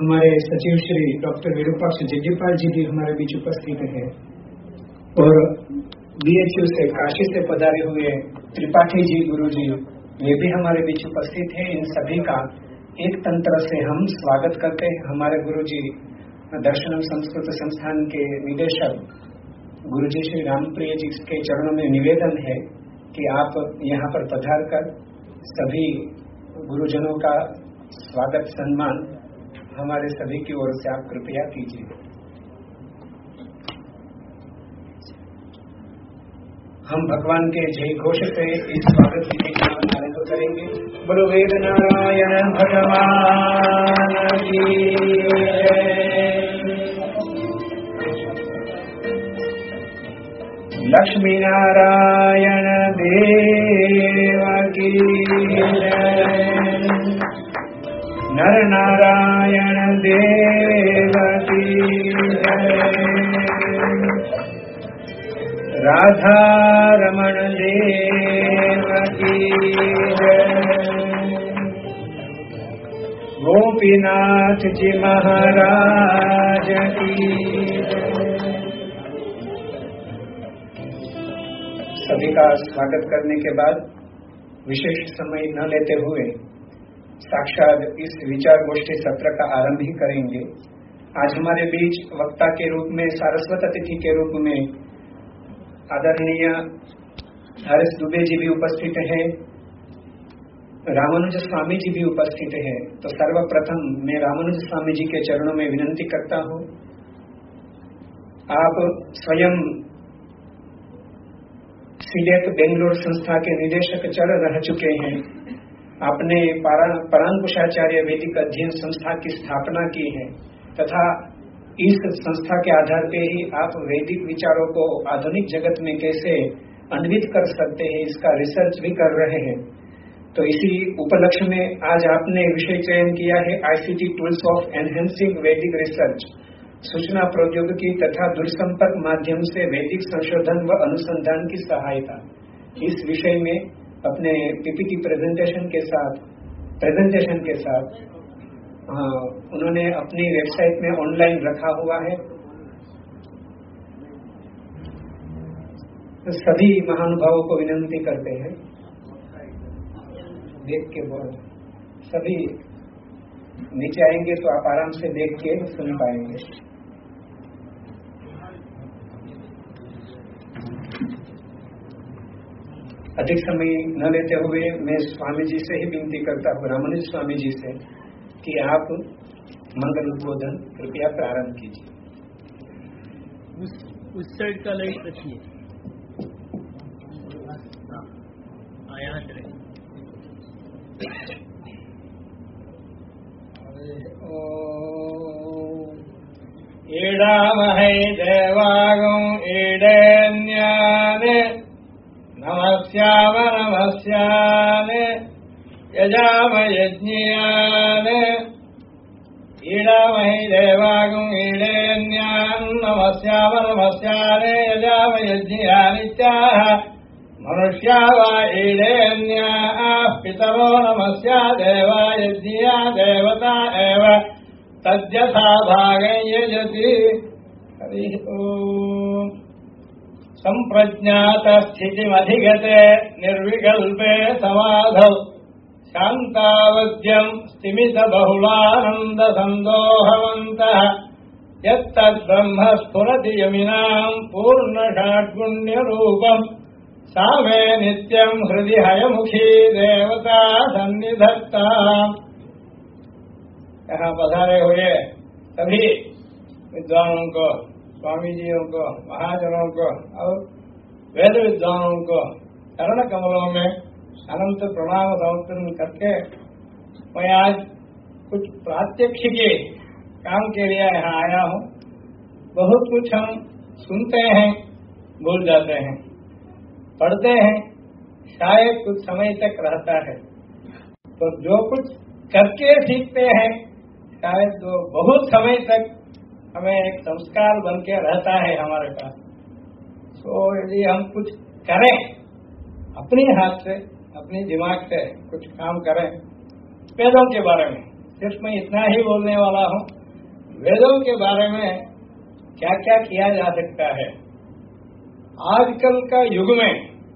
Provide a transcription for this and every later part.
हमारे सचिव श्री डॉक्टर विरूपाक्ष जिज्जीपाल जी भी हमारे बीच उपस्थित हैं और बीएचयू से काशी से पधारे हुए त्रिपाठी जी गुरु जी ये भी हमारे बीच उपस्थित हैं। इन सभी का एक तंत्र से हम स्वागत करते हैं। हमारे गुरु जी दर्शनम संस्कृत संस्थान के निदेशक गुरु जी श्री रामप्रिय जी के चरणों में निवेदन है कि आप यहाँ पर पधार कर सभी गुरुजनों का स्वागत सम्मान हमारे सभी की ओर से आप कृपया कीजिए। हम भगवान के जय घोष से इस स्वागत विधि का आरंभ करेंगे। बोलो वेद नारायण भगवान की जय। लक्ष्मी नारायण देव की जय। नर नारायण देव की जय। राधा रमण देव की जय। गोपीनाथ जी महाराज की जय। सभी का स्वागत करने के बाद विशेष समय न लेते हुए साक्षात इस विचार गोष्ठी सत्र का आरंभ ही करेंगे। आज हमारे बीच वक्ता के रूप में सारस्वत अतिथि के रूप में आदरणीय हरीश दुबे जी भी उपस्थित हैं, रामानुज स्वामी जी भी उपस्थित हैं। तो सर्वप्रथम मैं रामानुज स्वामी जी के चरणों में विनंती करता हूं, आप स्वयं सीलेट बेंगलुरु संस्था के निदेशक चल रह चुके हैं। आपने परांकुशाचार्य वैदिक अध्ययन संस्था की स्थापना की है तथा इस संस्था के आधार पे ही आप वैदिक विचारों को आधुनिक जगत में कैसे अन्वित कर सकते हैं इसका रिसर्च भी कर रहे हैं। तो इसी उपलक्ष्य में आज आपने विषय चयन किया है ICT tools of enhancing Vedic research, सूचना प्रौद्योगिकी तथा दूरसंपर्क माध्यम से वैदिक संशोधन व अनुसंधान की सहायता। इस विषय में अपने पीपीटी प्रेजेंटेशन के साथ उन्होंने अपनी वेबसाइट में ऑनलाइन रखा हुआ है। तो सभी महानुभावों को विनंती करते हैं, देख के बोलो। सभी नीचे आएंगे तो आप आराम से देख के सुन पाएंगे। अधिक समय न लेते हुए मैं स्वामी जी से ही विनती करता हूँ, रामानुज स्वामी जी से, कि आप मंगल उद्बोधन कृपया प्रारंभ कीजिए। उस साइड का लाइट रखिए। यहाँ ईडामहै देवागं ईडेन्याने नमस्याने यजाम यज्ञाने ईडामहै देवागं ईडेन्यान् नमस्याने यजाम यज्ञानित्याह मनुष्या वा ईडेन्याः पितरो नमस्या देवा यज्ञा देवता एव तद्यथा भागं यजति। हरि ओम। संप्रज्ञात स्थितिमधिगते निर्विकल्पे समाधौ शान्तावद्यं स्तिमित बहुलानन्द संदोहवन्तः यत्तद्ब्रह्म स्फुरति यमिनां पूर्णषाड्गुण्यरूपम् सा मे नित्यं हृदि हयमुखी देवता सन्निधत्ताम्। यहाँ पधारे हुए सभी विद्वानों को, स्वामी जियों को, महाजनों को और वेद विद्वानों को चरण कमलों में अनंत प्रणाम समर्पण करके मैं आज कुछ प्रात्यक्षिकी काम के लिए यहाँ आया हूँ। बहुत कुछ हम सुनते हैं, भूल जाते हैं, पढ़ते हैं, शायद कुछ समय तक रहता है। तो जो कुछ करके सीखते हैं शायद तो बहुत समय तक हमें एक संस्कार बन के रहता है हमारे पास। तो यदि हम कुछ करें अपने हाथ से, अपनी दिमाग से कुछ काम करें वेदों के बारे में, सिर्फ मैं इतना ही बोलने वाला हूँ। वेदों के बारे में क्या क्या किया जा सकता है। आजकल का युग में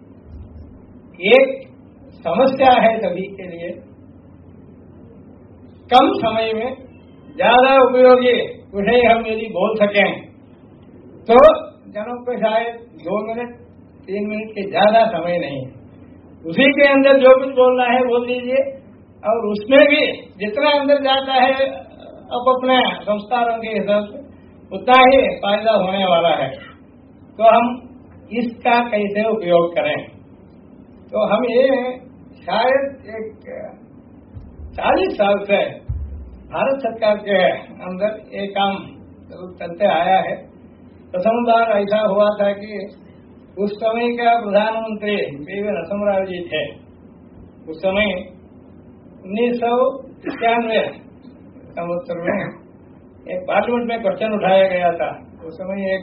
एक समस्या है सभी के लिए, कम समय में ज्यादा उपयोगी विषय हम यदि बोल सकें तो जनों को शायद 2 मिनट 3 मिनट के ज्यादा समय नहीं है, उसी के अंदर जो कुछ बोलना है बोल दीजिए, और उसमें भी जितना अंदर जाता है अब अपने संस्कारों के हिसाब से उतना ही फायदा होने वाला है। तो हम इसका कैसे उपयोग करें। तो हम ये शायद एक 40 साल से भारत सरकार के अंदर ये काम चलते आया है। प्रथम बार ऐसा हुआ था कि उस समय का प्रधानमंत्री पी.वी. नरसिम्हा राव जी थे। उस समय 1991 संवत्सर में एक पार्लियामेंट में क्वेश्चन उठाया गया था। उस समय एक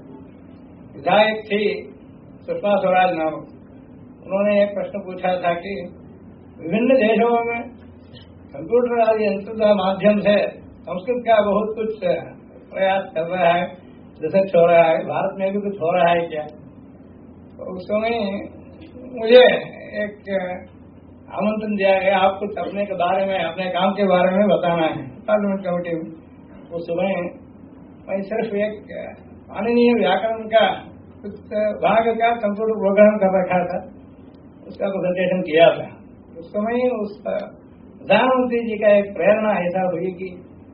विधायक थी सुषमा स्वराज नाम, उन्होंने एक प्रश्न पूछा था कि विभिन्न देशों में कंप्यूटर आदि यंत्र के माध्यम से संस्कृत का बहुत कुछ प्रयास कर रहा है, रिसर्च हो रहा है, भारत में भी कुछ हो रहा है क्या। तो उस समय मुझे एक आमंत्रण दिया गया, आप कुछ अपने के बारे में, अपने काम के बारे में बताना है पार्लियामेंट कमेटी में। उस समय मैं सिर्फ एक माननीय व्याकरण का कुछ भाग का कंप्यूटर प्रोग्राम कर रखा था, उसका प्रेजेंटेशन किया था। उस समय उस प्रधानमंत्री जी का एक प्रेरणा ऐसा हुई कि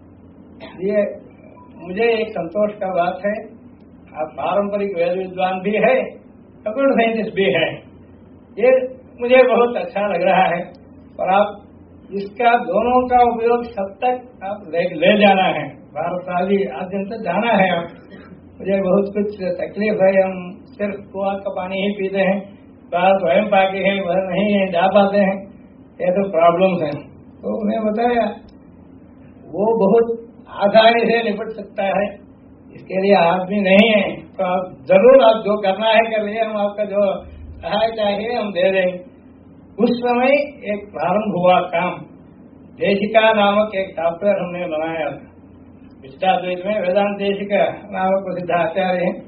ये मुझे एक संतोष का बात है, आप पारंपरिक वेद विद्वान भी है, कंप्यूटर साइंटिस्ट भी है, ये मुझे बहुत अच्छा लग रहा है, और आप इसका दोनों का उपयोग सब तक आप ले जाना है, भारत आदि आद्यंत तक जाना है। आप मुझे बहुत कुछ तकलीफ है, हम सिर्फ कुआं का पानी ही पीते हैं, बाहर स्वयं पाके हैं, वह नहीं है जा पाते हैं, ऐसे प्रॉब्लम्स हैं। तो उन्हें बताया वो बहुत आसानी से निपट सकता है, इसके लिए आदमी नहीं है, तो आप जरूर आप जो करना है कर लिए, हम आपका जो सहायता है हम दे देंगे। उस समय एक प्रारंभ हुआ काम, देशिका नामक एक सॉफ्टवेयर हमने बनाया था। विशिष्टाद्वैत में वेदांत देशिका नामक प्रसिद्ध आचार्य हैं,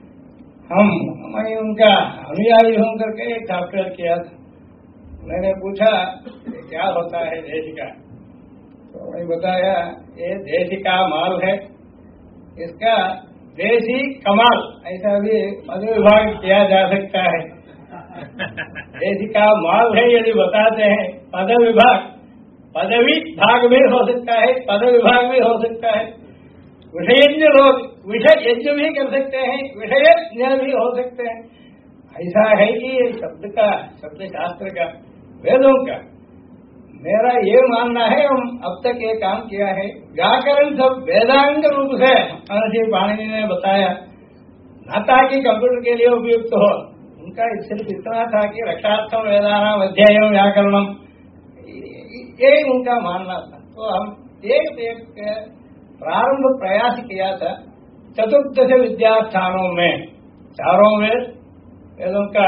मैं उनका अनुयायी होकर के एक सॉफ्टवेयर किया था। मैंने पूछा क्या होता है देशिका, तो मैं बताया ये देशिका माल है, इसका देशी कमाल ऐसा भी पदवी विभाग किया जा सकता है। देशिका माल है यदि बताते हैं, पदवी विभाग, पदवी भाग भी हो सकता है, पदवी विभाग भी हो सकता है, विषयज्ञ लोग विषय यज्ञ भी कर सकते हैं, विषयज्ञ भी हो सकते हैं। ऐसा है कि ये शब्द का, शब्द शास्त्र का, वेदों का मेरा ये मानना है, हम अब तक ये काम किया है। व्याकरण सब वेदांग रूप से महर्षि पाणिनि ने बताया, न ताकि कंप्यूटर के लिए उपयुक्त हो, उनका सिर्फ इतना था कि रक्षार्थम वेदानाम अध्ययनम व्याकरणम, ये उनका मानना था। तो हम एक प्रारंभ प्रयास किया था। 14 विद्यास्थानों में चारों वेदों का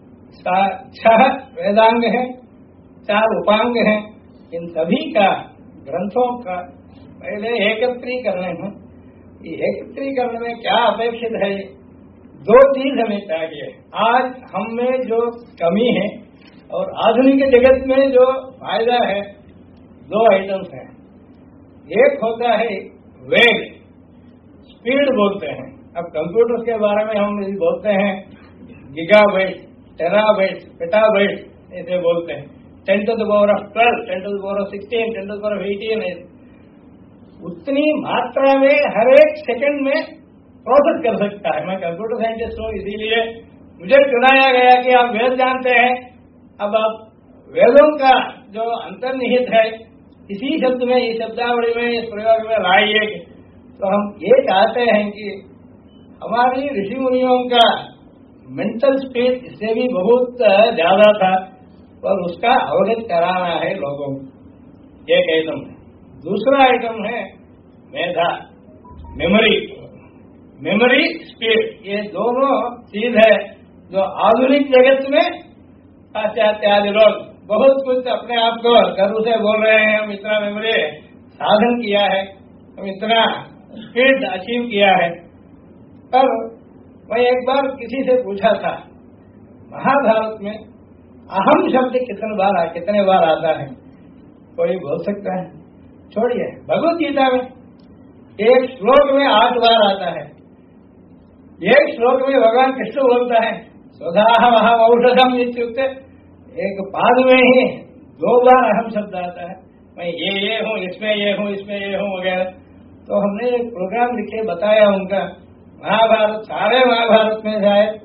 6 वेदांग है, 4 उपांग हैं, इन सभी का ग्रंथों का पहले एकत्रीकरण है। एकत्रीकरण में क्या अपेक्षित है, 2 चीज हमें चाहिए। आज हम में जो कमी है और आधुनिक जगत में जो फायदा है, 2 आइटम्स हैं। एक होता है वेग, स्पीड बोलते हैं। अब कंप्यूटर के बारे में हम बोलते हैं गीगाबाइट, टेराबाइट, पेटाबाइट, ऐसे बोलते हैं। 10 to the power of 12, 10 to the power of 16, 10 to the power of 18, उतनी मात्रा में हर एक सेकंड में प्रोसेस कर सकता है। मैं कंप्यूटर साइंटिस्ट हूँ, इसीलिए मुझे चुनाया गया कि आप वेद जानते हैं, अब आप वेदों का जो अंतर्निहित है इसी शब्द में, इस शब्दावली में, इस प्रयोग में लाइए। तो हम ये चाहते हैं कि हमारी ऋषि मुनियों का मेंटल स्पेस इससे भी बहुत ज्यादा था, और उसका अवगत कराना है लोगों को। एक आइटम है। दूसरा आइटम है मेधा, मेमोरी स्पीड। ये दोनों चीज है जो आधुनिक जगत में पाश्चात्य आदि लोग बहुत कुछ अपने आप को गर्व से बोल रहे हैं, हम इतना मेमोरी साधन किया है, हम इतना स्पीड अचीव किया है। पर मैं एक बार किसी से पूछा था, महाभारत में अहम शब्द कितने बार आता है? कोई बोल सकता है? छोड़िए, भगवत गीता में एक श्लोक में 8 बार आता है। एक श्लोक में भगवान कृष्ण बोलता है स्वधाह महम औषधम इत्युक्ते, एक पाद में ही 2 बार अहम शब्द आता है। मैं ये हूँ, इसमें ये हूँ, इसमें ये हूँ वगैरह। तो हमने एक प्रोग्राम लिखे बताया उनका, महाभारत, सारे महाभारत में शायद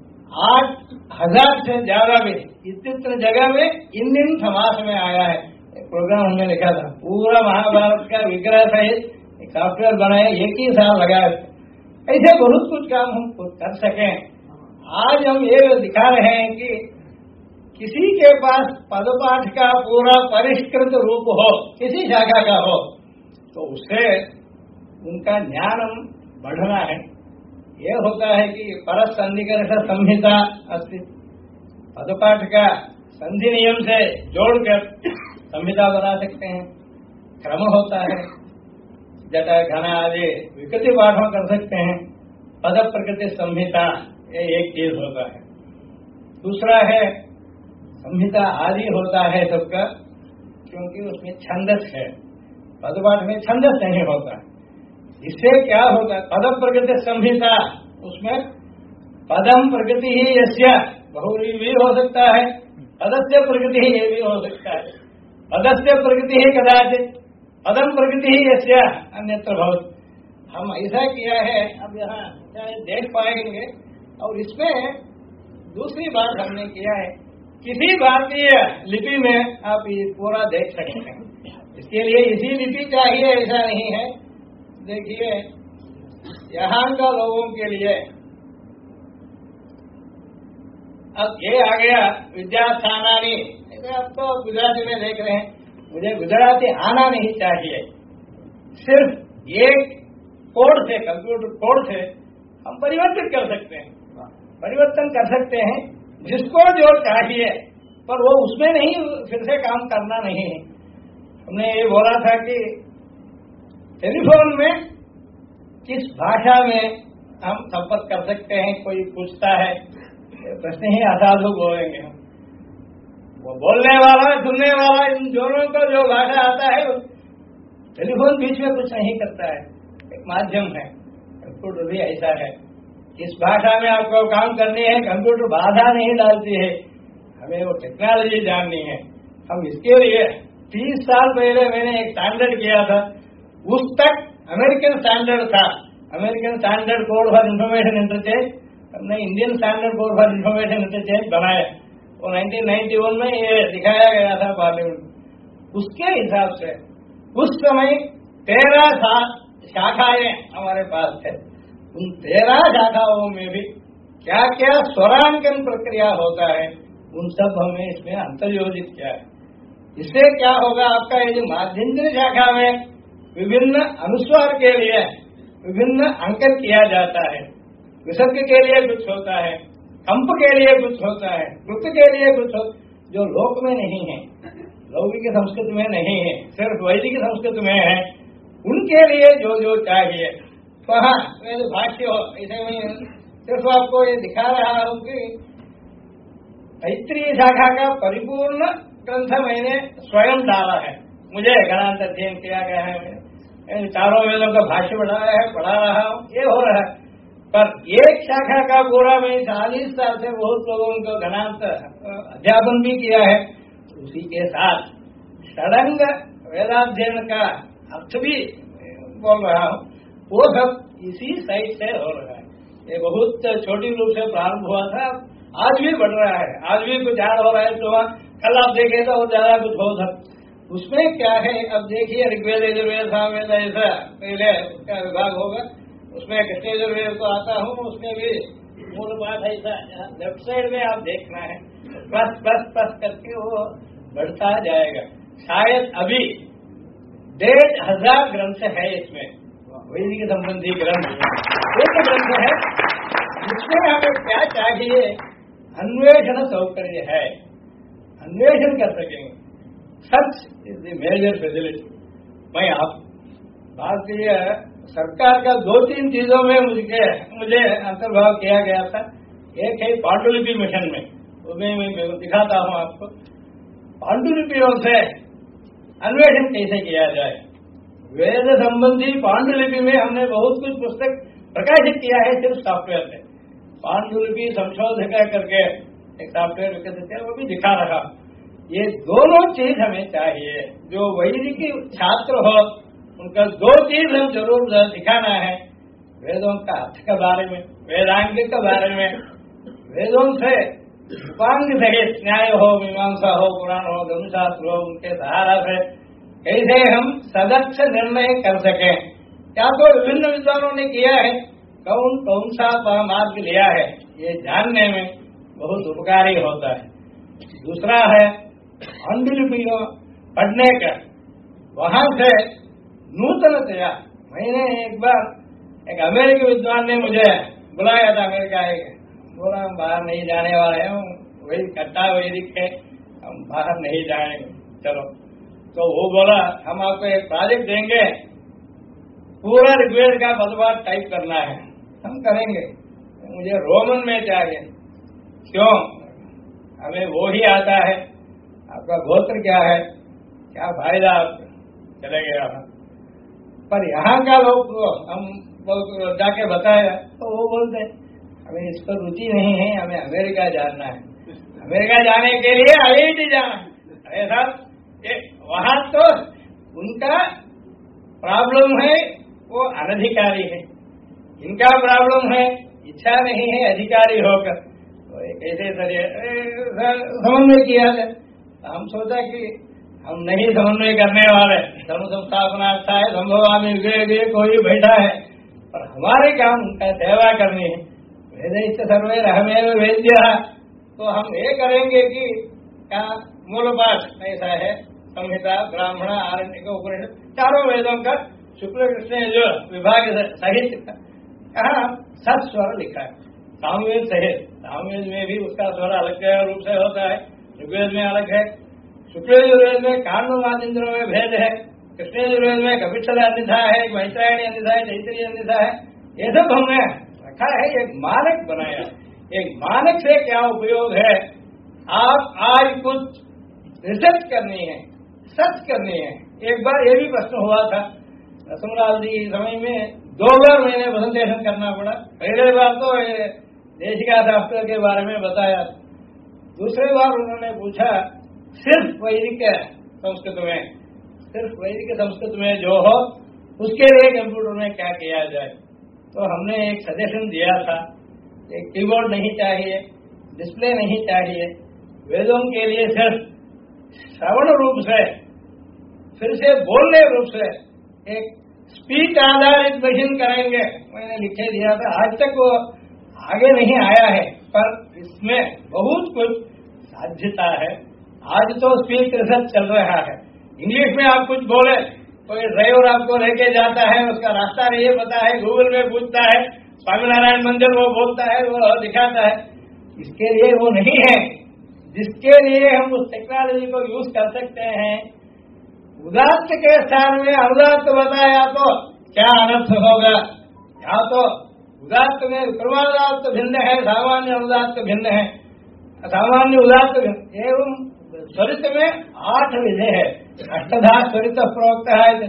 8,000 से ज्यादा भी इतने जगह में इन समास में आया है। एक प्रोग्राम हमने लिखा था, पूरा महाभारत का विग्रह सहित सॉफ्टवेयर बनाया, एक ही साल लगाया। ऐसे बहुत कुछ काम हम कर सके। आज हम ये दिखा रहे हैं कि किसी के पास पदपाठ का पूरा परिष्कृत रूप हो, किसी शाखा का हो, तो उससे उनका ज्ञान बढ़ना है। ये होता है कि परस संधिकर्ष संहिता अस्ति, पदपाठ का संधि नियम से जोड़कर संहिता बना सकते हैं। क्रम होता है, जटा घना आदि विकृति पाठों कर सकते हैं। पद प्रकृति संहिता, ये एक चीज होता है। दूसरा है संहिता आदि होता है सबका, क्योंकि उसमें छंदस है। पदपाठ में छंदस नहीं होता। इससे क्या होता है? पद प्रकृति संहिता, उसमें पदम प्रकृति ही यस्य, बहुरी भी हो सकता है, पदस्य प्रकृति ही ये भी हो सकता है। पदस्य प्रकृति ही कदाचित, पदम प्रकृति ही यस्य अन्यत्र भवति। हम ऐसा किया है, अब यहाँ देख पाएंगे। और इसमें दूसरी बात हमने किया है, किसी भारतीय लिपि में आप ये पूरा देख सकते हैं। इसके लिए इसी लिपि चाहिए ऐसा नहीं है। देखिए, यहाँ का लोगों के लिए अब ये आ गया विद्यास्थानानी। आप तो गुजराती में देख रहे हैं, मुझे गुजराती आना नहीं चाहिए। सिर्फ एक कोड से, कंप्यूटर कोड से हम परिवर्तित कर सकते हैं, परिवर्तन कर सकते हैं जिसको जो चाहिए, पर वो उसमें नहीं, फिर से काम करना नहीं है। हमने ये बोला था कि टेलीफोन में किस भाषा में हम संपर्क कर सकते हैं। कोई पूछता है, प्रश्न ही असाधु बोलेंगे हम, वो बोलने वाला सुनने वाला इन दोनों को जो भाषा आता है, टेलीफोन बीच में कुछ नहीं करता है, एक माध्यम है। कंप्यूटर भी ऐसा है, किस भाषा में आपको काम करनी है, कंप्यूटर बाधा नहीं डालती है। हमें वो टेक्नोलॉजी जाननी है। हम इसके लिए 30 साल पहले मैंने एक स्टैंडर्ड किया था। उस तक अमेरिकन स्टैंडर्ड था, American standard code for information interchange. हमने Indian standard code for information interchange बनाया। वो 1991 में ये दिखाया गया था पार्लियामेंट। उसके हिसाब से उस समय 13 शाखाएं हमारे पास थे। उन 13 शाखाओं में भी क्या क्या स्वरांकन प्रक्रिया होता है, उन सब हमने इसमें अंतर्योजित किया है। इससे क्या होगा, आपका ये जो माध्यम शाखा में विभिन्न अनुस्वार के लिए विभिन्न अंकन किया जाता है, विसर्ग के लिए कुछ होता है, कंप के लिए कुछ होता है, कृत के लिए कुछ होता, जो लोक में नहीं है, लौकिक संस्कृत में नहीं है, सिर्फ वैदिक संस्कृत में है। उनके लिए जो जो चाहिए, तो हाँ, मेरे भाष्य हो, इसे मैं सिर्फ आपको ये दिखा रहा हूँ कि तैत्रीय शाखा का परिपूर्ण ग्रंथ मैंने स्वयं डाला है। मुझे गणांत अध्ययन किया गया है, मैंने चारों वेदों का भाष्य बढ़ाया है, पढ़ा रहा हूँ, ये हो रहा है। पर एक शाखा का पूरा मैं 40 साल से बहुत लोगों को गणांत अध्यापन भी किया है। उसी के साथ षडंग वेदाध्ययन का अर्थ भी बोल रहा हूँ, वो सब इसी साइड से हो रहा है। ये बहुत छोटी रूप से प्रारंभ हुआ था, आज भी बढ़ रहा है, आज भी कुछ ऐड हो रहा है। तो कल आप देखे तो और ज्यादा कुछ हो सकता। उसमें क्या है, अब देखिए ऋग्वेद यजुर्वेद सामवेद ऐसा पहले उसका विभाग होगा, उसमें कृष्ण यजुर्वेद को आता हूँ, उसमें भी मूल बात ऐसा लेफ्ट साइड में आप देखना है, प्लस प्लस प्लस करके वो बढ़ता जाएगा। शायद अभी 1,500 ग्रंथ है इसमें, वैदिक संबंधी ग्रंथ एक ग्रंथ है। इसमें हमें क्या चाहिए, अन्वेषण सौकर्य है, अन्वेषण कर सकेंगे। Such is the major facility. मैं आप भारतीय सरकार का 2-3 चीजों में मुझे अंतर्भाव किया गया था। एक है पांडुलिपि मिशन में, उसमें मैं दिखाता हूं आपको पांडुलिपियों से अन्वेषण कैसे किया जाए। वेद संबंधी पांडुलिपि में हमने बहुत कुछ पुस्तक प्रकाशित किया है सिर्फ सॉफ्टवेयर से। पांडुलिपि संशोधक करके एक सॉफ्टवेयर विकसित है, वो भी दिखा रहा। ये दोनों चीज हमें चाहिए। जो वैदिक छात्र हो उनका 2 चीज हम जरूर दिखाना है। वेदों का अर्थ के बारे में, वेदांग के बारे में, वेदों से उपांग सहित न्याय हो, मीमांसा हो, पुराण हो, धर्मशास्त्र हो, उनके सहारा से कैसे हम सदक्ष निर्णय कर सकें। क्या तो विभिन्न विद्वानों ने किया है, कौन सा मार्ग लिया है, ये जानने में बहुत उपकारी होता है। दूसरा है पांडुलिपियों पढ़ने का, वहां से नूतनतया। मैंने एक बार एक अमेरिकी विद्वान ने मुझे बुलाया था, अमेरिका बोला हम बाहर नहीं जाने वाले हैं, वही कट्टा वैदिक है, हम बाहर नहीं जाएंगे, चलो। तो वो बोला हम आपको एक प्रोजेक्ट देंगे, पूरा ऋग्वेद का पदपाठ टाइप करना है, हम करेंगे। मुझे रोमन में चाहिए। क्यों? हमें वो ही आता है। आपका गोत्र क्या है, क्या फायदा आपको, चले गया। पर यहाँ का लोग हम जाके बताया तो वो बोलते हमें इस पर रुचि नहीं है, हमें अमेरिका जाना है। अमेरिका जाने के लिए IIT जाना है। ऐसा वहां तो उनका प्रॉब्लम है, वो अनधिकारी है। इनका प्रॉब्लम है, इच्छा नहीं है अधिकारी होकर। तो कैसे समन्वय किया जाए। हम सोचा कि हम नहीं समन्वय करने वाले, धर्म संस्थापना अच्छा है, संभवामी विवेक कोई बैठा है, पर हमारे काम उनका सेवा करनी है। वेद सर्वे रहमेव वेद्य। तो हम ये करेंगे कि क्या मूल पाठ ऐसा है, संहिता, ब्राह्मण, आरण्यक, उपनिषद, चारों वेदों का शुक्ल कृष्ण जो विभाग सहित कहा सत स्वर लिखा है। सामवेद सहित, सामवेद में भी उसका स्वर अलग रूप से होता है, ऋग्वेद में अलग है, शुक्ल यजुर्वेद में काण्डवादिंद्रों में भेद है, कृष्ण यजुर्वेद में कपिशल अन्यथा है, मैत्रायणी अन्यथा है, तैतरीय अन्यथा है। ये सब हमने रखा है, एक मानक बनाया। एक मानक से क्या उपयोग है? आप आज कुछ रिसर्च करनी है, सर्च करनी है। एक बार ये भी प्रश्न हुआ था रसमलाल जी समय में, 2 बार मैंने प्रेजेंटेशन करना पड़ा। पहले बार तो देशिका शास्त्र के बारे में बताया, दूसरी बार उन्होंने पूछा सिर्फ वैदिक संस्कृत में, सिर्फ वैदिक संस्कृत में जो हो उसके लिए कंप्यूटर में क्या किया जाए। तो हमने एक सजेशन दिया था, एक कीबोर्ड नहीं चाहिए, डिस्प्ले नहीं चाहिए, वेदों के लिए सिर्फ श्रवण रूप से, फिर से बोलने रूप से एक स्पीच आधारित मशीन करेंगे, मैंने लिखे दिया था। आज तक वो आगे नहीं आया है, पर इसमें बहुत कुछ साध्यता है। आज तो स्पीच रिसर्च चल रहा है। इंग्लिश में आप कुछ बोले तो ये ड्राइवर आपको लेके जाता है, उसका रास्ता नहीं पता है, गूगल में पूछता है, स्वामीनारायण मंदिर वो बोलता है, वो दिखाता है। इसके लिए वो नहीं है जिसके लिए हम उस टेक्नोलॉजी को यूज कर सकते हैं। उदात्त के स्थान में अनुदात्त बताया तो क्या अनर्थ होगा? यहाँ तो उदात्त में विक्रमादात्त भिन्न है, सामान्य अनुदात्त भिन्न है, सामान्य उदात्त भिन्न। एवं स्वरित में 8 विधि है, अष्टधा स्वरित प्रोक्त है।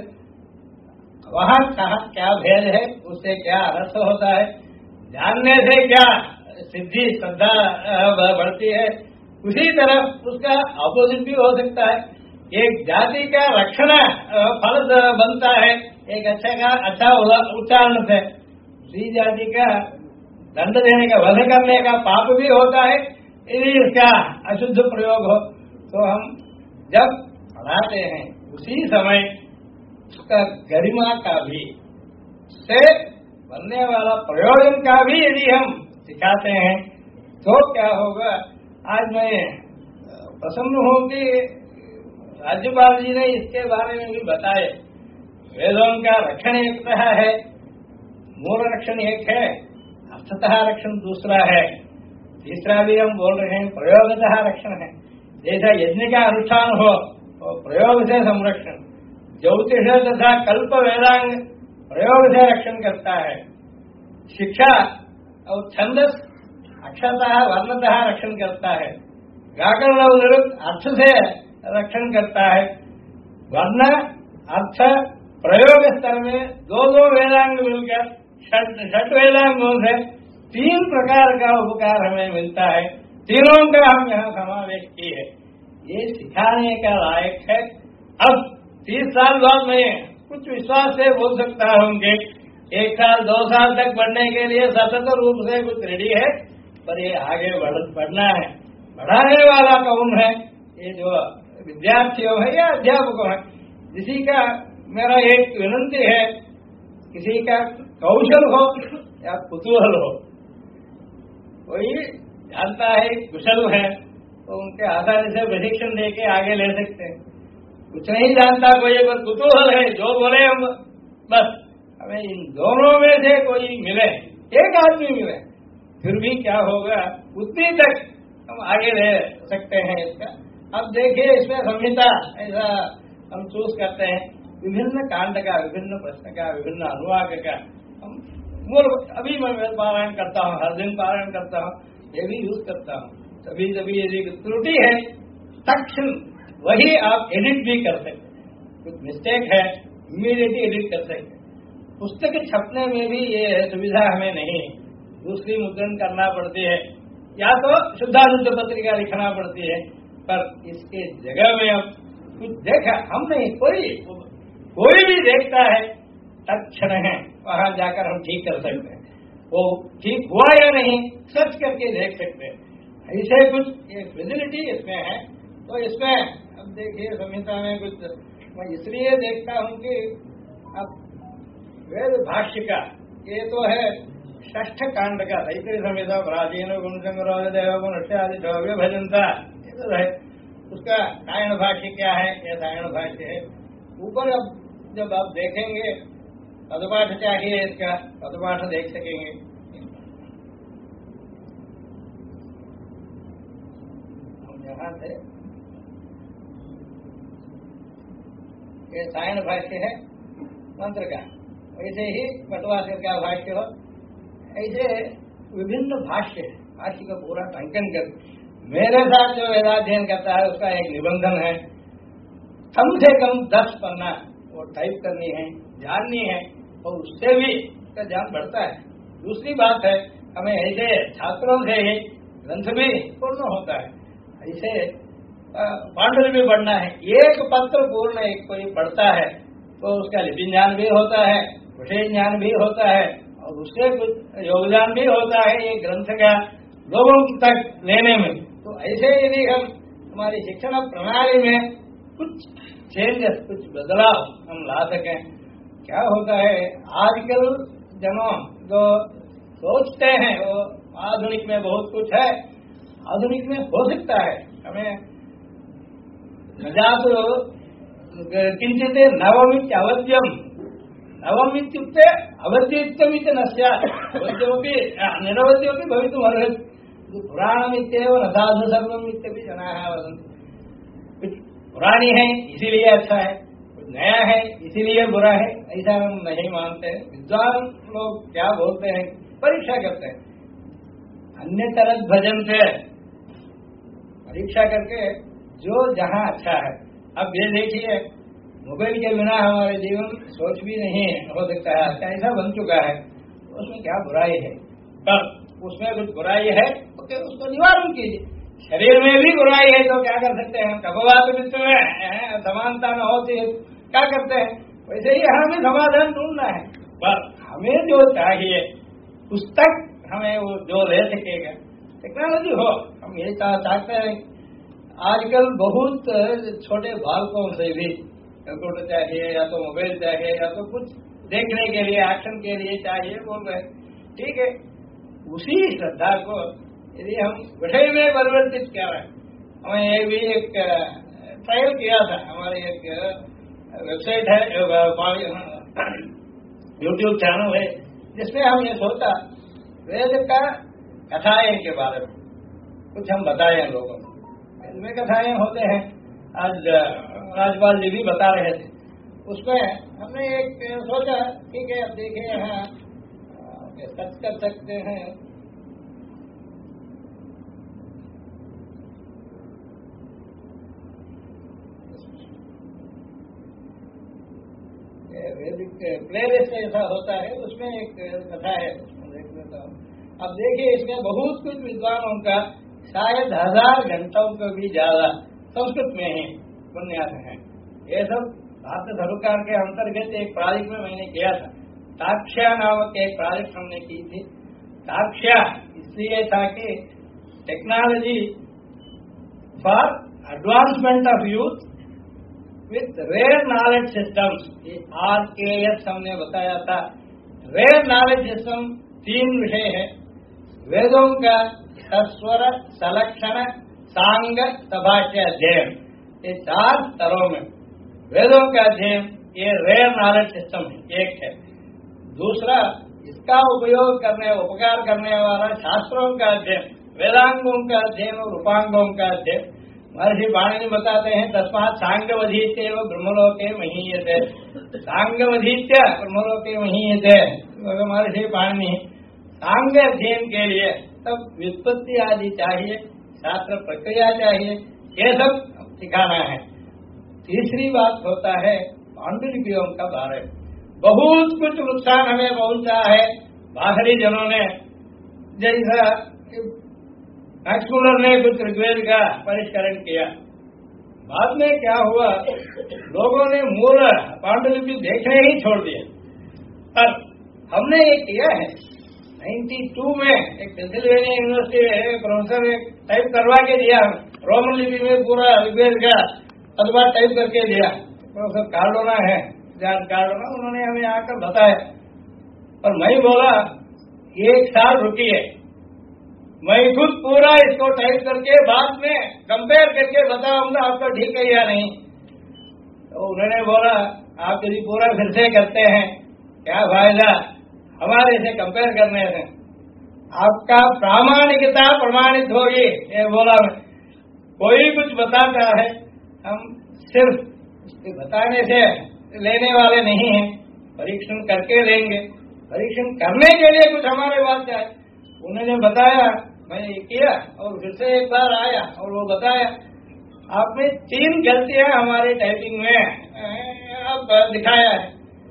वहाँ कहा क्या भेद है, उससे क्या अर्थ होता है, जानने से क्या सिद्धि श्रद्धा बढ़ती है, उसी तरह उसका अपोजिट भी हो सकता है। एक जाति का रक्षण फल बनता है एक अच्छा उच्चारण से, दूसरी जाति का दंड देने का, वध करने का पाप भी होता है यदि इसका अशुद्ध प्रयोग हो। तो हम जब पढ़ाते हैं उसी समय उसका गरिमा का भी, से बनने वाला प्रयोजन का भी यदि हम सिखाते हैं तो क्या होगा। आज मैं प्रसन्न हूं कि राज्यपाल जी ने इसके बारे में भी बताए। वेदों का रक्षण एक तरह है, मूल रक्षण एक है, अर्थतः रक्षण दूसरा है, तीसरा भी हम बोल रहे हैं प्रयोगतः रक्षण है। जैसा यज्ञ का अनुष्ठान हो तो प्रयोग से संरक्षण, ज्योतिष तथा कल्प वेदांग प्रयोग से रक्षण करता है। शिक्षा और छंदस अक्षरतः वर्णतः रक्षण करता है। व्याकरण और निरुक्त अर्थ से रक्षण करता है। वर्ण अर्थ प्रयोग स्तर में दो वेदांग मिलकर षट वेदांगों से 3 प्रकार का उपकार हमें मिलता है। तीनों का हम यहाँ समावेश किए है। ये सिखाने का लायक है। अब 30 साल बाद मैं कुछ विश्वास से बोल सकता हूँ कि 1 साल 2 साल तक बढ़ने के लिए सतत रूप से कुछ रेडी है, पर ये आगे बढ़ना है। बढ़ाने वाला कौन है? ये जो विद्यार्थियों है या अध्यापकों है। किसी का मेरा एक विनंती है, किसी का कौशल हो या कुतूहल हो, कोई जानता है कुशल है तो उनके आसानी से प्रशिक्षण देके आगे ले सकते हैं। कुछ नहीं जानता कोई, पर कुतूहल है, जो बोले हम बस हमें इन दोनों में से कोई मिले, एक आदमी मिले, फिर भी क्या होगा, उतनी तक हम आगे ले सकते हैं इसका। अब देखिए इसमें संहिता ऐसा हम चूज करते हैं, विभिन्न कांड का, विभिन्न प्रश्न का, विभिन्न अनुवाद का हम मूल। अभी मैं पारायण करता हूँ, हर दिन पारायण करता हूँ, ये भी यूज करता हूँ। कभी कभी यदि त्रुटि है तक्षण वही आप एडिट भी कर सकते, कुछ मिस्टेक है इमीडिएटली एडिट कर सकते। पुस्तक छपने में भी ये सुविधा हमें नहीं, दूसरी मुद्रण करना पड़ती है या तो शुद्धानुष्ठ पत्रिका लिखना पड़ती है। पर इसके जगह में अब कुछ देखा हम नहीं, कोई भी देखता है तत्क्षण है, वहां जाकर हम ठीक कर सकते हैं। वो ठीक हुआ या नहीं सर्च करके देख सकते हैं। ऐसे कुछ ये फैसिलिटी इसमें है। तो इसमें अब देखिए संहिता में कुछ मैं इसलिए देखता हूँ कि अब वेद भाष्य का ये तो है 6ठ कांड का तैतरीय संहिता, प्राचीन गुण संग्रह देवगुण इत्यादि द्रव्य भजनता, ये तो है। उसका सायण भाष्य क्या है, यह सायण भाष्य है। ऊपर अब जब आप देखेंगे पदपाठ चाहिए, इसका पदपाठ देख सकेंगे। हम यहाँ से ये सायण भाष्य है मंत्र का, वैसे ही पटवाचक का भाष्य हो, ऐसे विभिन्न भाष्य है। भाष्य का पूरा टंकन कर मेरे साथ जो वेदाध्ययन करता है उसका एक निबंधन है, कम से कम 10 पन्ना वो टाइप करनी है, जाननी है, और उससे भी उसका ज्ञान बढ़ता है। दूसरी बात है हमें ऐसे छात्रों से ही ग्रंथ भी पूर्ण होता है, ऐसे पांडुलिपि भी बढ़ना है। एक पत्र पूर्ण एक कोई पढ़ता है तो उसका लिपि ज्ञान भी होता है, विषय ज्ञान भी होता है, और उससे कुछ योगदान भी होता है ये ग्रंथ का लोगों तक लेने में। तो ऐसे यदि हम हमारी शिक्षण प्रणाली में कुछ चेंजेस, कुछ बदलाव हम ला सकें। क्या होता है आजकल जनों जो सोचते हैं वो आधुनिक में बहुत कुछ है, आधुनिक में हो सकता है, हमें नजातु किंचित नवमित्य अवध्यम, नवमित्युक्ते अवध्यमिति न स्यात्, अवध्यमपि निरवध्यमपि भवितुमर्हति। पुराणमित्येव न साधु सर्वम् इत्यपि जनाः वदन्ति। कुछ पुरानी है इसीलिए अच्छा है, कुछ नया है इसीलिए बुरा है, ऐसा हम नहीं मानते। विद्वान लोग क्या बोलते हैं, परीक्षा करते हैं, अन्य तरह भजन से परीक्षा करके जो जहाँ अच्छा है। अब ये देखिए मोबाइल के बिना हमारे जीवन सोच भी नहीं हो सकता है, ऐसा बन चुका है। उसमें क्या बुराई है, पर उसमें कुछ बुराई है तो उसको निवारण कीजिए। शरीर में भी बुराई है तो क्या कर सकते हैं, कपवात वित्त में समानता न होती है क्या करते हैं, वैसे ही हमें समाधान ढूंढना है। पर हमें जो चाहिए पुस्तक हमें वो जो ले सकेगा, टेक्नोलॉजी हो, हम यही चाहते हैं। आजकल बहुत छोटे बालकों से भी कंप्यूटर चाहिए, या तो मोबाइल चाहिए, या तो कुछ देखने के लिए एक्शन के लिए चाहिए बोल रहे। ठीक है, उसी श्रद्धा को यदि हम विषय में परिवर्तित कर रहे हैं। हमें ये भी एक ट्रायल किया था, हमारी एक वेबसाइट है, यूट्यूब चैनल है, जिसमें हम ये सोचा वेद का कथाएं के बारे में कुछ हम बताए लोगों को। वेद में कथाएं होते हैं, आज राजपाल जी भी बता रहे थे। उसमें हमने एक सोचा ठीक है, अब देखिए यहाँ सर्च कर सकते हैं। वैदिक प्लेलिस्ट ऐसा होता है, उसमें एक कथा है, उसमें देख लेता हूँ। अब देखिए इसमें बहुत कुछ विद्वानों का शायद 1000 घंटों को भी ज्यादा संस्कृत में है उपन्यास है। ये सब भारत धर्मकार के अंतर्गत एक प्रोजेक्ट में मैंने किया था। ताक्ष्या नामक एक प्रोजेक्ट हमने की थी। ताक्ष्या इसलिए था कि technology for advancement of youth with rare knowledge systems, RKS हमने बताया था। रेयर नॉलेज सिस्टम 3 विषय है, वेदों का सस्वर, सलक्षण, सांग, सभाष्य अध्ययन। ये 4 स्तरों में वेदों का अध्ययन ये रेयर नॉलेज सिस्टम है, एक है। दूसरा, इसका उपयोग करने, उपकार करने वाला शास्त्रों का अध्ययन, वेदांगों का अध्ययन और उपांगों का अध्ययन। महर्षि पाणिनि बताते हैं तस्मात् सांगवधीत्य एवं ब्रह्मलोके महीयते। सांगवधीत्य ब्रह्मलोके महीयते, महर्षि पाणिनि सांग अध्ययन के लिए तब व्युत्पत्ति आदि चाहिए, शास्त्र प्रक्रिया चाहिए, ये सब सिखाना है। तीसरी बात होता है पांडुलिपियों का बारे में। बहुत कुछ नुकसान हमें पहुंचा है बाहरी जनों ने, जैसा मैक्स मुलर ने कुछ ऋग्वेद का परिष्करण किया। बाद में क्या हुआ, लोगों ने मूल पांडुलिपि देखने ही छोड़ दिए। पर हमने ये किया है 92 में एक पेंसिल्वेनिया यूनिवर्सिटी में प्रोफेसर ने टाइप करवा के दिया, रोमन लिपि में पूरा ऋग्वेद का अथवा टाइप करके दिया। प्रोफेसर कार्डोना है, जॉन कार्डोना, उन्होंने हमें आकर बताया। और मैं बोला 1 साल रुकिए, मैं खुद पूरा इसको टाइप करके बाद में कंपेयर करके बताऊंगा आपको ठीक है या नहीं। तो उन्होंने बोला आप यदि पूरा फिर से करते हैं क्या फायदा हमारे से कंपेयर करने से, आपका प्रामाणिकता प्रमाणित होगी। ये बोला मैं, कोई कुछ बताता है हम सिर्फ उसके बताने से लेने वाले नहीं हैं, परीक्षण करके लेंगे। परीक्षण करने के लिए कुछ हमारे पास है। उन्होंने बताया, मैंने ये किया और फिर से एक बार आया और वो बताया आपने 3 गलतियां हमारे टाइपिंग में अब दिखाया है।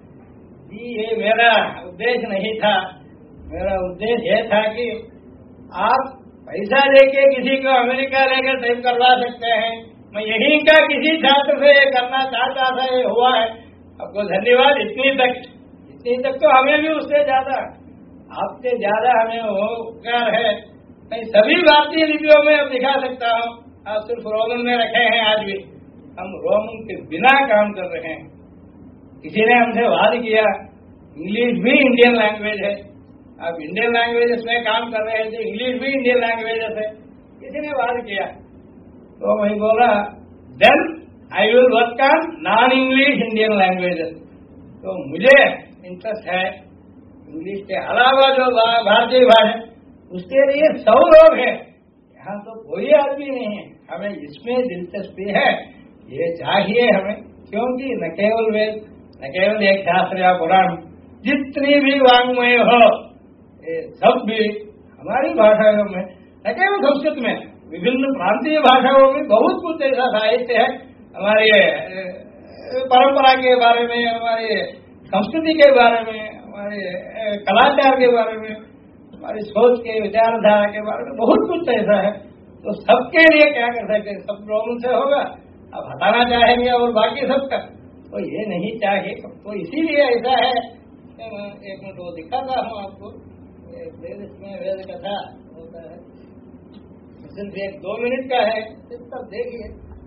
ये मेरा उद्देश्य नहीं था। मेरा उद्देश्य यह था कि आप पैसा लेके किसी को अमेरिका लेकर टाइप करवा सकते हैं। मैं यहीं का किसी छात्र से ये करना चाहता था, ये हुआ है। आपको धन्यवाद। इतनी तक तो हमें भी उससे ज्यादा, आपसे ज्यादा हमें वो उपकार है। मैं सभी भारतीय लिपियों में अब दिखा सकता हूँ। आप सिर्फ रोमन में रखे हैं, आज भी हम रोमन के बिना काम कर रहे हैं। किसी ने हमसे वाद किया इंग्लिश भी इंडियन लैंग्वेज है, आप इंडियन लैंग्वेजेस में काम कर रहे थे, इंग्लिश भी इंडियन लैंग्वेजेस है, किसी ने वाद किया। तो मैं बोला then I will work on non English Indian languages. तो मुझे इंटरेस्ट है इंग्लिश के अलावा जो भारतीय भाषा, उसके लिए 100 लोग हैं, यहाँ तो कोई आदमी नहीं है। हमें इसमें दिलचस्पी है, ये चाहिए हमें, क्योंकि न केवल वेद, न केवल एक शास्त्र या पुराण, जितनी भी वाङ्मय हो ये सब भी हमारी भाषाओं में, न केवल संस्कृत में, विभिन्न प्रांतीय भाषाओं में बहुत कुछ ऐसा साहित्य है हमारे परंपरा के बारे में, हमारे संस्कृति के बारे में, हमारे कलाचार के बारे में, हमारी सोच के विचारधारा के बारे में बहुत कुछ ऐसा है। तो सबके लिए क्या कर सकते, सब रोमन से होगा, अब हटाना चाहेंगे और बाकी सबका तो ये नहीं चाहिए। तो इसीलिए ऐसा है। एक मिनट वो दिखाता हूँ आपको, इसमें वेद कथा होता है, सिर्फ 1-2 मिनट का है, तब देखिए।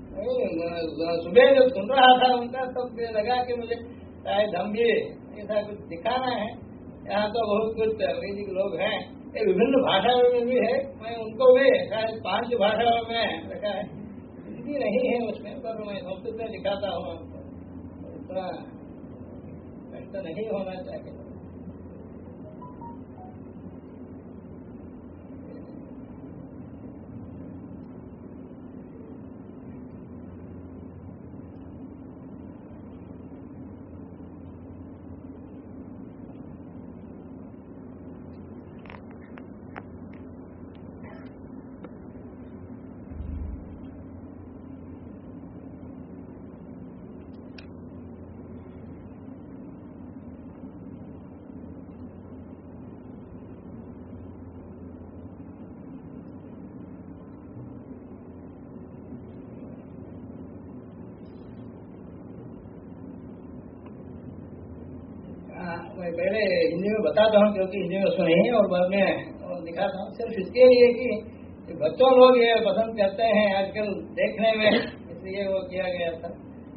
सुबह जब सुन रहा था उनका तब लगा कि मुझे शायद हम भी ऐसा कुछ दिखाना है। यहाँ तो बहुत कुछ वैदिक लोग हैं, ये विभिन्न भाषाओं में भी है। मैं उनको भी शायद 5 भाषाओं में रखा है, हिंदी नहीं है उसमें, पर मैं संस्कृत में दिखाता हूँ आपको। इतना कष्ट नहीं होना चाहिए। पहले हिंदी में बताता हूँ क्योंकि हिंदी में सुने ही और बाद में दिखाता हूँ, सिर्फ इसके लिए कि बच्चों लोग ये पसंद करते हैं आजकल देखने में, इसलिए वो किया गया था।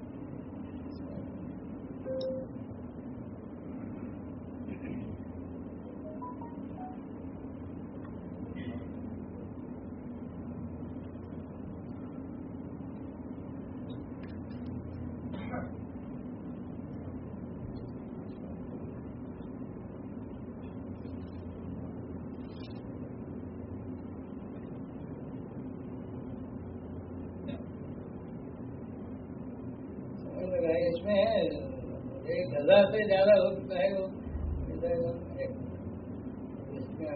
इसमें 1000 से ज्यादा हो चुका है वो, इसमें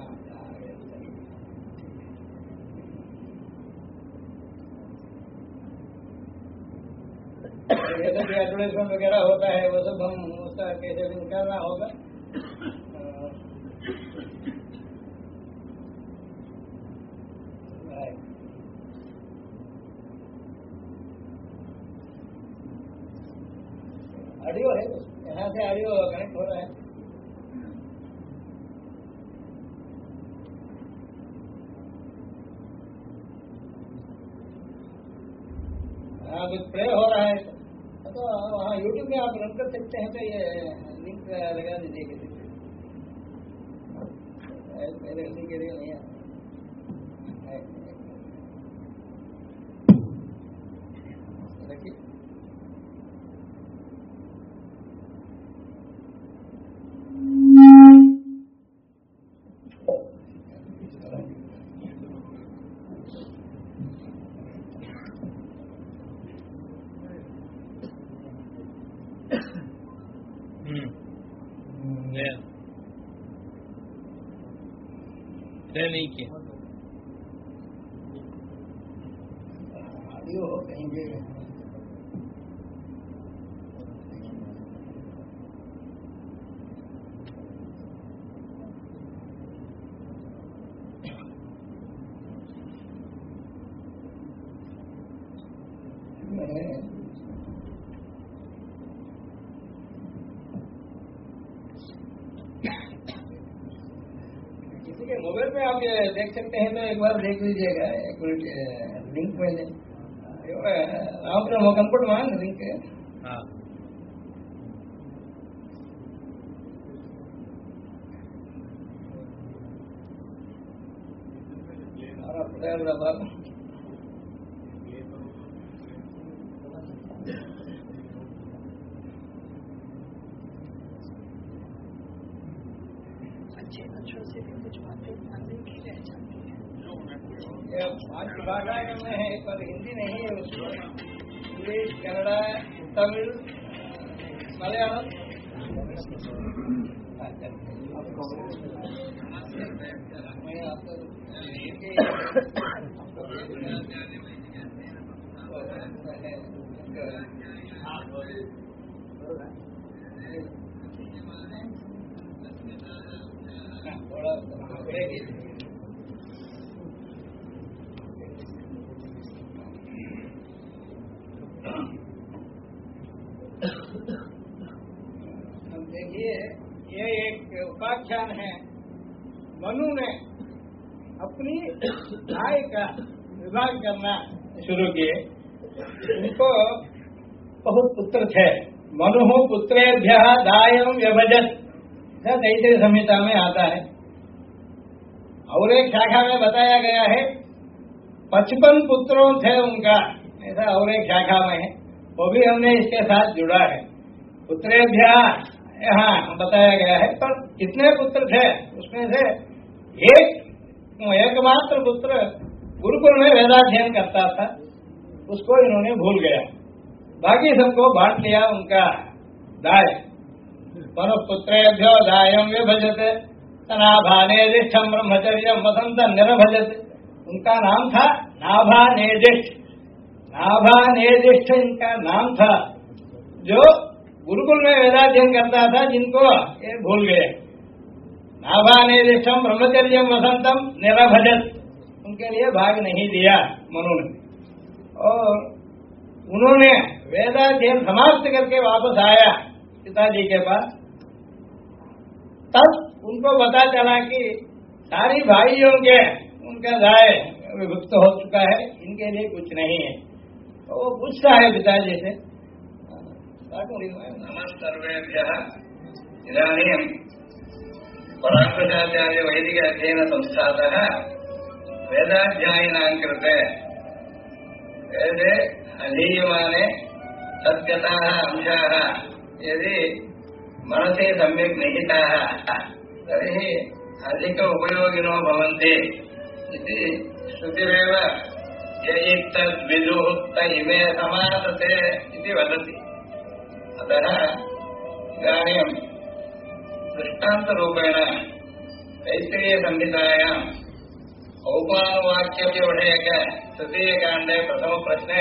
एडवर्टाइजमेंट वगैरह होता है, वो सब हम उसका कैसे भी निकालना होगा। ऑडियो है, यहाँ से ऑडियो कनेक्ट हो रहा है। हाँ, कुछ प्ले हो रहा है तो वहाँ यूट्यूब में आप रन कर सकते हैं, तो ये लिंक लगा दीजिए किसी से, पहले उसी के लिए नहीं है। देखिए नहीं किया ऑडियो कहीं भी मोबाइल में आप ये देख सकते हैं, तो एक बार देख लीजिएगा। एक मिनट लिंक में आप कंप्यूटर में लिंक है। हाँ, पांच भाषा में है, पर हिंदी नहीं है उसमें, इंग्लिश, कन्नड़ा, तमिल, मलयालम। देखिए, ये एक उपाख्यान है। मनु ने अपनी गाय का विभाग करना शुरू किए। उनको बहुत पुत्र थे। मनु पुत्रेभ्यः दायं व्यभजत, तैत्तिरीय संहिता में आता है। और एक शाखा में बताया गया है 55 पुत्रों थे उनका, ऐसा और एक शाखा में है, वो भी हमने इसके साथ जुड़ा है। पुत्रेभ्यः यहाँ बताया गया है, पर कितने पुत्र थे उसमें से एकमात्र पुत्र गुरुकुल में वेदाध्ययन करता था, उसको इन्होंने भूल गया। बाकी सबको बांट लिया उनका दाय। मनुपुत्रेभ्यो दायं व्यभजते नाभानेदिष्ठं ब्रह्मचर्यं वसन्तं निरभजत। उनका नाम था नाभानेदिष्ठ। नाभानेदिष्ठ इनका नाम था, जो गुरुकुल में वेदाध्ययन करता था, जिनको ये भूल गए। नाभानेदिष्ठं ब्रह्मचर्यं वसन्तं निरभजत, उनके लिए भाग नहीं दिया मनु ने। और उन्होंने वेदाध्ययन समाप्त करके वापस आया पिताजी के पास। तब उनको पता चला कि सारी भाइयों के उनका दाय विभक्त हो चुका है, इनके लिए कुछ नहीं है। तो वो पूछता है पिताजी से, नमस्तेभ्यः। इदानीं पराङ्कुशाचार्य वैदिक अध्ययन संस्थातः वेदाध्यायिनां कृते वेदे अधीयमाने सद्गताः अंशाः यदि मनसि सम्यक् निहिताः तर्हि अधिक उपयोगिनो भवन्ति इति श्रुतिरेव यैतद्विदुः त इमे समासते इति वदति। अतः इदानीं दृष्टान्तरूपेण तैत्तिरीयसंहितायाम् औपानुवाक्यविषयक तृतीयकाण्डे प्रथमप्रश्ने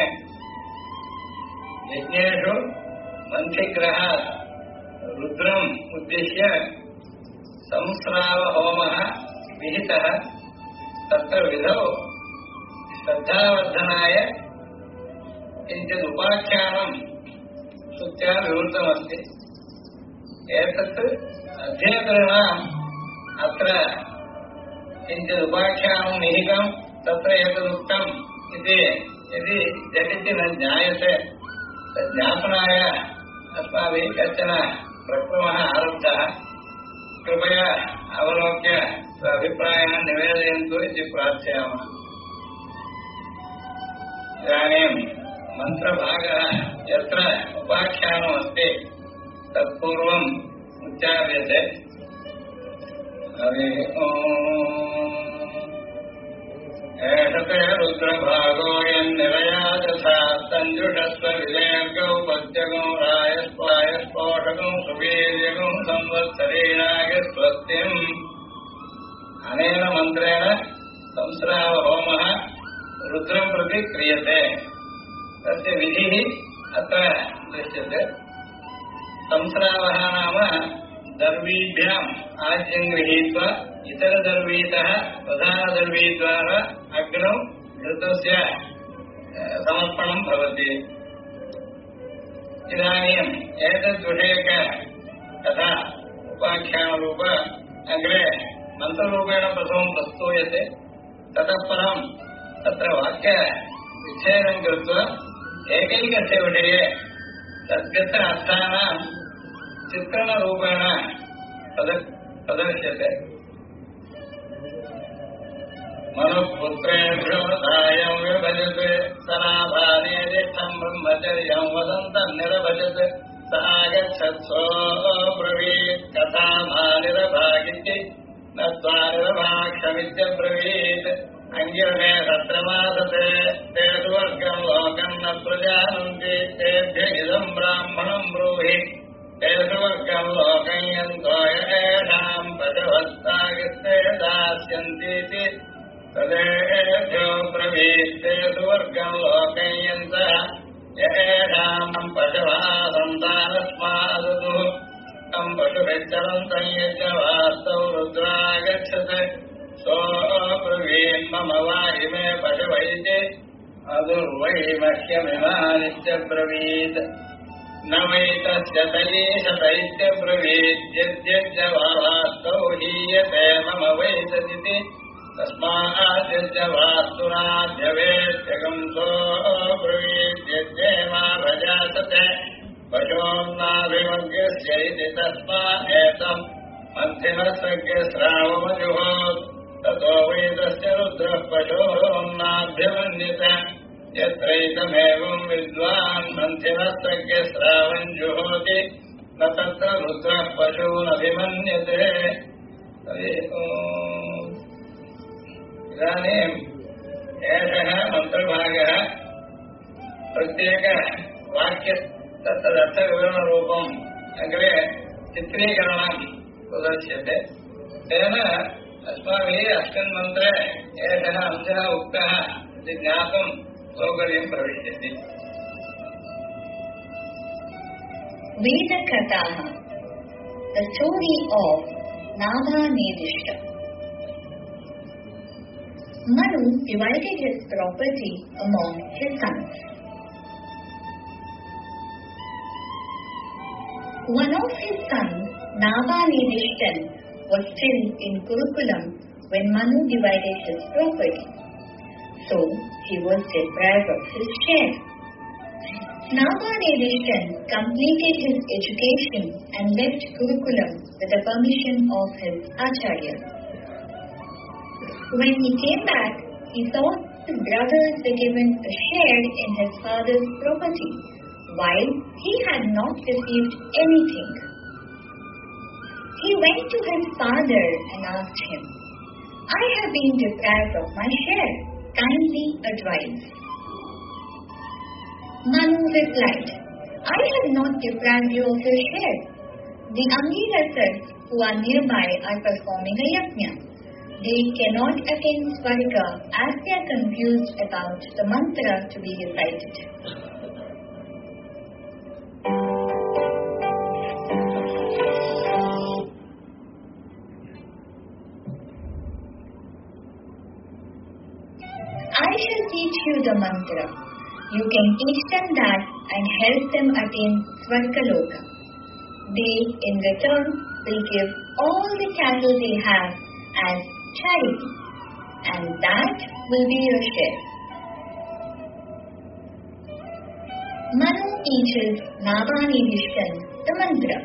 यज्ञेषु मन्थिग्रहात् रुद्रम् उद्दिश्य संस्रावहोमः विहितः। तत्र विधौ श्रद्धावर्धनाय किञ्चिदुपाख्यानं श्रुत्या विवृतमस्ति। एतत् अध्येतॄणाम् अत्र किञ्चिदुपाख्यानं निहितं तत्र एतदुक्तम् इति यदि झटिति न ज्ञायते तज्ज्ञापनाय अस्माभिः कश्चन प्रक्रमः आरब्धः। कृपया अवलोक्य स्वाभिप्रायान् निवेदयन्तु इति प्रार्थयामः। इदानीं मन्त्रभागः यत्र उपाख्यानमस्ति तत्पूर्वम् उच्चार्यते। हरि ओम्। एषते रुद्रभागो यन्निरयादथा तञ्जुषस्व विदेर्गौ पद्यगौ रायस्वायस्पोषगौ सुवीर्यगौ संवत्सरीणागस्वस्तिम्। अनेन मन्त्रेण संस्रावहोमः रुद्रं प्रति क्रियते। तस्य विधिः अत्र दृश्यते। संस्रावः नाम दर्वीभ्याम् आज्यं गृहीत्वा इतरदर्वीतः प्रधानदर्वीद्वारा अग्नौ घृतस्य समर्पणं भवति। इदानीम् एतद्विषयक कथा उपाख्यानरूप अग्रे मन्त्ररूपेण प्रथमं प्रस्तूयते। ततः परं तत्र वाक्यविच्छेदं कृत्वा एकैकस्य विषये तद्गत अर्थानां चित्रणरूपेण प्रदर्श्यते। मनुपुत्रेभ्यो सायं विभजते सनाभाने ज्येष्ठं ब्रह्मचर्यं वदन्तं निरभजत् स आगच्छत्सो ब्रवीत् कथामानिरभागिति नत्वा निरभाक्षमित्यब्रवीत्। अङ्गिरणे सत्रमासते ते सुवर्गं लोकं न प्रजानन्ति तेभ्य इदं ब्राह्मणं ब्रूहि ते सुवर्गं लोकं यन्तो येषां पशवस्तागिस्ते दास्यन्तीति तदेभ्यो ब्रवीत् ते सुवर्गं लोकं यन्तः येषां पशवः सन्तानस्मादुः तं पशुभिश्चरन्तं यज्ञवास्तौ रुद्रागच्छते सोऽब्रवीन् मम वा इमे पशवैति अदुर्वै मह्यमिमानित्यब्रवीत् न वै तस्य तयीशतैत्यब्रवीत् यद्यज्ञवास्तौ हीयते मम वै तदिति तस्माद्यज्ञवास्तुनाद्यवेत्यगं सोऽब्रवीत् यज्ञेमा भजासते पशोन्नाभिमग्यस्य इति तस्मादेतम् मन्थिनस्रग्यस्रावमजुहोत् ततो वै तस्य रुद्रः पशोन्नाभ्यमन्यत। यत्रैतमेवं विद्वान् मन्थिनस्रग्यस्रावं जुहोति न तत्र रुद्रः पशूनभिमन्यते। इदानीम् एषः मन्त्रभागः प्रत्येकवाक्य तत्तदर्थविवरणरूपम् अग्रे चित्रीकरणं प्रदर्श्यते। तेन अस्माभिः अस्मिन् मन्त्रे एषः अंशः उक्तः इति ज्ञातुं सौकर्यं भविष्यति। वेदकथाः, the story of Nabha-Nedishta. Manu divided his property among his sons. One of his sons, Nabha-Nedishtan, was still in Gurukulam when Manu divided his property, so he was deprived of his share. Navanedishan completed his education and left Gurukulam with the permission of his Acharya. When he came back, he saw his brothers were given a share in his father's property, while he had not received anything. He went to his father and asked him, "I have been deprived of my share. Kindly advise." Manu replied, "I have not deprived you of your share. The Angirasas who are nearby are performing a yajna. They cannot attain Swarga as they are confused about the mantra to be recited." "I shall teach you the mantra. You can teach them that and help them attain Swargaloka. They, in return, will give all the cattle they have as charity, and that will be your share." Manu teaches Navanedishan the mantra.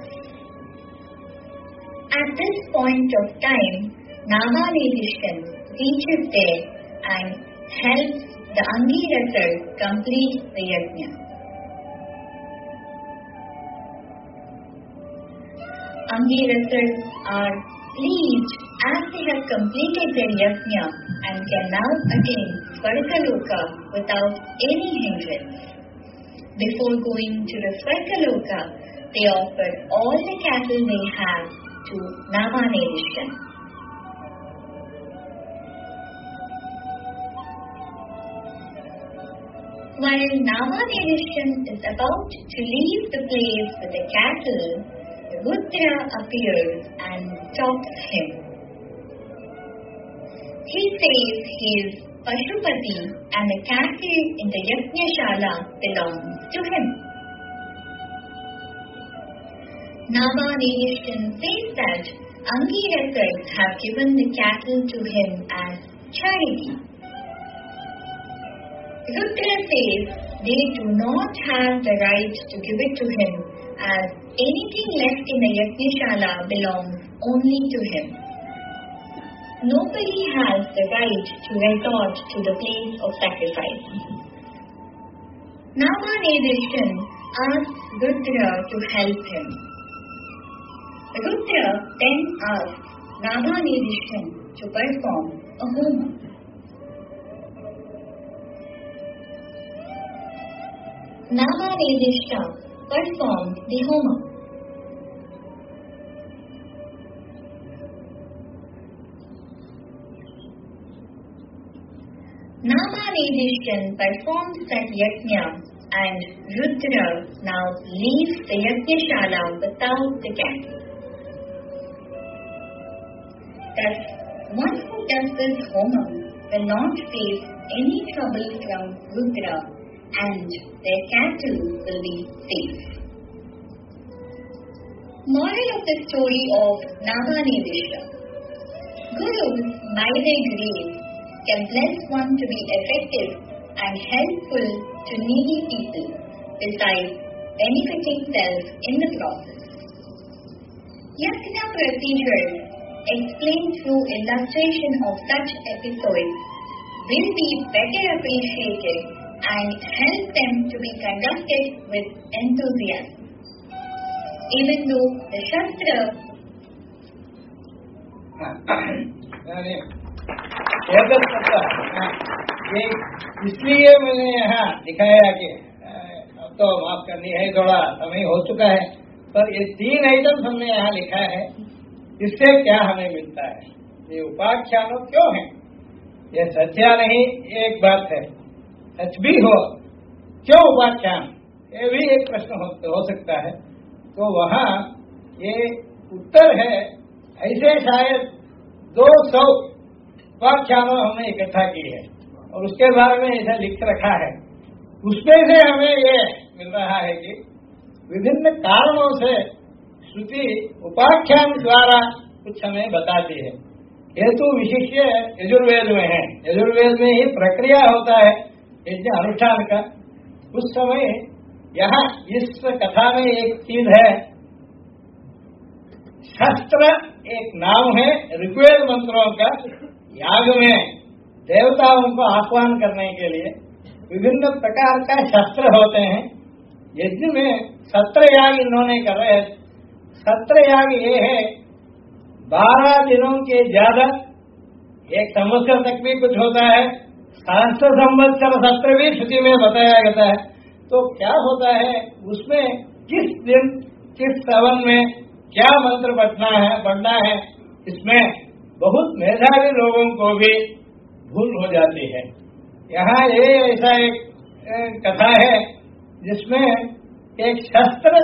At this point of time, Navanedishan reaches there and helps the Angirasas complete the yajna. Angirasas are pleased as they have completed their yajna and can now attain Swargaloka without any hindrance. Before going to the Swargaloka, they offer all the cattle they have to Navanedishan. While Navanedishan is about to leave the place with the cattle, Rudra appears and stops him. He says he is Pashupati and the cattle in the Yajnashala belongs to him. Navanedishan says that Angirasas have given the cattle to him as charity. Rudra says they do not have the right to give it to him, as anything left in the Yajnashala belongs only to him. Nobody has the right to resort to the place of sacrifice. Navanedishan asks Rudra to help him. Rudra then asks Navanedishan to perform a homa. Navanedishan performed the homa. Navanedishan performs that yajna and Rudra now leaves the Yajnashala without the cattle. Thus, one who does this homa will not face any trouble from Rudra and their cattle will be safe. Moral of the story of Navanedishan: Gurus, by their grace, can bless one to be effective and helpful to needy people, besides benefiting self in the process. Yajna procedures explained through illustration of such episodes will be better appreciated and help them to be conducted with enthusiasm. Even though the Shastra इसलिए मैंने यहाँ दिखाया कि अब तो माफ करनी है, थोड़ा समय हो चुका है, पर ये 3 आइटम हमने यहाँ लिखा है। इससे क्या हमें मिलता है, ये उपाख्यान क्यों है, ये सत्या नहीं एक बात है, सच भी हो क्यों उपाख्यान, ये भी एक प्रश्न हो सकता है। तो वहाँ ये उत्तर है, ऐसे शायद 200 उपाख्यानों हमने इकट्ठा की है और उसके बारे में ऐसा लिख रखा है। उसमें से हमें ये मिल रहा है कि विभिन्न कारणों से श्रुति उपाख्यान द्वारा कुछ हमें बताती है। हेतु विशिष्य यजुर्वेद में है, यजुर्वेद में ही प्रक्रिया होता है यज्ञ अनुष्ठान का। उस समय यहाँ इस कथा में एक चीज है, शस्त्र एक नाम है ऋग्वेद मंत्रों का। याग में देवताओं को आह्वान करने के लिए विभिन्न प्रकार का शस्त्र होते हैं। यज्ञ में सत्र याग इन्होंने कर रहे हैं। सत्र याग ये है 12 दिनों के ज्यादा, एक संवत्सर तक भी कुछ होता है, सहस्त्र संवत्सर सत्र भी श्रुति में बताया गया है। तो क्या होता है उसमें, किस दिन किस सवन में क्या मंत्र पढ़ना है, इसमें बहुत मेधावी लोगों को भी भूल हो जाती है। यहाँ ये ऐसा एक कथा है जिसमें एक शस्त्र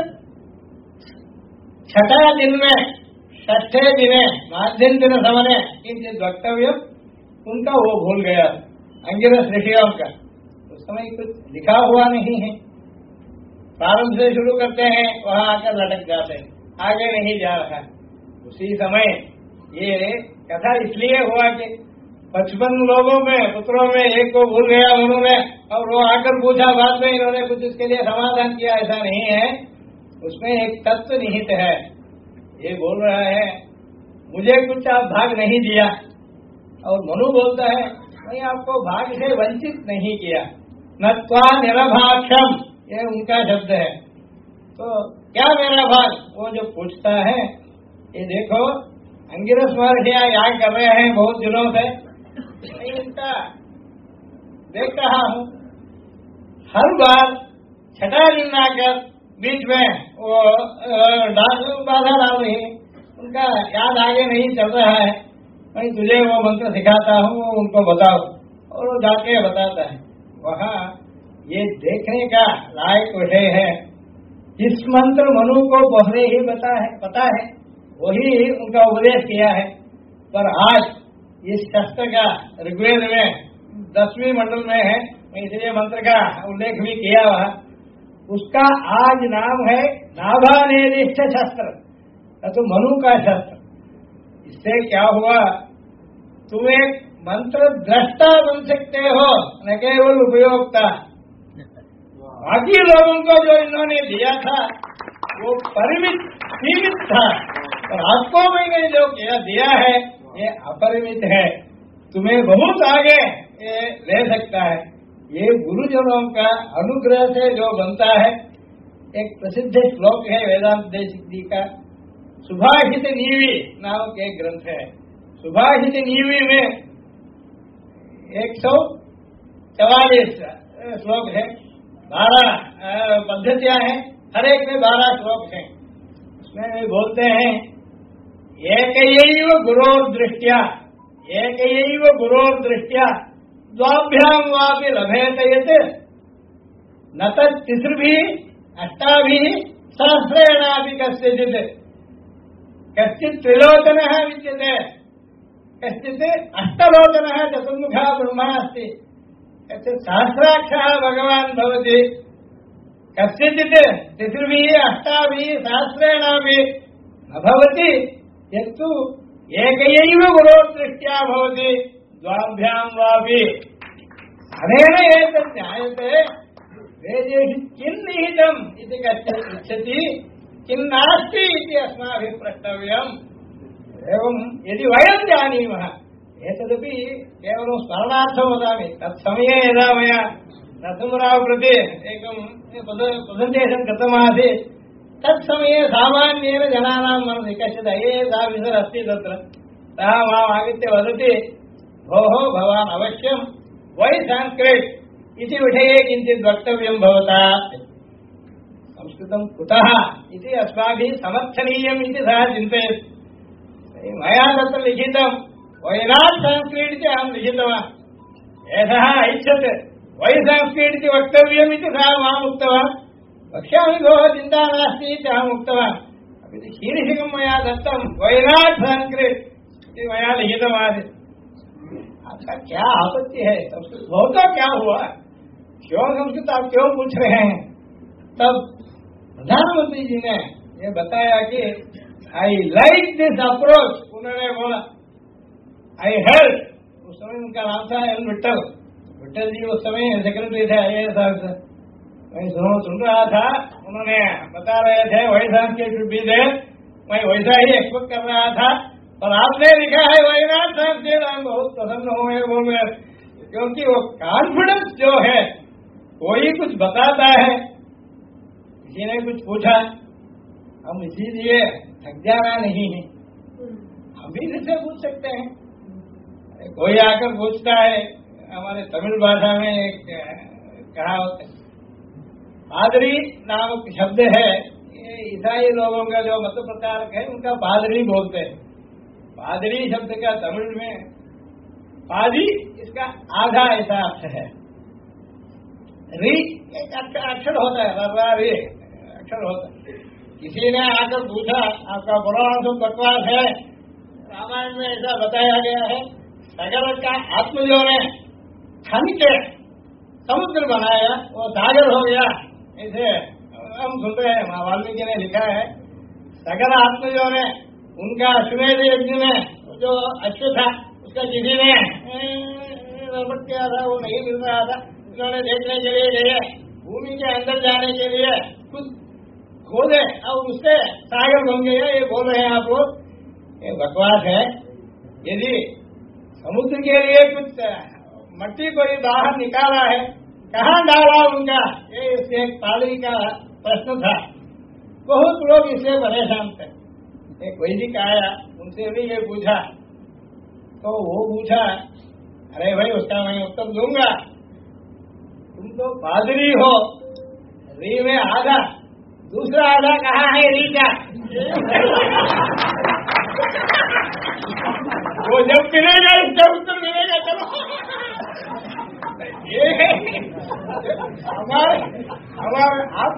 छठा दिन में षष्ठे दिने माध्यम दिन समने किंचित वक्तव्य उनका वो भूल गया, अंगिरस ऋषियों का। उस समय कुछ लिखा हुआ नहीं है, प्रारंभ से शुरू करते हैं वहां आकर लटक जाते हैं, आगे नहीं जा रहा। उसी समय ये कथा इसलिए हुआ कि 55 लोगों में पुत्रों में एक को भूल गया उन्होंने, और वो आकर पूछा बाद में, इन्होंने कुछ इसके लिए समाधान किया। ऐसा नहीं है, उसमें एक तत्व निहित है। ये बोल रहा है मुझे कुछ आप भाग नहीं दिया, और मनु बोलता है मैं आपको भाग से वंचित नहीं किया। नत्वा निरभाक्षम, ये उनका शब्द है। तो क्या मेरा भाग, वो जो पूछता है, ये देखो अंगिरस महर्षि याग कर रहे हैं बहुत दिनों से, मैं इनका देख रहा हूँ, हर बार छठा दिन आकर बीच में वो बाधा डाल रही है, उनका याद आगे नहीं चल रहा है। मैं तुझे वो मंत्र सिखाता हूँ, वो उनको बताओ, और वो जाके बताता है। वहाँ ये देखने का लायक विषय है, इस मंत्र मनु को पहले ही पता है, वही उनका उपदेश किया है। पर आज इस शस्त्र का ऋग्वेद में 10वीं मंडल में है, मैं इसलिए मंत्र का उल्लेख भी किया वहाँ। उसका आज नाम है नाभानिर्दिष्ट शस्त्र, तो मनु का शस्त्र। इससे क्या हुआ, तुम एक मंत्र दृष्टा बन सकते हो, न केवल उपयोक्ता। बाकी लोगों को जो इन्होंने दिया था वो परिमित सीमित था, और आपको मैंने जो दिया है ये अपरिमित है, तुम्हें बहुत आगे ये ले सकता है। ये गुरुजनों का अनुग्रह से जो बनता है। एक प्रसिद्ध श्लोक है वेदांत देशिक जी का, सुभाषित नीवी नामक एक ग्रंथ है। सुभाषित नीवी में 144 श्लोक है, 12 पद्धतियां हैं, हर एक में 12 श्लोक हैं। उसमें वे बोलते हैं एकैव गुरोर्दृष्ट्या द्वाभ्याम वापि लभेत यत् न तत् तिसृभिः अष्टाभिः सहस्रेणापि कश्चित् त्रिलोचनः विद्यते, कश्चित् अष्टलोचनः चतुर्मुखः ब्रह्मा अस्ति, कश्चित् सहस्राक्षः भगवान् भवति, कश्चित् तिसृभिः अष्टाभिः सहस्रेणापि न भवति, यत्तु एकैव गुरोर्दृष्ट्या भवति द्वाभ्यां वापि। अनेन एतत् ज्ञायते वेदेषु किन्निहितम् इति कश्चित् पृच्छति, किन्नास्ति इति अस्माभिः प्रष्टव्यम्। एवं यदि वयं जानीमः, एतदपि केवलं स्मरणार्थं वदामि। तत्समये यदा मया नरसिंहराव प्रति एकं प्रेजेण्टेशन् कृतमासीत्, तत्समये सामान्येन जनानां मनसि कश्चित् IAS आफीसर् अस्ति तत्र, सः माम् आगत्य वदति भोः भवान् अवश्यं वै संस्कृत इति विषये किञ्चित् वक्तव्यं भवता। संस्कृतं कुतः इति अस्माभिः समर्थनीयम् इति सः चिन्तयति। मया तत्र लिखितं वै नाट् संस्कृत इति अहं लिखितवान्, एषः ऐच्छत् वै संस्कृत इति वक्तव्यम् इति सः माम् उक्तवान्। वक्ष्यामि भोः चिन्ता नास्ति इति अहम् उक्तवान्। अपि शीर्षकं मया दत्तं वै नाट् संस्कृत इति मया लिखितमासीत्। आपका क्या आपत्ति है, संस्कृत होता क्या हुआ, क्यों संस्कृत आप क्यों पूछ रहे हैं। तब प्रधानमंत्री जी ने ये बताया कि आई लाइक दिस अप्रोच, उन्होंने बोला आई हर्ड, उस समय उनका नाम था एन विट्ठल। विट्ठल जी उस समय सेक्रेटरी थे IAS ऑफिसर। मैं सुन रहा था, उन्होंने बता रहे थे वैसा के भी दे, मैं वैसा ही एक्सपेक्ट कर रहा था, पर आपने लिखा है वैनाथ साहब से मैं बहुत प्रसन्न हूँ वो में, क्योंकि वो कॉन्फिडेंस जो है कोई कुछ बताता है, किसी ने कुछ पूछा, हम इसीलिए थक जाना नहीं है, हम भी इससे पूछ सकते हैं। कोई आकर पूछता है, हमारे तमिल भाषा में एक कहावत है, पादरी नामक शब्द है, ये ईसाई लोगों का जो मत प्रचारक है उनका पादरी बोलते हैं। पादरी शब्द का तमिल में पादी, इसका आधा ऐसा अर्थ है। री एक अक्षर होता है, री अक्षर होता है। किसी ने आकर पूछा, आपका पुराण तो बकवास है, रामायण में ऐसा बताया गया है, सागर का आत्मजो ने खन के समुद्र बनाया, वो सागर हो गया। ऐसे हम सुन रहे हैं, वाल्मीकि ने लिखा है, सागर आत्मजो ने उनका अश्वमेध यज्ञ में जो अश्व था उसका किसी ने रबट किया था, वो नहीं मिल रहा था, उन्होंने देखने के लिए गए, भूमि के अंदर जाने के लिए कुछ खोदे और उससे सागर बन गया। ये बोल रहे हैं आप लोग, ये बकवास है। यदि समुद्र के लिए कुछ मट्टी कोई बाहर निकाला है, कहाँ डाला उनका, ये इससे एक पाली का प्रश्न था। बहुत लोग इससे परेशान थे। एक वैदिक आया, उनसे भी ये पूछा, तो वो पूछा, अरे भाई उसका मैं उत्तर दूंगा, तुम तो पादरी हो, री में आधा, दूसरा आधा कहाँ है री का? वो जब मिलेगा इसका उत्तर मिलेगा। चलो ये हमारा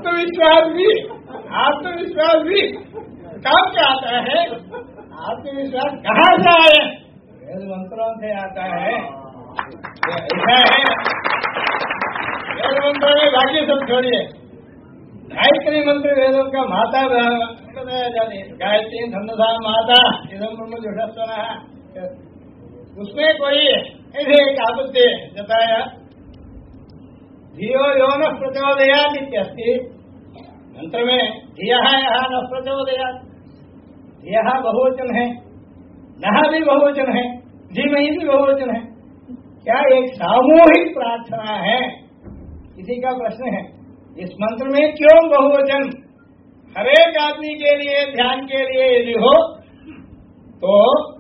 आत्मविश्वास भी काम से आता है। आत्मविश्वास कहाँ से आए? वेद मंत्रों से आता है। ऐसा है, वेद मंत्रों में बाकी सब छोड़िए, गायत्री मंत्र वेदों का माता बताया जाते, गायत्री धनुषा माता इदम ब्रह्म जुषस्वना, उसमें कोई ऐसे एक आपत्ति जताया, धियो यो न प्रचोदयात् इत्यस्ति, मंत्र में धियः यः न प्रचोदयात्, धियः बहुवचन है, नः भी बहुवचन है, धीमहि भी बहुवचन है। क्या एक सामूहिक प्रार्थना है? किसी का प्रश्न है, इस मंत्र में क्यों बहुवचन? हर एक आदमी के लिए, ध्यान के लिए यदि हो तो,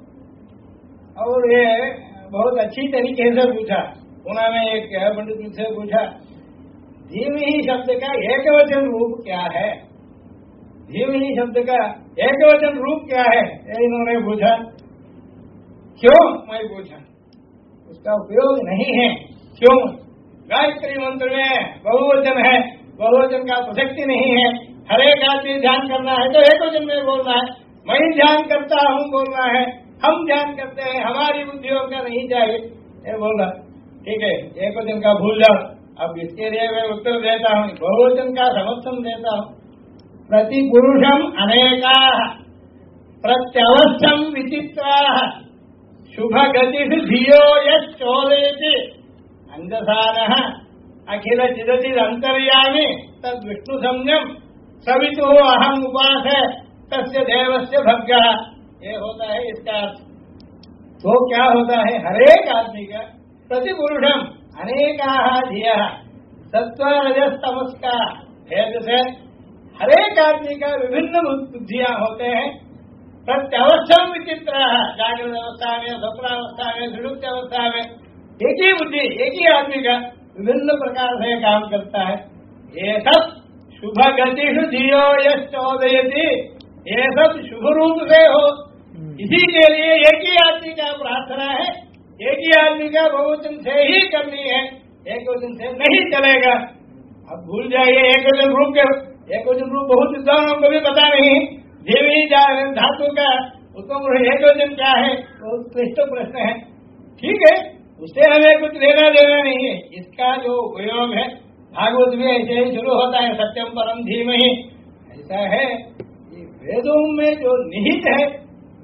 और ये बहुत अच्छी तरीके से पूछा, पुणे में एक पंडित मुझसे पूछा, धीमहि शब्द का एकवचन रूप क्या है? धीमहि शब्द का एकवचन रूप क्या है? इन्होंने पूछा। क्यों? मैं पूछा, उसका उपयोग नहीं है। क्यों? गायत्री मंत्र में बहुवचन है, बहुवचन का प्रसक्ति नहीं है। हर एक आदमी ध्यान करना है तो एकवचन में बोलना है, मैं ध्यान करता हूँ बोलना है, हम ध्यान करते हैं, हमारी बुद्धियों का नहीं चाहिए ये बोलना। ठीक है, एकवचन का भूल जाओ। अब इसके लिए मैं उत्तर देता हूँ, बहुवचन का समर्थन देता हूँ। प्रतिपुरुषम अनेका प्रत्यवस्थम विचित्रा शुभ गति धियो योलेति अंधसारः अखिल चिदचिद अंतर्यामी तद विष्णु संज्ञम सवितु अहम उपास तस्य देवस्य भग्गः। ये होता है इसका अर्थ। तो क्या होता है, हरेक आदमी का प्रतिपुरुषम अनेका धिया, सत्व रजस तमस का भेद से हरेक आदमी का विभिन्न बुद्धियां होते हैं। प्रत्यवस्थम विचित्र, जागृत अवस्था में, स्वप्नावस्था में, सुषुप्त अवस्था में एक ही बुद्धि, एक ही आदमी का विभिन्न प्रकार से काम करता है। ये सब शुभ गतिषु धियो योदयति, ये सब शुभ रूप से हो, इसी के लिए एक ही आदमी का प्रार्थना है, एक ही आदमी का बहुवचन से ही करनी है, एक वचन से नहीं चलेगा। अब भूल जाइए एक वचन रूप के, एक वचन रूप बहुत विद्वानों को भी पता नहीं। देवी धातु का उत्तम एक वचन क्या है, बहुत क्लिष्ट प्रश्न है। ठीक है, उससे हमें कुछ लेना देना नहीं है। इसका जो उपयोग है, भागवत भी ऐसे ही शुरू होता है, सत्यम परम धीमहि। ऐसा है, ये वेदों में जो निहित है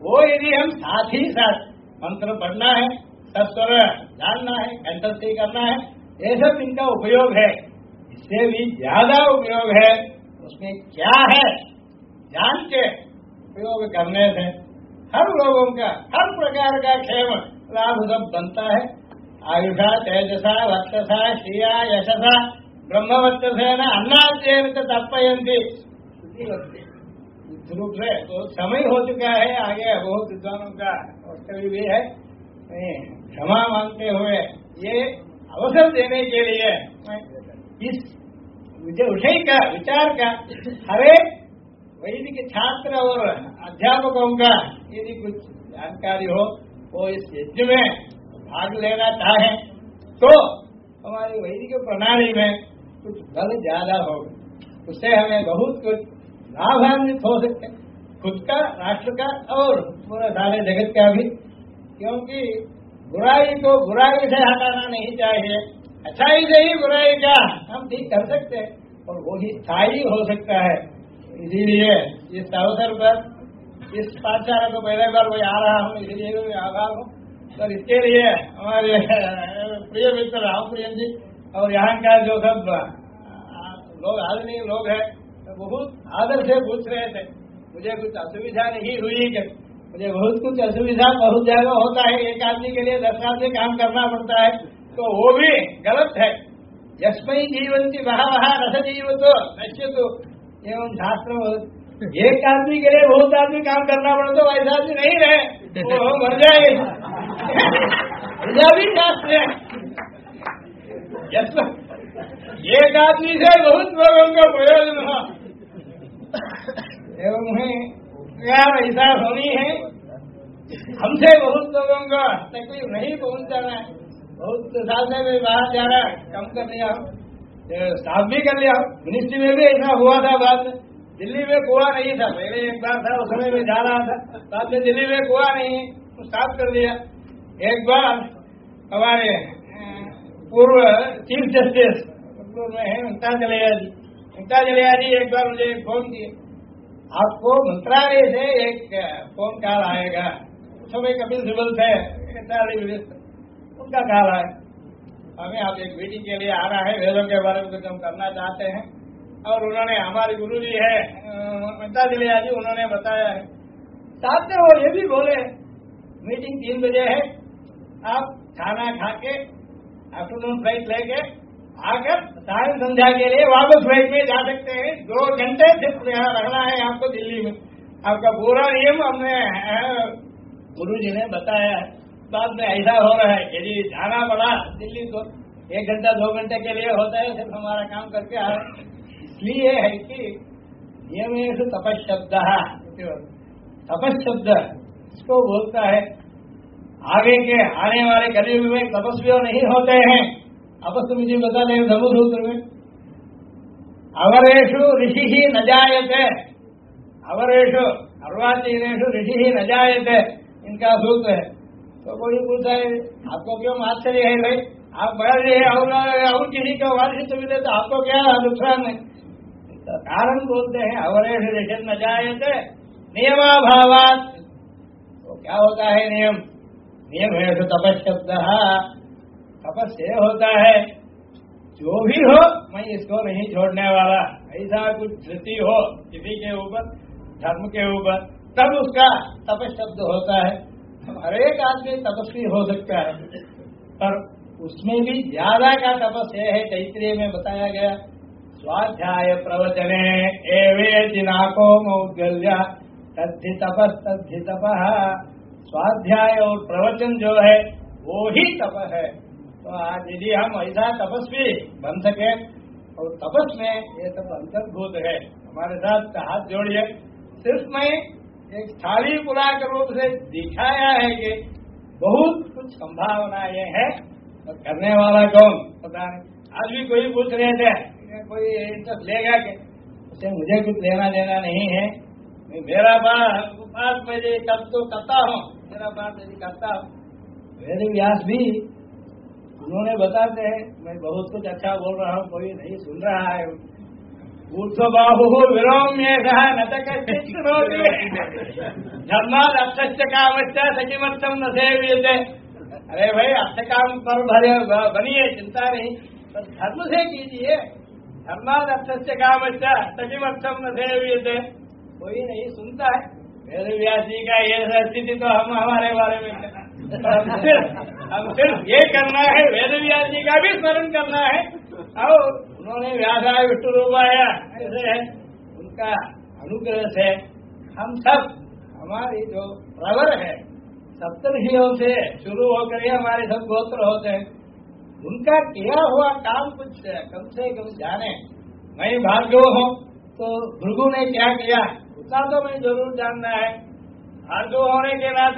वो यदि हम साथ ही साथ मंत्र पढ़ना है, तत्स्वर जानना है, कंठस्थी करना है, ये सब इनका उपयोग है। इससे भी ज्यादा उपयोग है उसमें क्या है जान के उपयोग करने से हर लोगों का हर प्रकार का क्षेम लाभ सब बनता है। आयुषा तेजसा वक्षसा श्रिया यशसा ब्रह्मवत्तसेन अन्नाद्येन च तर्पयन्ति। इस रूप से तो समय हो चुका है, आगे बहुत विद्वानों का वक्तव्य भी है। क्षमा मांगते हुए ये अवसर देने के लिए इस विषय का विचार का हरेक वैदिक छात्र और अध्यापकों का यदि कुछ जानकारी हो वो इस यज्ञ में भाग लेना चाहे तो हमारी वैदिक प्रणाली में कुछ बल ज्यादा होगा, उससे हमें बहुत कुछ लाभान्वित हो सकते, खुद का, राष्ट्र का और पूरे सारे जगत का भी। क्योंकि बुराई को बुराई से हटाना नहीं चाहिए, अच्छाई से ही बुराई का हम ठीक कर सकते हैं और वो ही स्थायी हो सकता है। इसीलिए इस अवसर पर इस पाठशाला को पहले बार मैं आ रहा हूँ, इसलिए मैं आभार हूँ। और इसके लिए हमारे प्रिय मित्र रामप्रियन जी और यहाँ का जो सब लोग आदरणीय लोग हैं बहुत आदर से पूछ रहे थे मुझे कुछ असुविधा नहीं हुई कि मुझे बहुत कुछ असुविधा बहुत ज्यादा होता है, एक आदमी के लिए 10 साल से काम करना पड़ता है, तो वो भी गलत है। यस्मै जीवन्ति बहवः रस जीवतो नश्यतो एवं शास्त्र एक आदमी के लिए बहुत आदमी काम करना पड़ता तो वैसा आदमी नहीं रहे, वो मर जाए। भी शास्त्र है एक आदमी से बहुत लोगों का प्रयोजन हो एवं यार ऐसा होनी है, हमसे बहुत लोगों का तकलीफ नहीं पहुंचाना है। बहुत साल से मैं बाहर जाना कम कर लिया हूँ, साफ भी कर लिया हूँ। मिनिस्ट्री में भी ऐसा हुआ था, बाद में दिल्ली में कुआ नहीं था, पहले एक बार था उस समय में जा रहा था, बाद में दिल्ली में कुआ नहीं तो साफ कर दिया। एक बार हमारे पूर्व चीफ जस्टिस में है वेंकटाचलैया जी एक बार मुझे फोन किए, आपको मंत्रालय से एक फोन कॉल आएगा। उस समय कपिल सिब्बल थे मिनिस्टर, उनका कॉल आया, हमें आप एक मीटिंग के लिए आना है, वेदों के बारे में कुछ हम करना चाहते हैं। और उन्होंने हमारे गुरु जी है वेंकटाचलैया जी, उन्होंने बताया है। साथ में वो ये भी बोले मीटिंग 3 बजे है, आप खाना खा के आफ्टरनून फ्लाइट लेके आकर साय संध्या के लिए वापस फ्लाइट में जा सकते हैं। 2 घंटे सिर्फ यहाँ रहना है आपको दिल्ली में, आपका पूरा नियम हमने गुरु जी ने बताया है। बाद में ऐसा हो रहा है यदि जाना पड़ा दिल्ली तो 1 घंटा 2 घंटे के लिए होता है, सिर्फ हमारा काम करके आ रहे। इसलिए है कि नियमेषु तपश्शब्द, तपश्शब्द इसको बोलता है आगे के आने वाले कलयुग में तपस्वी नहीं होते हैं। अपस्तु मुझे बता दें धर्मसूत्र में अवरेषु ऋषि ही न जायते, अवरेषु अर्वाचीनेषु ऋषि ही न जायते, इनका सूत्र है। तो कोई पूछता है आपको क्यों आश्चर्य है भाई, आप बढ़ रहे और किसी को वार्षिक मिले तो आपको क्या नुकसान है? तो कारण बोलते हैं अवरेषु ऋषि न जायते नियमाभावात्। तो क्या होता है नियम? नियम है तो तपश्शब्द, तपस से होता है जो भी हो मैं इसको नहीं छोड़ने वाला, ऐसा कुछ धृति हो किसी के ऊपर धर्म के ऊपर, तब उसका तपश्शब्द होता है। हर एक आदमी तपस्वी हो सकता है, पर उसमें भी ज्यादा का तपस है। तैत्तिरीय में बताया गया स्वाध्याय प्रवचने एवेति नाको मौद्गल्य तद्धि तपस् तद्धि तपः। स्वाध्याय और प्रवचन जो है वो ही तप है। तो आज यदि हम ऐसा तपस्वी बन सके और तपस में ये सब अंतर्भूत है, हमारे साथ हाथ जोड़िए। सिर्फ मैं एक थाली पुरा के रूप से दिखाया है कि बहुत कुछ संभावनाएं हैं, और करने वाला कौन पता नहीं। आज भी कोई पूछ रहे थे कोई इंटरेस्ट लेगा कि उसे मुझे कुछ लेना देना नहीं है, मेरा पास मैं तब तो करता हूँ, मेरा पास यदि करता हूँ। वेद व्यास भी उन्होंने बताते हैं मैं बहुत कुछ अच्छा बोल रहा हूँ, कोई नहीं सुन रहा है, ऊर्ध्वबाहुः विरोम्येषः न च कश्चित् शृणोति धर्मात् अर्थश्च कामश्च सकिमर्थं न सेव्यते। अरे भाई अर्थ काम पर बनिए, चिंता नहीं, तो धर्म से कीजिए। धर्मात् अर्थश्च कामश्च सकिमर्थं न सेव्यते। कोई नहीं सुनता है। वेद व्यास जी का ये स्थिति तो हम हमारे बारे में हम सिर्फ ये करना है, वेद व्यास जी का भी स्मरण करना है। और उन्होंने व्यासाय विष्णु रूपाया ऐसे है, उनका अनुग्रह से हम सब, हमारी जो प्रवर है सप्तर्षियों से शुरू होकर ही हमारे सब गोत्र होते हैं, उनका किया हुआ काम कुछ कम से कम जाने। मैं भार्गव हूँ तो भृगु ने क्या किया उतना तो मैं जरूर जानना है। भार्गव होने के नाते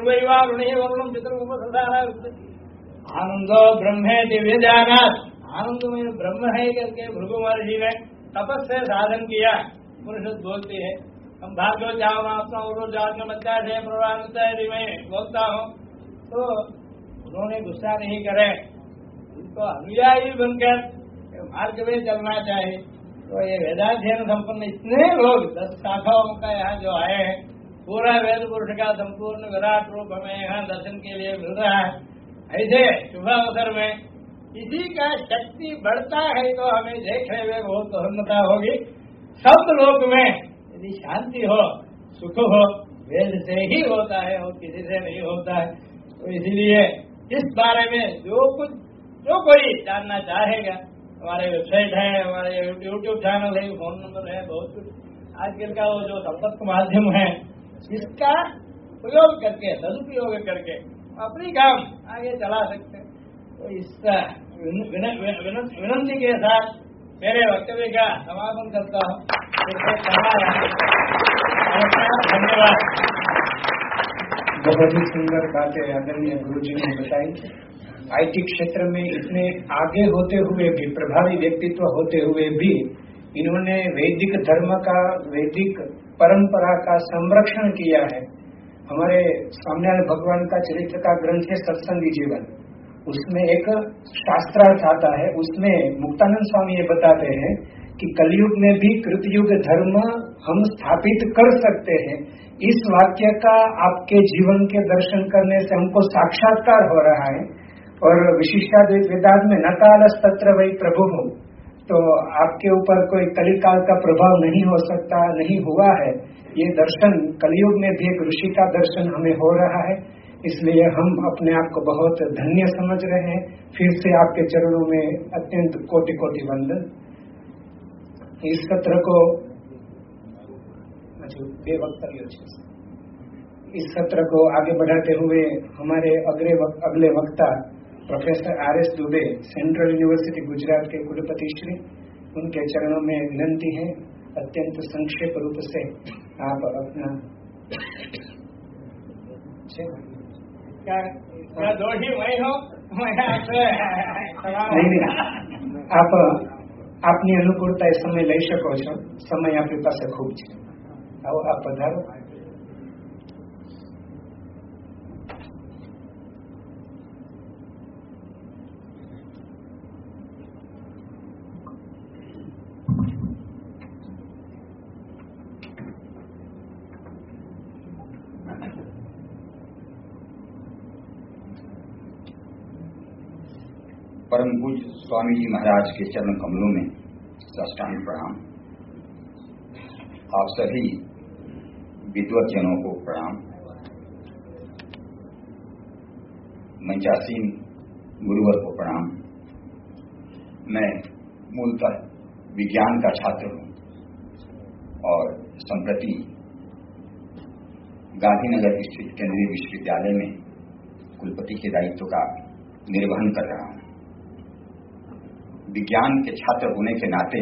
आनंदो ब्रह्मे दिव्य जानात, आनंद में ब्रह्म है करके भृगु महर्षि ने तपस से साधन किया। पुरुषद बोलती है हम भार्गव जावनात्मा बच्चा से प्रवानता यदि मैं बोलता हूँ तो उन्होंने गुस्सा नहीं करे, उनको अनुयायी बनकर मार्ग में चलना चाहिए। तो ये वेदाध्ययन संपन्न इतने लोग 10 शाखाओं का यहाँ जो आए हैं, पूरा वेद पुरुष का संपूर्ण विराट रूप हमें यहाँ दर्शन के लिए मिल रहा है। ऐसे शुभ अवसर में इसी का शक्ति बढ़ता है तो हमें देखने में बहुत प्रसन्नता होगी। सब लोग में यदि शांति हो, सुख हो, वेद से ही होता है और किसी से नहीं होता है। तो इसीलिए इस बारे में जो कोई जानना चाहेगा, हमारे वेबसाइट है, हमारे यूट्यूब चैनल है, फोन नंबर है, बहुत कुछ आजकल का वो जो संपर्क माध्यम है, इसका प्रयोग करके, सदुपयोग करके अपनी काम आगे चला सकते हैं। तो इस विनंती के साथ मेरे वक्तव्य का समापन करता हूँ। धन्यवाद। बहुत ही सुंदर बातें आदरणीय गुरुजी ने बताई। आईटी क्षेत्र में इतने आगे होते हुए भी, प्रभावी व्यक्तित्व होते हुए भी, इन्होंने वैदिक धर्म का, वैदिक परंपरा का संरक्षण किया है। हमारे स्वामीनारायण भगवान का चरित्र का ग्रंथ है सत्संगी जीवन, उसमें एक शास्त्रार्थ आता है। उसमें मुक्तानंद स्वामी ये बताते हैं कि कलयुग में भी कृतयुग धर्म हम स्थापित कर सकते हैं। इस वाक्य का आपके जीवन के दर्शन करने से हमको साक्षात्कार हो रहा है। और विशिष्टाद्वैत वेदांत में न कालस्तत्र वै प्रभु हो, तो आपके ऊपर कोई कलिकाल का प्रभाव नहीं हो सकता, नहीं हुआ है। ये दर्शन कलयुग में भी एक ऋषि का दर्शन हमें हो रहा है। इसलिए हम अपने आप को बहुत धन्य समझ रहे हैं। फिर से आपके चरणों में अत्यंत कोटि कोटि वंदन। इस सत्र को इस सत्र को आगे बढ़ाते हुए हमारे अगले वक्ता professor RS Dubey, central university Gujarat के कुलपति श्री, उनके चरणों में विनंती है अत्यंत संक्षेप रूप से आप अपना क्या दोषी मैं हूँ? नहीं, आप આપની અનુકૂળતા એ સમય લઈ શકો છો। સમય આપણી પાસે ખૂબ છે। આવો આપ પધારો। परम पूज्य स्वामी जी महाराज के चरण कमलों में साष्टांग प्रणाम। आप सभी विद्वत जनों को प्रणाम। मंचासीन गुरुवर को प्रणाम। मैं मूलतः विज्ञान का छात्र हूं और संप्रति गांधीनगर स्थित केंद्रीय विश्वविद्यालय में कुलपति के दायित्व का निर्वहन कर रहा हूं। विज्ञान के छात्र होने के नाते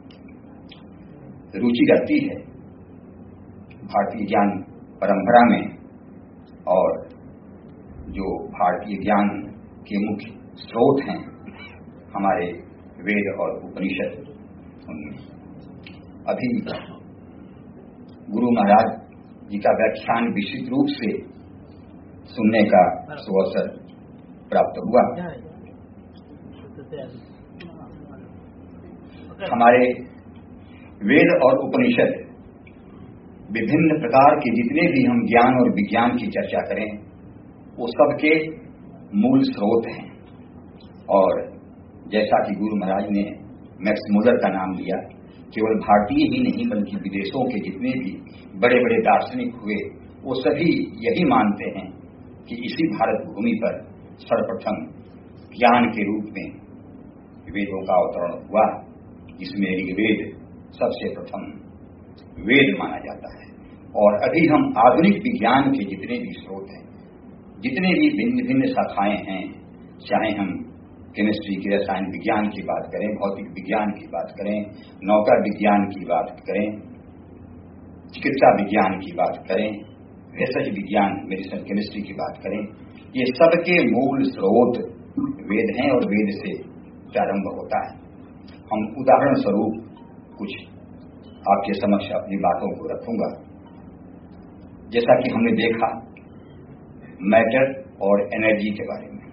रुचि रहती है भारतीय ज्ञान परंपरा में, और जो भारतीय ज्ञान के मुख्य स्रोत हैं हमारे वेद और उपनिषद, उनमें अभी गुरु महाराज जी का व्याख्यान विस्तृत रूप से सुनने का सुअवसर प्राप्त हुआ। हमारे वेद और उपनिषद विभिन्न प्रकार के जितने भी हम ज्ञान और विज्ञान की चर्चा करें वो सबके मूल स्रोत हैं। और जैसा कि गुरु महाराज ने मैक्स मुलर का नाम लिया, केवल भारतीय ही नहीं बल्कि विदेशों के जितने भी बड़े बड़े दार्शनिक हुए वो सभी यही मानते हैं कि इसी भारत भूमि पर सर्वप्रथम ज्ञान के रूप में वेदों का अवतरण हुआ, जिसमें ऋग्वेद सबसे प्रथम वेद माना जाता है। और अभी हम आधुनिक विज्ञान के जितने भी स्रोत हैं, जितने भी भिन्न भिन्न शाखाएं हैं, चाहे हम केमिस्ट्री की, रसायन विज्ञान की बात करें, भौतिक विज्ञान की बात करें, नौका विज्ञान की बात करें, चिकित्सा विज्ञान की बात करें, भेषज विज्ञान मेडिसिन केमिस्ट्री की बात करें, ये सबके मूल स्रोत वेद हैं और वेद से प्रारंभ होता है। हम उदाहरण स्वरूप कुछ आपके समक्ष अपनी बातों को रखूंगा। जैसा कि हमने देखा मैटर और एनर्जी के बारे में,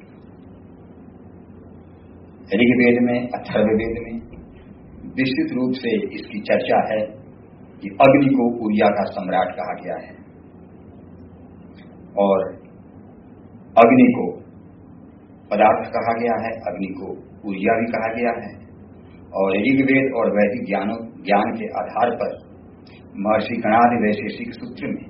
ऋग्वेद में, अथर्ववेद में विस्तृत रूप से इसकी चर्चा है कि अग्नि को ऊर्जा का सम्राट कहा गया है और अग्नि को पदार्थ कहा गया है, अग्नि को ऊर्जा भी कहा गया है। और ऋग्वेद और वैदिक ज्ञान के आधार पर महर्षि कणाद वैशेषिक सूत्र में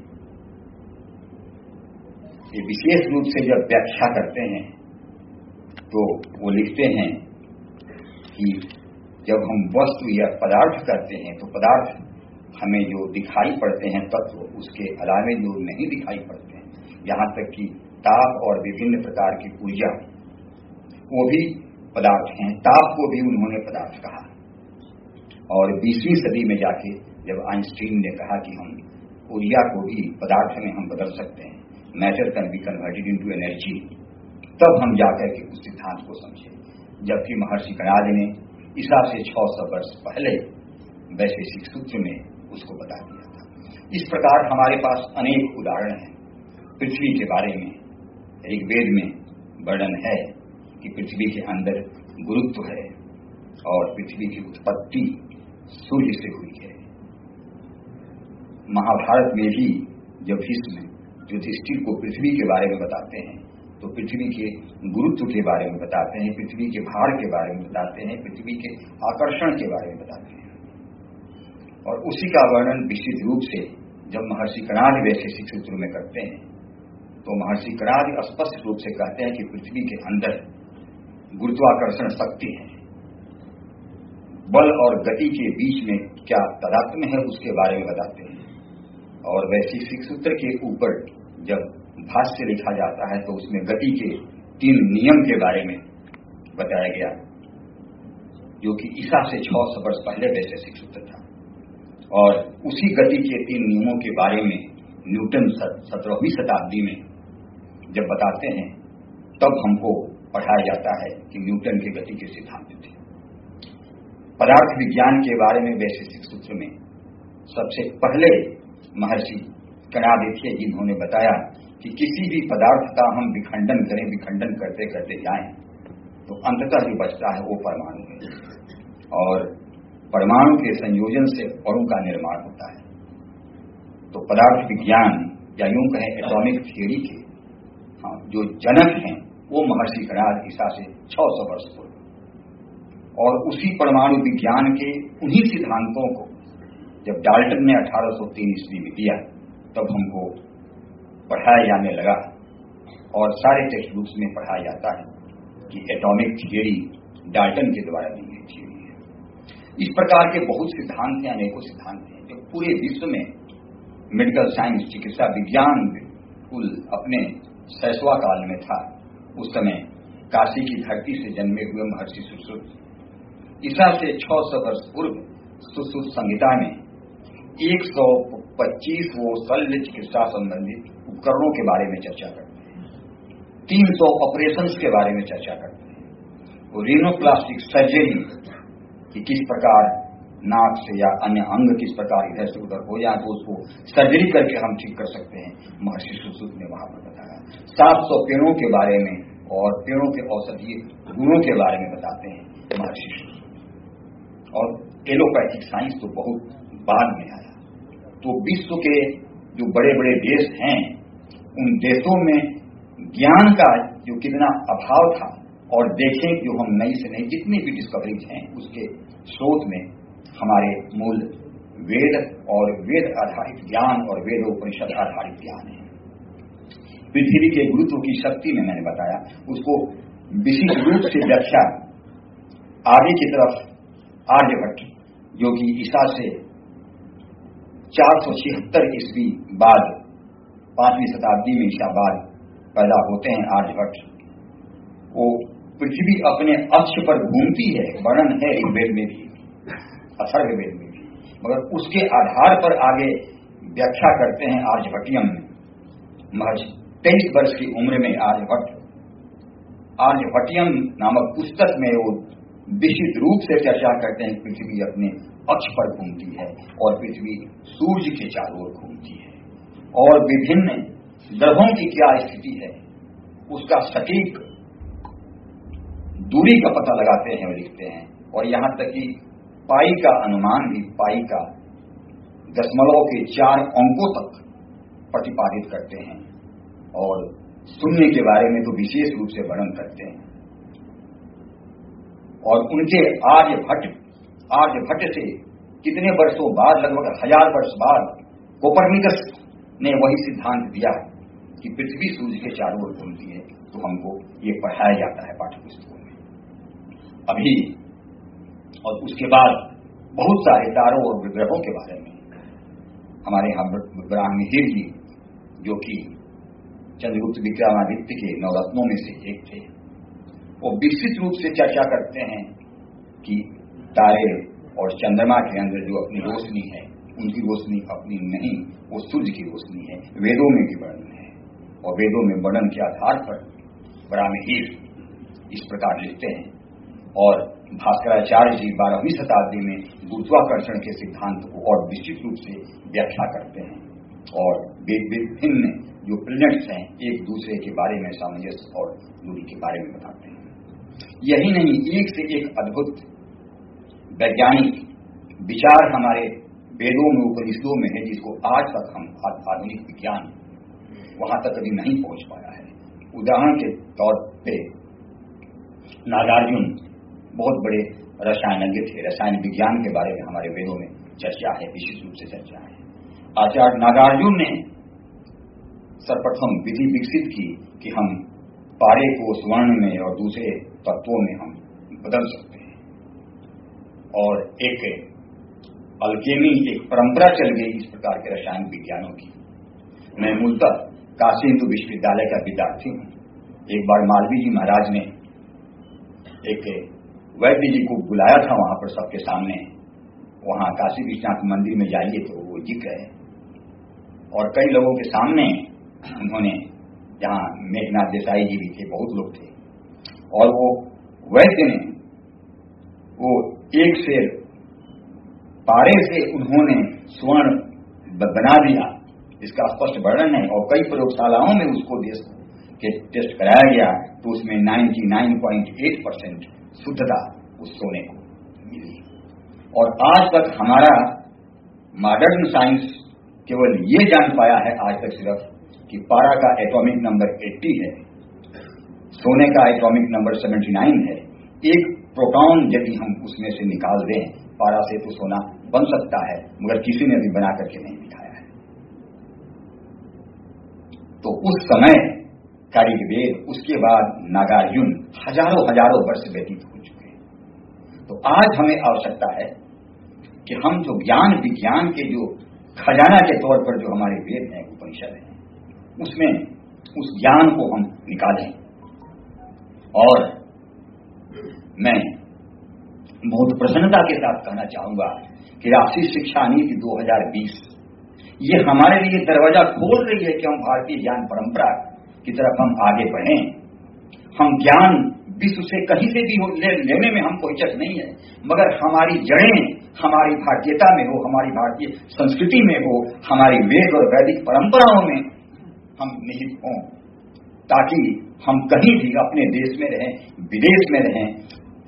ये विशेष रूप से जब व्याख्या करते हैं तो वो लिखते हैं कि जब हम वस्तु या पदार्थ करते हैं तो पदार्थ हमें जो दिखाई पड़ते हैं तत्व, उसके अलावे जो नहीं दिखाई पड़ते हैं, यहाँ तक कि ताप और विभिन्न प्रकार की ऊर्जा, वो भी पदार्थ हैं। ताप को भी उन्होंने पदार्थ कहा। और 20वीं सदी में जाके जब आइंस्टीन ने कहा कि हम ऊर्जा को भी पदार्थ में हम बदल सकते हैं, matter can be converted into energy, तब हम जाकर के उस सिद्धांत को समझे। जबकि महर्षि कणाद ने ईसा से 600 वर्ष पहले वैशेषिक सूत्र में उसको बता दिया था। इस प्रकार हमारे पास अनेक उदाहरण हैं। पृथ्वी के बारे में ऋग्वेद में वर्णन है कि पृथ्वी के अंदर गुरुत्व है और पृथ्वी की उत्पत्ति सूर्य से हुई है। महाभारत में भी जब भीष्म युधिष्ठिर को पृथ्वी के बारे में बताते हैं तो पृथ्वी के गुरुत्व के बारे में बताते हैं, पृथ्वी के भार के बारे में बताते हैं, पृथ्वी के आकर्षण के बारे में बताते हैं। और उसी का वर्णन विस्तृत रूप से जब महर्षि कणाद वैशेषिक सूत्र में करते हैं तो महर्षि कणाद स्पष्ट रूप से कहते हैं कि पृथ्वी के अंदर गुरुत्वाकर्षण शक्ति है। बल और गति के बीच में क्या तादात्म्य है उसके बारे में बताते हैं। और वैशेषिक सूत्र के ऊपर जब भाष्य लिखा जाता है तो उसमें गति के 3 नियम के बारे में बताया गया, जो कि ईसा से 600 वर्ष पहले वैशेषिक सूत्र था। और उसी गति के 3 नियमों के बारे में न्यूटन 17वीं शताब्दी में जब बताते हैं तब हमको पढ़ाया जाता है कि न्यूटन के गति के सिद्धांत थे। पदार्थ विज्ञान के बारे में वैशेषिक सूत्र में सबसे पहले महर्षि कणाद थे जिन्होंने बताया कि किसी भी पदार्थ का हम विखंडन करें, विखंडन करते करते जाएं तो अंततः जो बचता है वो परमाणु है और परमाणु के संयोजन से अणु का निर्माण होता है। तो पदार्थ विज्ञान या यूं कहें एटॉमिक थियरी के जो जनक हैं वो महर्षि कणाद ईसा से 600 वर्ष पूर्व। और उसी परमाणु विज्ञान के उन्हीं सिद्धांतों को जब डाल्टन ने 1803 ईस्वी में दिया तब हमको पढ़ाया जाने लगा और सारे टेक्स्ट बुक्स में पढ़ाया जाता है कि एटॉमिक थियरी डाल्टन के द्वारा दी गई थियरी है। इस प्रकार के बहुत सिद्धांत हैं, अनेकों सिद्धांत हैं जो पूरे विश्व में मेडिकल साइंस, चिकित्सा विज्ञान कुल अपने 6वां काल में था। उस समय काशी की धरती से जन्मे हुए महर्षि सुश्रुत ईसा से 600 वर्ष पूर्व सुश्रुत संहिता में 125 वो शल्य चिकित्सा संबंधित उपकरणों के बारे में चर्चा करते हैं, 300 ऑपरेशंस के बारे में चर्चा करते हैं। वो रीनोप्लास्टिक सर्जरी कि किस प्रकार नाक से या अन्य अंग किस प्रकार इधर से उधर हो जाए तो उसको सर्जरी करके हम ठीक कर सकते हैं, महर्षि सुश्रुत ने वहां पर बताया। 700 पेड़ों के बारे में और पेड़ों के औषधीय गुणों के बारे में बताते हैं महर्षि सुश्रुत। और एलोपैथिक साइंस तो बहुत बाद में आया। तो विश्व के जो बड़े बड़े देश हैं, उन देशों में ज्ञान का जो कितना अभाव था, और देखें जो हम नई से नई जितनी भी डिस्कवरीज हैं उसके स्रोत में हमारे मूल वेद और वेद आधारित ज्ञान और वेद उपनिषद आधारित ज्ञान है। पृथ्वी के गुरुत्व की शक्ति में मैंने बताया, उसको विशिष्ट रूप से व्याख्या आगे की तरफ आर्यभट्ट, जो कि ईसा से 476 ईस्वी बाद 5वीं शताब्दी में ईसा बाद पैदा होते हैं आर्यभट्ट। वो पृथ्वी अपने अक्ष पर घूमती है, वर्णन है ऋग्वेद में भी, अथर्ववेद में भी, मगर उसके आधार पर आगे व्याख्या करते हैं आर्यभट्टियम में। महज 23 वर्ष की उम्र में आर्यभट्टियम नामक पुस्तक में वो विशिष्ट रूप से चर्चा करते हैं पृथ्वी अपने अक्ष पर घूमती है और पृथ्वी सूर्य के चारों ओर घूमती है, और विभिन्न ग्रहों की क्या स्थिति है उसका सटीक दूरी का पता लगाते हैं और लिखते हैं। और यहां तक कि पाई का अनुमान भी, पाई का दशमलव के 4 अंकों तक प्रतिपादित करते हैं, और शून्य के बारे में तो विशेष रूप से वर्णन करते हैं। और उनके आर्यभट्ट से कितने वर्षों बाद, लगभग 1000 वर्ष बाद, कोपरनिकस ने वही सिद्धांत दिया कि पृथ्वी सूर्य के चारों ओर घूमती है। तो हमको ये पढ़ाया जाता है पाठ्यपुस्तकों में अभी। और उसके बाद बहुत सारे तारों और ग्रहों के बारे में हमारे यहाँ ब्राह्मणिहिर जी, जो कि चंद्रगुप्त विक्रमादित्य के नवरत्नों में से एक थे, वो विस्तृत रूप से चर्चा करते हैं कि तारे और चंद्रमा के अंदर जो अपनी रोशनी है, उनकी रोशनी अपनी नहीं, वो सूर्य की रोशनी है। वेदों में भी वर्णन है, और वेदों में वर्णन के आधार पर ब्राह्मणिहिर इस प्रकार लिखते हैं। और भास्कराचार्य जी 12वीं शताब्दी में गुरुत्वाकर्षण के सिद्धांत को और विस्तृत रूप से व्याख्या करते हैं, और विभिन्न जो प्लैनेट्स हैं एक दूसरे के बारे में सामंजस्य और दूरी के बारे में बताते हैं। यही नहीं, एक से एक अद्भुत वैज्ञानिक विचार हमारे वेदों में, उपनिषदों में है, जिसको आज तक हम आधुनिक विज्ञान वहां तक कभी नहीं पहुंच पाया है। उदाहरण के तौर पे नागार्जुन बहुत बड़े रसायनज्ञ थे, रसायन विज्ञान के बारे में हमारे वेदों में चर्चा है, विशेष रूप से चर्चा है। आचार्य नागार्जुन ने सर्वप्रथम विधि विकसित की कि हम पारे को स्वर्ण में और दूसरे तत्वों में हम बदल सकते हैं, और एक अल्केमी, एक परंपरा चल गई इस प्रकार के रसायन विज्ञानों की। मैं मूलतः काशी हिंदू विश्वविद्यालय का विद्यार्थी हूं। एक बार मालवीय जी महाराज ने एक वैद्य जी को बुलाया था वहां पर सबके सामने, वहां काशी विश्वनाथ मंदिर में जाइए, तो वो जी गए, और कई लोगों के सामने उन्होंने, जहां मेघनाथ देसाई जी भी थे, बहुत लोग थे, और वो वैद्य ने वो एक से पारे से उन्होंने स्वर्ण बना दिया, इसका स्पष्ट वर्णन है। और कई प्रयोगशालाओं में उसको टेस्ट कराया गया, तो उसमें 99.8% शुद्धता उस सोने को मिली। और आज तक हमारा मॉडर्न साइंस केवल ये जान पाया है आज तक सिर्फ कि पारा का एटॉमिक नंबर 80 है, सोने का एटॉमिक नंबर 79 है। एक प्रोटॉन यदि हम उसमें से निकाल दें पारा से, तो सोना बन सकता है, मगर किसी ने भी बना करके नहीं दिखाया है। तो उस समय का ऋग्वेद, उसके बाद नागार्जुन, हजारों वर्ष व्यतीत हो चुके हैं। तो आज हमें आवश्यकता है कि हम जो ज्ञान विज्ञान के जो खजाना के तौर पर जो हमारे वेद हैं, उपनिषद हैं, उसमें उस ज्ञान को हम निकालें। और मैं बहुत प्रसन्नता के साथ कहना चाहूंगा कि राष्ट्रीय शिक्षा नीति 2020 ये हमारे लिए दरवाजा खोल रही है कि हम भारतीय ज्ञान परंपरा की तरफ हम आगे बढ़ें। हम ज्ञान विश्व से कहीं से भी लेने में हमको हिचक नहीं है, मगर हमारी जड़ें हमारी भारतीयता में हो, हमारी भारतीय संस्कृति में हो, हमारी वेद और वैदिक परंपराओं में हम निहित हों, ताकि हम कहीं भी अपने देश में रहें, विदेश में रहें,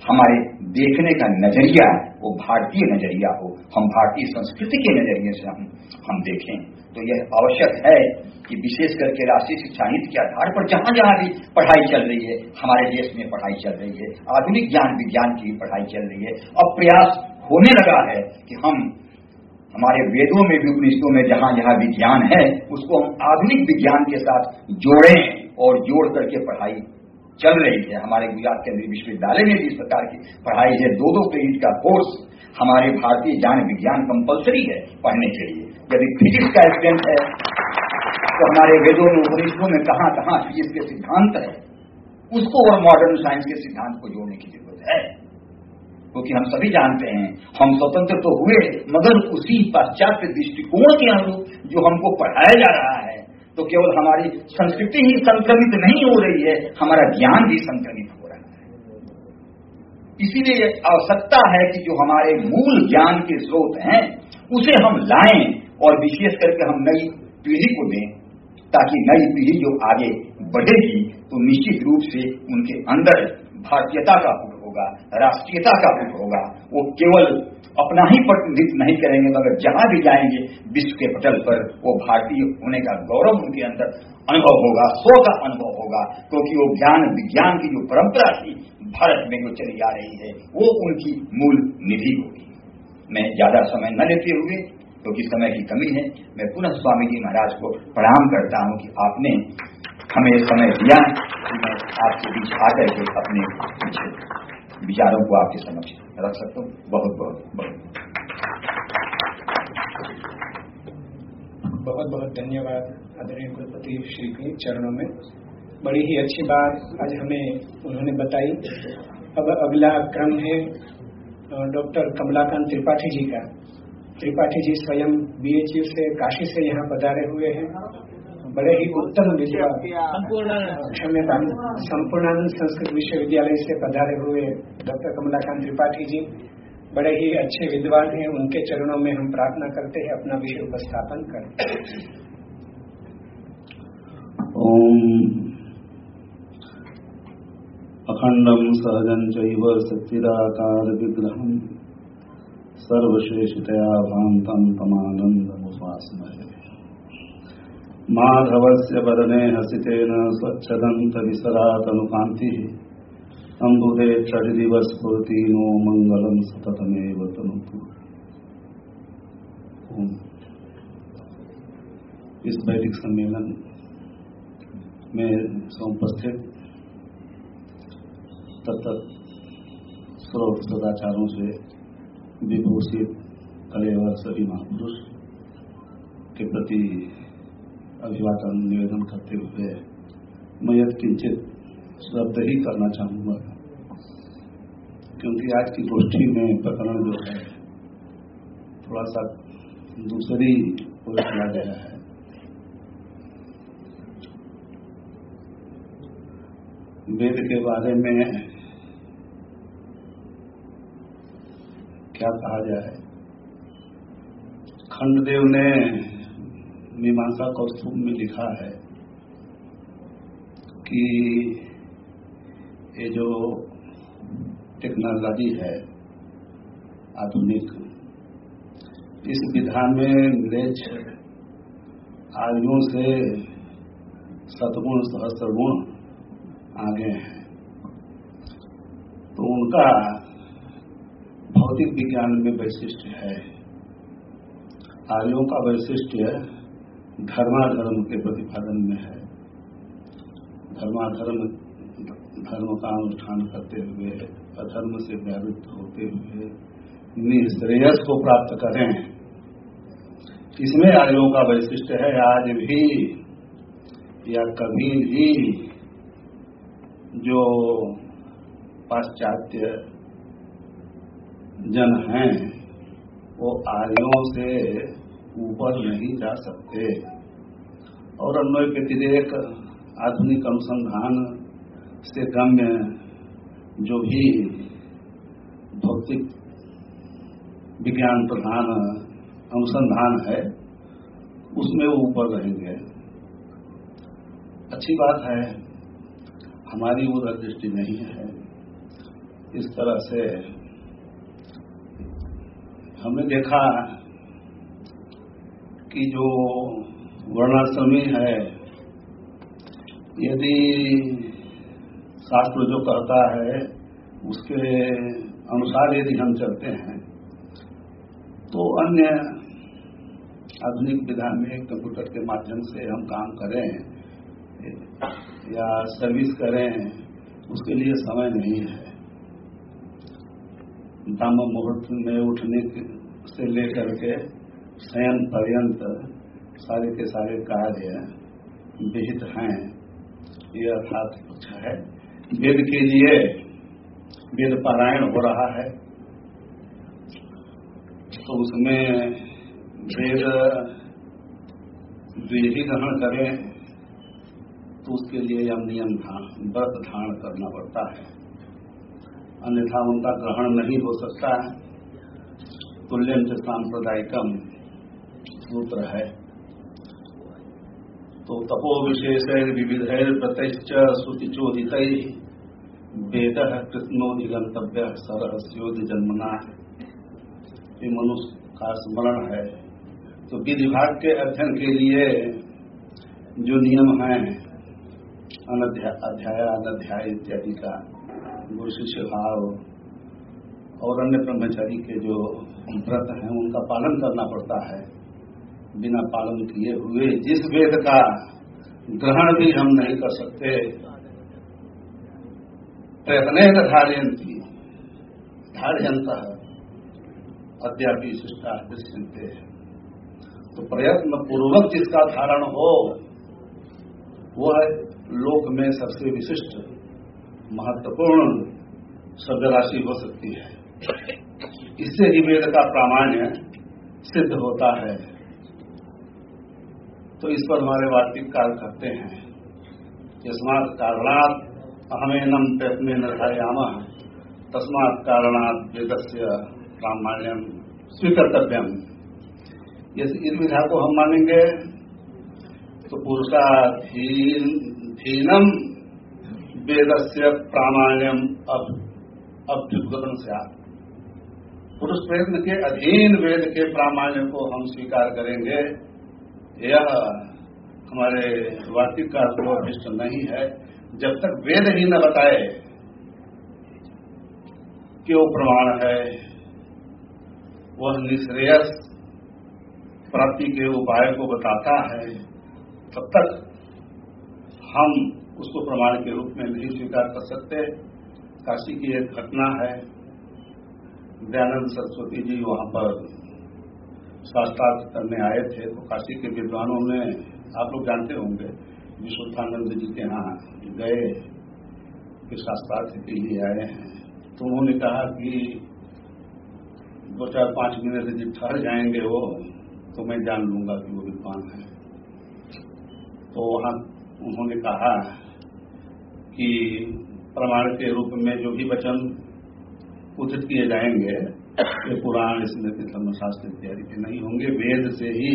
हमारे देखने का नजरिया वो भारतीय नजरिया हो, हम भारतीय संस्कृति के नजरिए से हम देखें। तो यह आवश्यक है कि विशेष करके राष्ट्रीय शिक्षा नीति के आधार पर जहां जहां भी पढ़ाई चल रही है, हमारे देश में पढ़ाई चल रही है, आधुनिक ज्ञान विज्ञान की भी पढ़ाई चल रही है, अब प्रयास होने लगा है कि हम हमारे वेदों में भी उपनिषदों में जहां जहां विज्ञान है उसको हम आधुनिक विज्ञान के साथ जोड़ें और जोड़ करके पढ़ाई चल रही है। हमारे गुजरात केंद्रीय विश्वविद्यालय में भी इस प्रकार की पढ़ाई है। 2-2 क्रेडिट का कोर्स हमारे भारतीय ज्ञान विज्ञान कंपलसरी है पढ़ने के लिए। यदि फिजिक्स का स्टूडेंट है तो हमारे वेदों में उपनिषदों में कहां कहां फिजिक्स के सिद्धांत है, उसको और मॉडर्न साइंस के सिद्धांत को जोड़ने की जरूरत है। क्योंकि हम सभी जानते हैं हम स्वतंत्र तो हुए मगर उसी पाश्चात्य दृष्टिकोण के अनुरूप जो हमको पढ़ाया जा रहा है, तो केवल हमारी संस्कृति ही संक्रमित नहीं हो रही है, हमारा ज्ञान भी संक्रमित हो रहा है। इसीलिए आवश्यकता है कि जो हमारे मूल ज्ञान के स्रोत हैं उसे हम लाएं और विशेष करके हम नई पीढ़ी को दें, ताकि नई पीढ़ी जो आगे बढ़ेगी तो निश्चित रूप से उनके अंदर भारतीयता का पुट होगा, राष्ट्रीयता का पुट होगा। वो केवल अपना ही प्रतिनिधित्व नहीं करेंगे मगर जहां भी जाएंगे विश्व के पटल पर वो भारतीय होने का गौरव उनके अंदर अनुभव होगा, स्व का अनुभव होगा। क्योंकि वो ज्ञान विज्ञान की जो परंपरा थी भारत में जो चली आ रही है वो उनकी मूल निधि होगी। मैं ज्यादा समय न लेते हुए, क्योंकि समय की कमी है, मैं पुनः स्वामी जी महाराज को प्रणाम करता हूं कि आपने हमें समय दिया कि मैं आपके बीच आकर के अपने विचारों को आपके समक्ष रख सकता हूं। बहुत बहुत धन्यवाद आदरणीय कुलपति श्री के चरणों में। बड़ी ही अच्छी बात आज हमें उन्होंने बताई। अब अगला क्रम है डॉक्टर कमलाकांत त्रिपाठी जी का। त्रिपाठी जी स्वयं BHU से काशी से यहाँ पधारे हुए हैं। बड़े ही उत्तम संपूर्णानंद संस्कृत विश्वविद्यालय से पधारे हुए डॉक्टर कमलाकांत त्रिपाठी जी बड़े ही अच्छे विद्वान हैं। उनके चरणों में हम प्रार्थना करते हैं अपना विषय उपस्थापन करें। ओम अखंडम सहजं चैव सच्चिदाकार विग्रहं सर्वशेषतया भान्तं तमानन्दमुपास्महे। माधवस्य वदने हसितेन स्वच्छदन्तविसरातनुकान्तिः अम्बुदे षड्दिवस्फूर्ति नो मङ्गलं सततमेव तनोतु। इस वैदिक सम्मेलन में उपस्थित तत्त स्रोत सदाचारों से विभूषित कलेवर सभी महापुरुष के प्रति अभिवादन निवेदन करते हुए मैं किंचित शब्द ही करना चाहूंगा, क्योंकि आज की गोष्ठी में प्रकरण जो है थोड़ा सा दूसरी ओर चला गया है। वेद के बारे में क्या कहा जाए। खंडदेव ने मीमांसा कौस्तुभ में लिखा है कि ये जो टेक्नोलॉजी है आधुनिक, इस विधान में म्लेच्छ आयुओं से सतगुण सहस्त्रगुण आगे हैं। तो उनका भौतिक विज्ञान में वैशिष्ट्य है। आर्यों का वैशिष्ट्य धर्माधर्म के प्रतिपादन में है। धर्म का अनुष्ठान करते हुए अधर्म से व्यावृत्त होते हुए निःश्रेयस को प्राप्त करें, इसमें आर्यों का वैशिष्ट्य है। आज भी या कभी भी जो पाश्चात्य जन हैं वो आर्यों से ऊपर नहीं जा सकते। और अन्वय व्यतिरेक आधुनिक अनुसंधान से गम्य जो भी भौतिक विज्ञान प्रधान अनुसंधान है उसमें वो ऊपर रहेंगे। अच्छी बात है, हमारी उधर दृष्टि नहीं है। इस तरह से हमने देखा कि जो वर्णाश्रमी है, यदि शास्त्र जो कहता है उसके अनुसार यदि हम चलते हैं तो अन्य आधुनिक विधा में कंप्यूटर के माध्यम से हम काम करें या सर्विस करें, उसके लिए समय नहीं है। ब्रह्म मुहूर्त में उठने से लेकर के शयन पर्यंत सारे के सारे कार्य विहित हैं। यह अर्थात कुछ है। वेद के लिए वेद पारायण हो रहा है तो उसमें वेद विधि ग्रहण करें तो उसके लिए यम नियम व्रत धारण करना पड़ता है, अन्यथा उनका ग्रहण नहीं हो सकता है। तुल्यम च सांप्रदायिकम सूत्र है। तो तपो विशेष विविधैर व्रतैश्च श्रुतिचोदित वेद कृष्णोधिगंतव्य सरहस्योधि जन्मना। ये मनुष्य का स्मरण है। तो विधि भाग के अध्ययन के लिए जो नियम हैं अध्याय अनध्याय इत्यादि का, गुरु शिष्य भाव और अन्य ब्रह्मचारी के जो व्रत हैं उनका पालन करना पड़ता है। बिना पालन किए हुए जिस वेद का ग्रहण भी हम नहीं कर सकते, प्रयत्न धारयंती धारयंत अद्यापि शिष्टा दृश्यन्ते। तो प्रयत्न पूर्वक जिसका धारण हो वह लोक में सबसे विशिष्ट महत्वपूर्ण शब्द राशि हो सकती है। इससे ही वेद का प्रामाण्य सिद्ध होता है। तो इस पर हमारे वार्तिककार कहते हैं, यस्मात् कारणात् अहमेनम प्रयत्ने निर्धारयामः तस्मात् कारणात् वेदस्य प्रामाण्यम स्वीकर्तव्यम। इस विधा को हम मानेंगे तो पुरुषाधीनम वेदस्य प्रामाण्यम अभ्युपगतम स्यात्। पुरुष प्रयत्न के अधीन वेद के प्रामाण्य को हम स्वीकार करेंगे, यह हमारे वार्तिककार को अभिष्ट नहीं है। जब तक वेद ही न बताए कि वो प्रमाण है, वह निश्रेयस प्राप्ति के उपाय को बताता है, तब तक हम उसको प्रमाण के रूप में नहीं स्वीकार कर सकते। काशी की एक घटना है, दयानंद सरस्वती जी वहां पर शास्त्रार्थ करने आए थे। तो काशी के विद्वानों ने, आप लोग जानते होंगे, विश्वनाथानंद जी के यहाँ गए कि शास्त्रार्थ के लिए आए हैं। तो उन्होंने कहा कि 2-4-5 मिनट यदि ठहर जाएंगे वो तो मैं जान लूंगा कि वो विद्वान है। तो वहां उन्होंने कहा कि प्रमाण के रूप में जो भी वचन उचित किए जाएंगे ये पुराण, स्मृति, धर्मशास्त्र इत्यादि के नहीं होंगे। वेद से ही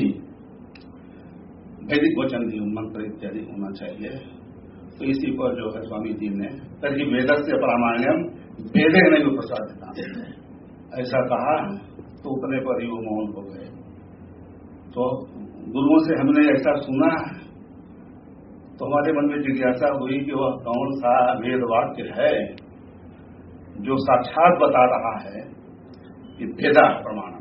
वैदिक वचन भी, मंत्र इत्यादि होना चाहिए। तो इसी पर जो है स्वामी जी ने तभी वेदस्य प्रामाण्यम वेदे नहीं उपसादिता ऐसा कहा। तो उतने पर ही वो मौन हो गए। तो गुरुओं से हमने ऐसा सुना तो हमारे मन में जिज्ञासा हुई कि वह कौन सा वेद वाक्य है जो साक्षात बता रहा है कि वेदा प्रमाण।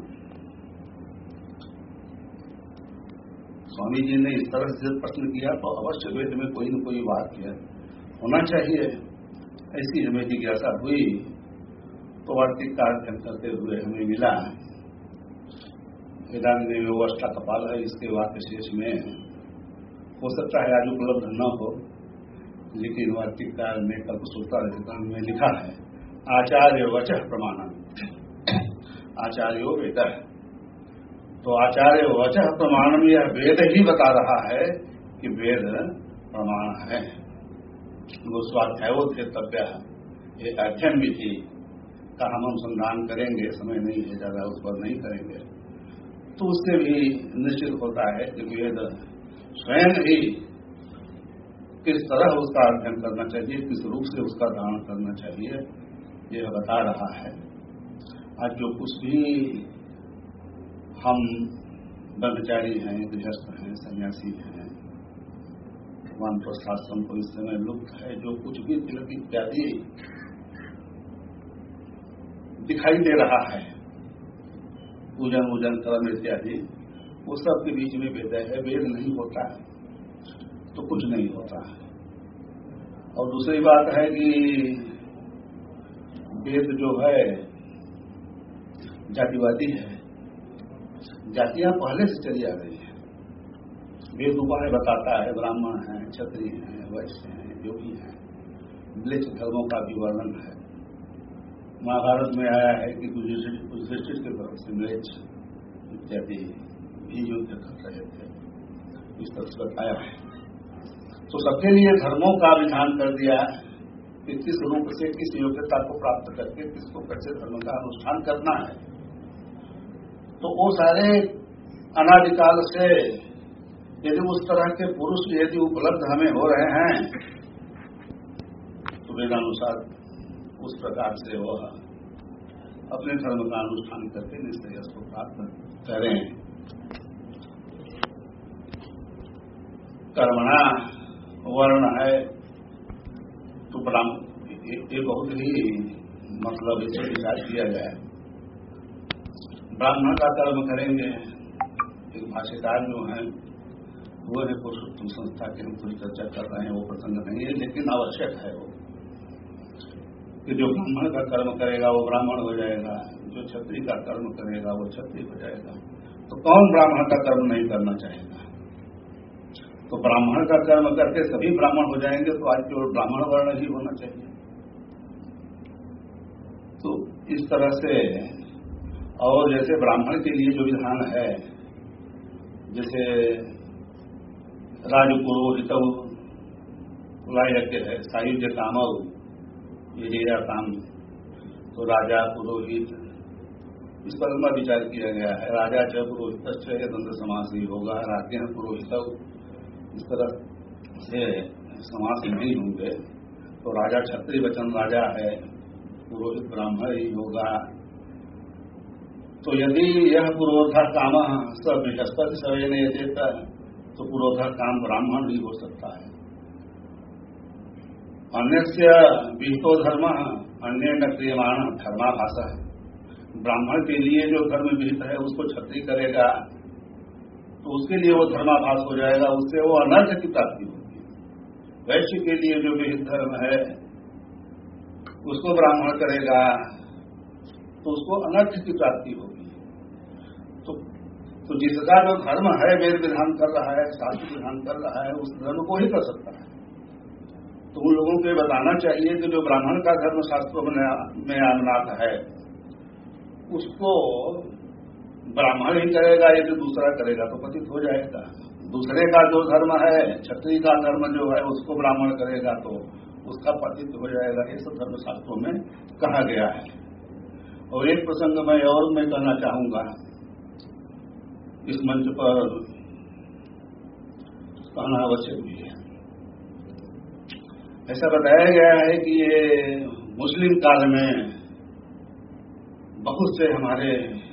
स्वामी जी ने इस तरह से प्रश्न किया तो अवश्य वेद में कोई न कोई वाक्य होना चाहिए, ऐसी हमें जिज्ञासा हुई। तो वार्तिक का अध्ययन करते हुए हमें मिला वेदांत में वो अष्टा कपाल है, इसके वाक्य शेष में हो सकता है आज उपलब्ध न हो, लेकिन वार्तिककार ने कल्पसूत्र रचना में लिखा है आचार्य वचः प्रमाणम, आचार्यो वेद। तो आचार्य वचः प्रमाणम, यह वेद ही बता रहा है कि वेद प्रमाण है। वो स्वाध्यायोध्येतव्य ये अध्ययन विधि का हम अनुसंधान करेंगे, समय नहीं है ज्यादा, उस पर नहीं करेंगे। तो उससे भी निश्चित होता है कि वेद स्वयं ही किस तरह उसका अध्ययन करना चाहिए, किस रूप से उसका धारण करना चाहिए, यह बता रहा है। आज जो कुछ भी हम ब्रह्मचारी हैं, गृहस्थ हैं, सन्यासी हैं, वानप्रस्थाश्रम को इस समय लुप्त है, जो कुछ भी तिलक इत्यादि दिखाई दे रहा है, पूजन वूजन कर्म इत्यादि, वो सब के बीच में वेद है। वेद नहीं होता है तो कुछ नहीं होता है। और दूसरी बात है कि वेद जो है जातिवादी है। जातियां पहले से चली आ रही है। वेद उपाय बताता है, ब्राह्मण है, क्षत्रिय है, वैश्य है, योगी है, म्लेच्छ धर्मों का भी वर्णन है। महाभारत में आया है कि युधिष्ठिर के तरफ से म्लेच्छ इत्यादि भी युद्ध कर रहे थे, इस तरह से बताया है। तो सबके लिए धर्मों का विधान कर दिया है कि किस रूप से, किस योग्यता को प्राप्त करके किसको कैसे धर्म का अनुष्ठान करना है। तो वो सारे अनादिकाल से यदि उस तरह के पुरुष यदि उपलब्ध हमें हो रहे हैं तो वेदानुसार उस प्रकार से वह अपने धर्म का अनुष्ठान करके निश्चय को प्राप्त करें। कर्मणा वर्ण है तो ये बहुत ही मतलब इसे विचार किया गया। ब्राह्मण का कर्म करेंगे। एक भाष्यकार जो है वो है पुरुषोत्तम संस्था की हम थोड़ी चर्चा कर रहे हैं, वो प्रसंग नहीं है, लेकिन आवश्यक है वो कि जो ब्राह्मण का कर्म करेगा वो ब्राह्मण हो जाएगा, जो क्षत्रिय का कर्म करेगा वो क्षत्रिय हो जाएगा। तो कौन ब्राह्मण का कर्म नहीं करना चाहेगा? तो ब्राह्मण का कर्म करके सभी ब्राह्मण हो जाएंगे, तो आज केवल ब्राह्मण वर्ण ही होना चाहिए। तो इस तरह से, और जैसे ब्राह्मण के लिए जो विधान है, जैसे राजपुरोहित यज्ञ है, सायुज्य कामव ये काम, तो राजा पुरोहित इस पर में विचार किया गया है। राजा च पुरोहित द्वंद्व समास ही होगा, राज्य पुरोहित इस तरह से समास नहीं होंगे। तो राजा क्षत्रिय वचन राजा है, पुरोहित ब्राह्मण ही होगा। तो यदि यह पुरोधा काम सब बृहस्पति सवे ने देता है तो पुरोधा काम ब्राह्मण भी हो सकता है। अन्यस्य विहितो धर्म अन्य न क्रियमाण धर्माभाषा है। ब्राह्मण के लिए जो धर्म विहित है उसको क्षत्रिय करेगा तो उसके लिए वो धर्माभास हो जाएगा, उससे वो अनर्थ की प्राप्ति होगी। वैश्य के लिए जो विहित धर्म है उसको ब्राह्मण करेगा तो उसको अनर्थ की प्राप्ति होगी। तो जिसका जो धर्म है वेद विधान कर रहा है, शास्त्र विधान कर रहा है, उस धर्म को ही कर सकता है। तो उन लोगों को बताना चाहिए कि जो ब्राह्मण का धर्म शास्त्रों में आमनाथ है उसको ब्राह्मण ही करेगा, यदि दूसरा करेगा तो पतित हो जाएगा। दूसरे का जो धर्म है, क्षत्रिय का धर्म जो है, उसको ब्राह्मण करेगा तो उसका पतित हो जाएगा। ये सब धर्म शास्त्रों में कहा गया है। और एक प्रसंग मैं कहना चाहूंगा, इस मंच पर कहना आवश्यक भी है। ऐसा बताया गया है कि ये मुस्लिम काल में बहुत से हमारे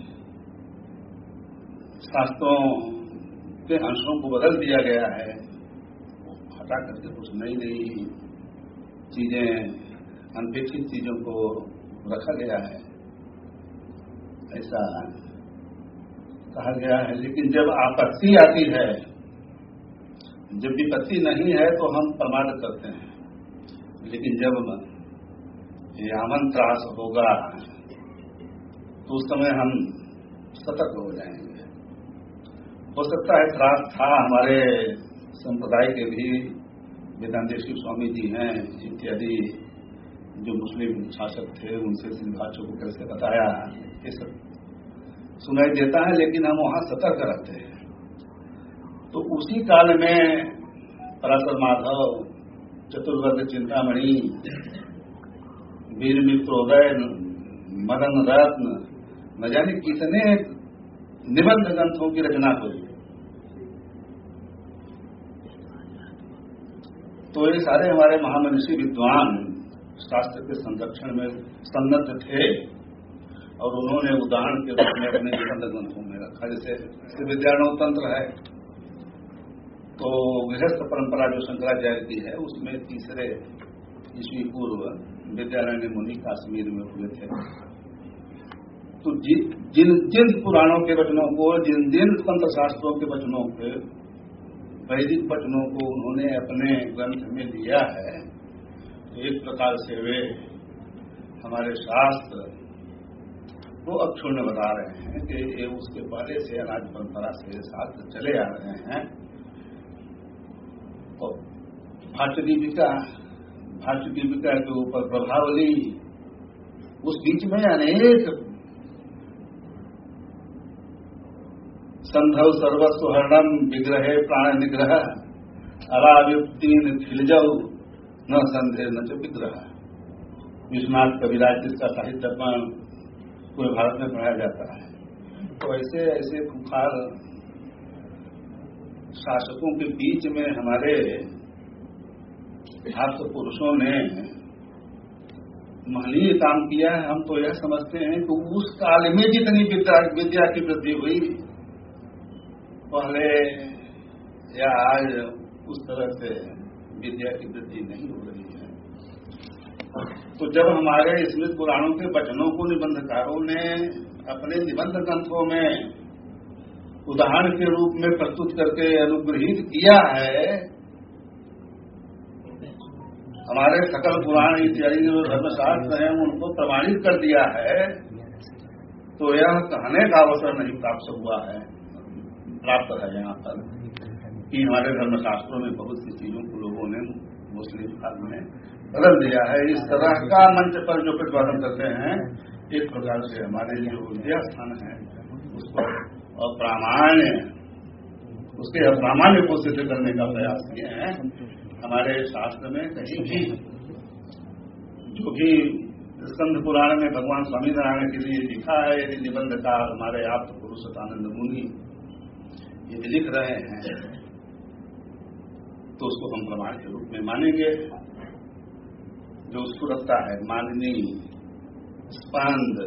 शास्त्रों के अंशों को बदल दिया गया है, हटा करके कुछ नई नई चीजें, अनपेक्षित चीजों को रखा गया है, ऐसा कहा गया है। लेकिन जब आपत्ति आती है, जब विपत्ति नहीं है तो हम प्रमाद करते हैं, लेकिन जब यामन त्रास होगा तो उस समय हम सतर्क हो जाएंगे। हो सकता है त्रास था हमारे संप्रदाय के भी, वेदांतेश्वर स्वामी जी हैं इत्यादि जो मुस्लिम शासक थे, उनसे सिंहाचों को कैसे बताया, ये सब सुनाई देता है, लेकिन हम वहां सतर्क रहते हैं। तो उसी काल में पराशर माधव, चतुर्वर्ग चिंतामणि, वीर मित्रोदय, मदन रत्न, न जाने कितने निबंध ग्रंथों की रचना हुई। तो ये सारे हमारे महामनीषी विद्वान शास्त्र के संरक्षण में सन्नद्ध थे और उन्होंने उदाहरण के रूप में अपने निबंध ग्रंथों में रखा। जैसे विद्यारणव तंत्र है, तो गृहस्थ परंपरा जो शंकराचार्य की है उसमें 3रे ईस्वी पूर्व विद्यारण्य मुनि कश्मीर में हुए थे। तो जिन जिन पुराणों के वचनों को, जिन जिन तंत्र शास्त्रों के वचनों के, वैदिक वचनों को उन्होंने अपने ग्रंथ में लिया है, एक प्रकार से वे हमारे शास्त्र को अक्षुण्ण बता रहे हैं कि ये उसके पहले से अनाज परंपरा से शास्त्र चले आ रहे हैं। तो भाष्य दीपिका के ऊपर प्रभावली, उस बीच में अनेक संधव सर्वस्व हरणम विग्रहे प्राण निग्रह अलाव्युक्तिन खिलजऊ न संदेह न च विग्रह। विश्वनाथ कविराज जिसका साहित्य पूरे भारत में पढ़ाया जाता है। तो ऐसे ऐसे खुखार शासकों के बीच में हमारे भारत पुरुषों ने महनीय काम किया है। हम तो यह समझते हैं कि उस काल में जितनी विद्या की वृद्धि हुई पहले या आज उस तरह से विद्या की वृद्धि नहीं हो रही है। तो जब हमारे स्मृत पुराणों के वचनों को निबंधकारों ने अपने निबंध ग्रंथों में उदाहरण के रूप में प्रस्तुत करके अनुग्रहित किया है, हमारे सकल पुराण इत्यादि जो धर्मशास्त्र हैं उनको प्रमाणित कर दिया है, तो यह कहने का अवसर नहीं प्राप्त है यहाँ पर कि हमारे धर्मशास्त्रों में बहुत सी चीजों को लोगों ने मुस्लिम काल में बदल दिया है। इस तरह का मंच पर जो प्रतिपादन करते हैं, एक प्रकार से हमारे जो विद्या स्थान है उसको अप्रामाण्य, उसके अप्रामाण्य को सिद्ध करने का प्रयास किए हैं। हमारे शास्त्र में कहीं भी जो भी स्कंद पुराण में भगवान स्वामीनारायण के लिए लिखा है, यदि निबंधकार हमारे आप पुरुषोत्तानंद मुनि यदि लिख रहे हैं तो उसको हम प्रमाण के रूप में मानेंगे। जो उसको रखता है माननी, स्पंद,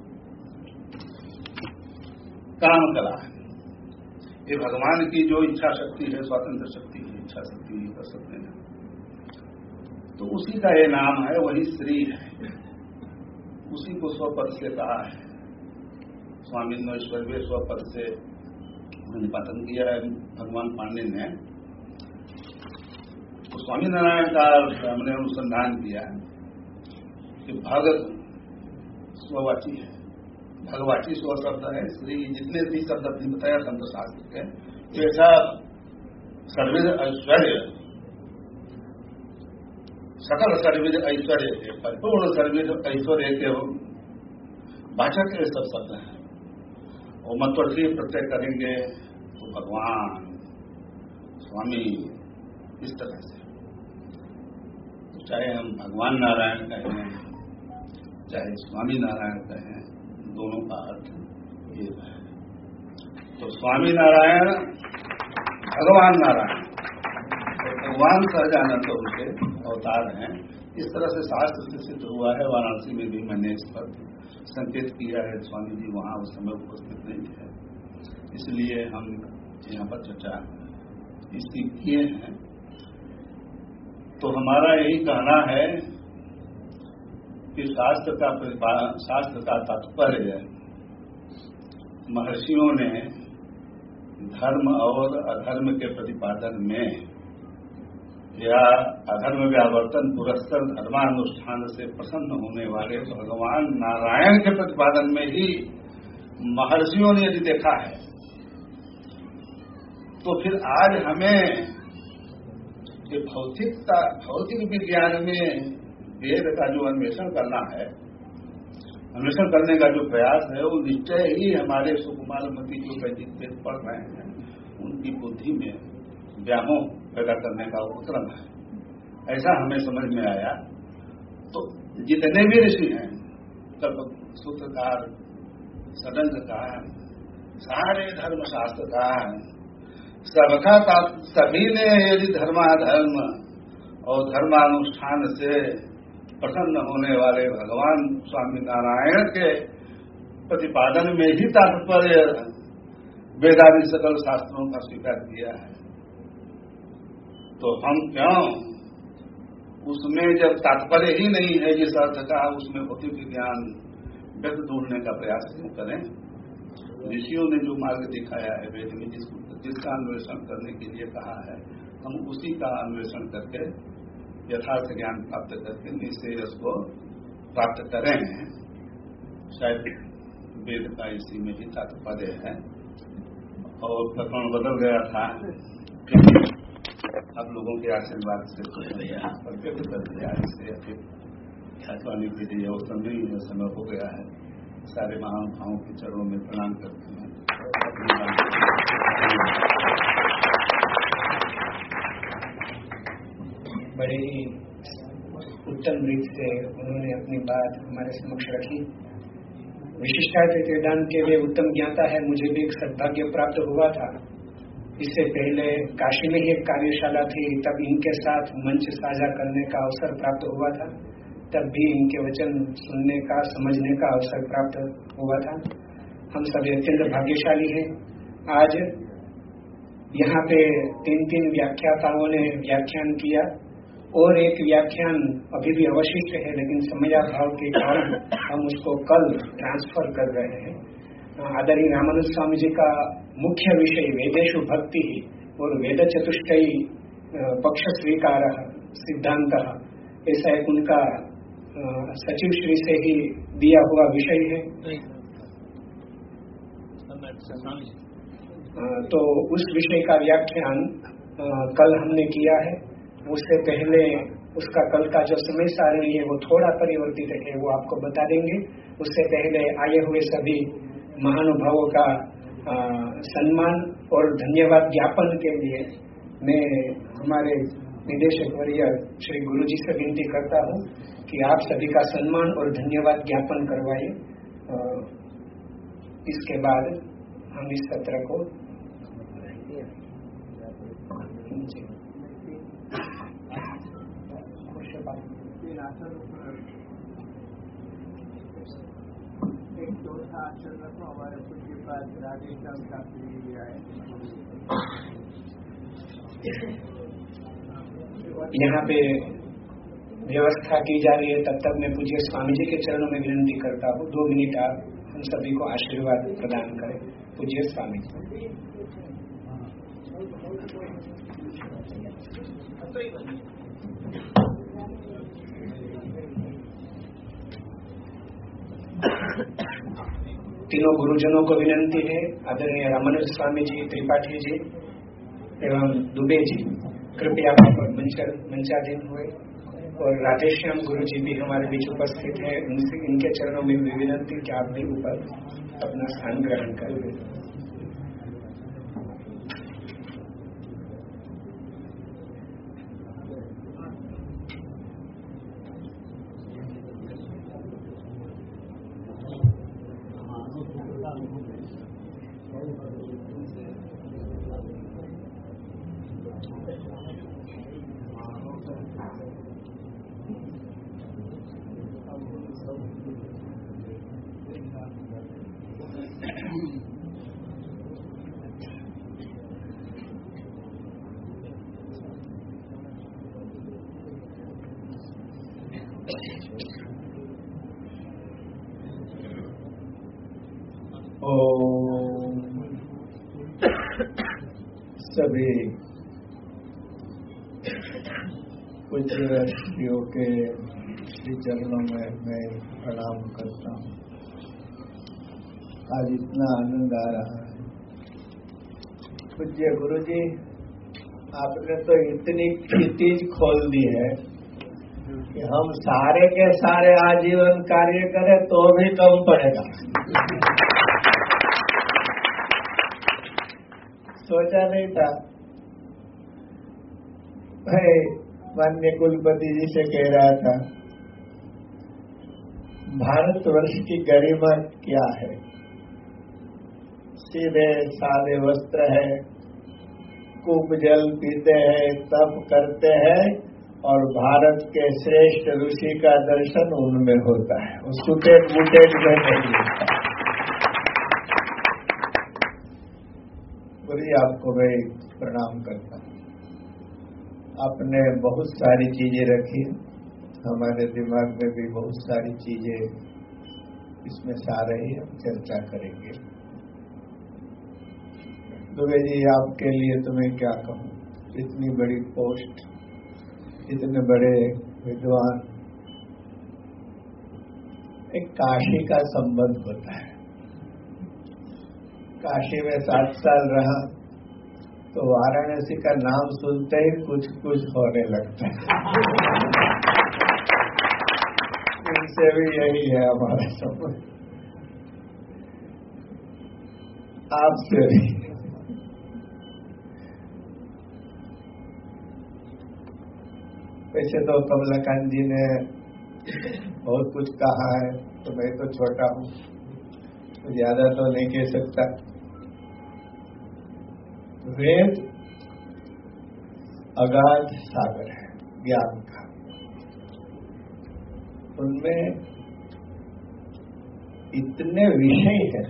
काम कला, ये भगवान की जो इच्छा शक्ति है, स्वतंत्र शक्ति है, इच्छा शक्ति नहीं कर सकते हैं, तो उसी का ये नाम है, वही श्री है। उसी को स्वपद से कहा है। स्वामी ईश्वर भी स्वपद से निपातन किया है भगवान पांडे ने। तो स्वामीनारायण का हमने अनुसंधान किया कि भगत स्ववाची है, भगवाची स्व शब्द है। श्री जितने भी शब्द अपनी बताया तंत्र शास्त्र के, ऐसा सर्विद ऐश्वर्य, सकल सर्विद ऐश्वर्य के, परिपूर्ण सर्विद ऐश्वर्य के भाषक ये सब शब्द हैं। और मतवर्थी प्रत्यय करेंगे तो भगवान, स्वामी, इस तरह से। तो चाहे हम भगवान नारायण कहें, चाहे स्वामी नारायण कहें, दोनों का अर्थ ये है। तो स्वामी नारायण, भगवान नारायण, भगवान सहजानंद उनके अवतार हैं। इस तरह से शास्त्र से सिद्ध हुआ है। वाराणसी में भी मैंने इस पर संकेत किया है। स्वामी जी वहां उस समय उपस्थित नहीं थे, इसलिए हम यहाँ पर चर्चा इसकी किए हैं। तो हमारा यही कहना है कि शास्त्र का तात्पर्य महर्षियों ने धर्म और अधर्म के प्रतिपादन में या अधर्म व्यावर्तन पुरस्कर धर्मानुष्ठान से प्रसन्न होने वाले भगवान नारायण के प्रतिपादन में ही महर्षियों ने यदि देखा है, तो फिर आज हमें ये भौतिक विज्ञान में वेद का जो अन्वेषण करना है, अन्वेषण करने का जो प्रयास है, वो निश्चय ही हमारे सुकुमारमती जो वैदिक वेद पढ़ रहे हैं उनकी बुद्धि में व्यामोह पैदा करने का उपक्रम है, ऐसा हमें समझ में आया। तो जितने भी ऋषि हैं, सूत्रकार, षडंगकार, सारे धर्मशास्त्रकार, सभी ने यदि धर्माधर्म और धर्मानुष्ठान से प्रसन्न होने वाले भगवान स्वामी नारायण के प्रतिपादन में ही तात्पर्य वेदादि सकल शास्त्रों का स्वीकार किया है। तो हम क्यों उसमें जब तात्पर्य ही नहीं है जिस अर्थ का, उसमें भौतिक ज्ञान व्यक्त ढूंढने का प्रयास क्यों करें? ऋषियों ने जो मार्ग दिखाया है वेद में, जिसका अन्वेषण करने के लिए कहा है, हम उसी का अन्वेषण करके यथार्थ ज्ञान प्राप्त करके निश्रेयस को प्राप्त करें। शायद वेद का इसी में ही तात्पर्य है। और प्रकरण बदल गया था, आप लोगों के आशीर्वाद से यहाँ पर व्यक्त कर दिया, इससे अधिक ख्यातवानी के लिए अवसर नहीं है, समय हो गया है। सारे महानुभावों के चरणों में प्रणाम करते हैं। बड़े ही उत्तम रीत से उन्होंने अपनी बात हमारे समक्ष रखी। विशिष्टाद्वैत वेदांत के लिए उत्तम ज्ञाता है, मुझे भी एक सद्भाग्य प्राप्त हुआ था। इससे पहले काशी में ही एक कार्यशाला थी, तब इनके साथ मंच साझा करने का अवसर प्राप्त हुआ था। तब भी इनके वचन सुनने का, समझने का अवसर प्राप्त हुआ था। हम सभी अत्यंत भाग्यशाली हैं। आज यहाँ पे 3 व्याख्याताओं ने व्याख्यान किया और एक व्याख्यान अभी भी अवशिष्ट है, लेकिन समयाभाव के कारण हम उसको कल ट्रांसफर कर रहे हैं। आदरणीय रामानुज स्वामी जी का मुख्य विषय वेदेषु भक्ति और वेद चतुष्टयी पक्ष स्वीकार सिद्धांत, ऐसा एक उनका सचिव श्री से ही दिया हुआ विषय है। तो उस विषय का व्याख्यान कल हमने किया है। उससे पहले उसका कल का जो समय सारणी है वो थोड़ा परिवर्तित है, वो आपको बता देंगे। उससे पहले आए हुए सभी महानुभावों का सम्मान और धन्यवाद ज्ञापन के लिए मैं हमारे निदेशक वर्य श्री गुरुजी से विनती करता हूं कि आप सभी का सम्मान और धन्यवाद ज्ञापन करवाइए। इसके बाद हम इस सत्र को एक चौथा आसन रखो, हमारे पूज्य पास राधेश्याम शास्त्री जी आए। यहाँ पे व्यवस्था की जा रही है, तब तक मैं पूज्य स्वामी जी के चरणों में विनती करता हूँ 2 मिनट आप हम सभी को आशीर्वाद प्रदान करें। पूज्य स्वामी जी। तीनों गुरुजनों को विनती है, आदरणीय रामानुज स्वामी जी, त्रिपाठी जी एवं दुबे जी कृपया मंचाधीन हुए, और राधेश्याम गुरु जी भी हमारे बीच उपस्थित है। उनसे इनके चरणों में भी विनती कि आप भी ऊपर अपना स्थान ग्रहण करें। सभी पूज्य व्यक्तियों के श्री चरणों में मैं प्रणाम करता हूँ। आज इतना आनंद आ रहा है। पूज्य गुरु जी, आपने तो इतनी चीज खोल दी है कि हम सारे के सारे आजीवन कार्य करें तो भी कम पड़ेगा। सोचा नहीं था। भाई माननीय कुलपति जी से कह रहा था, भारतवर्ष की गरिमा क्या है? सीधे सादे वस्त्र है, कूप जल पीते हैं, तप करते हैं और भारत के श्रेष्ठ ऋषि का दर्शन उनमें होता है, उस सुटेट बुटेट में नहीं होता। गुरु जी आपको मैं प्रणाम करता हूँ। आपने बहुत सारी चीजें रखी, हमारे दिमाग में भी बहुत सारी चीजें इसमें से आ रही है, चर्चा करेंगे। दुबे जी आपके लिए तो मैं क्या कहूँ, इतनी बड़ी पोस्ट, इतने बड़े विद्वान, एक काशी का संबंध होता है। काशी में 7 साल रहा तो वाराणसी का नाम सुनते ही कुछ कुछ होने लगता है। इनसे भी यही है हमारा संबंध, आपसे भी। वैसे तो कमलाकांत जी ने बहुत कुछ कहा है, तो मैं तो छोटा हूँ, तो ज्यादा तो नहीं कह सकता। वेद अगाध सागर है ज्ञान का, उनमें इतने विषय हैं।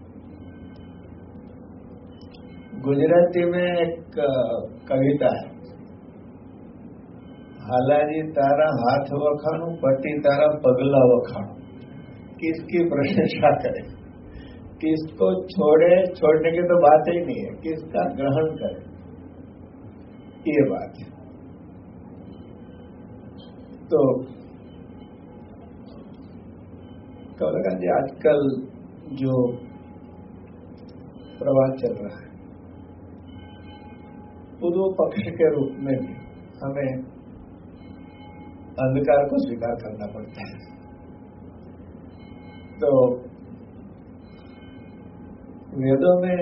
गुजराती में एक कविता है, हालाजी तारा हाथ वखाणु, पति तारा पगला वखाणु। किसकी प्रशंसा करे, किसको छोड़े, छोड़ने की तो बात ही नहीं है, किसका ग्रहण करे, ये बात है। तो कमलाकांत जी, आजकल जो प्रवाह चल रहा है, पूर्व पक्ष के रूप में भी हमें अंधकार को स्वीकार करना पड़ता है। तो वेदों में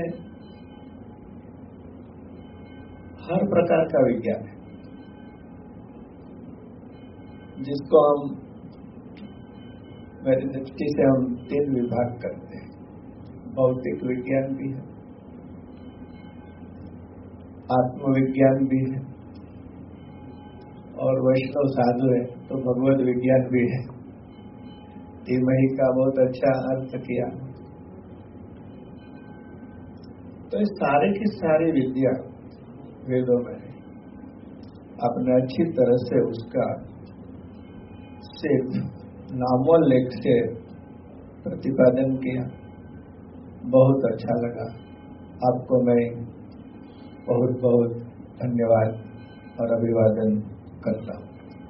हर प्रकार का विज्ञान है, जिसको हम मेरी दृष्टि से हम 3 विभाग करते हैं। भौतिक विज्ञान भी है, आत्मविज्ञान भी है, और वैष्णव साधु है तो भगवत विज्ञान भी है। तिमही का बहुत अच्छा अर्थ किया। तो इस सारे की सारी विद्या वेदों में है। आपने अच्छी तरह से उसका सिर्फ नामोल्लेख से प्रतिपादन किया, बहुत अच्छा लगा। आपको मैं बहुत बहुत धन्यवाद और अभिवादन करता हूँ।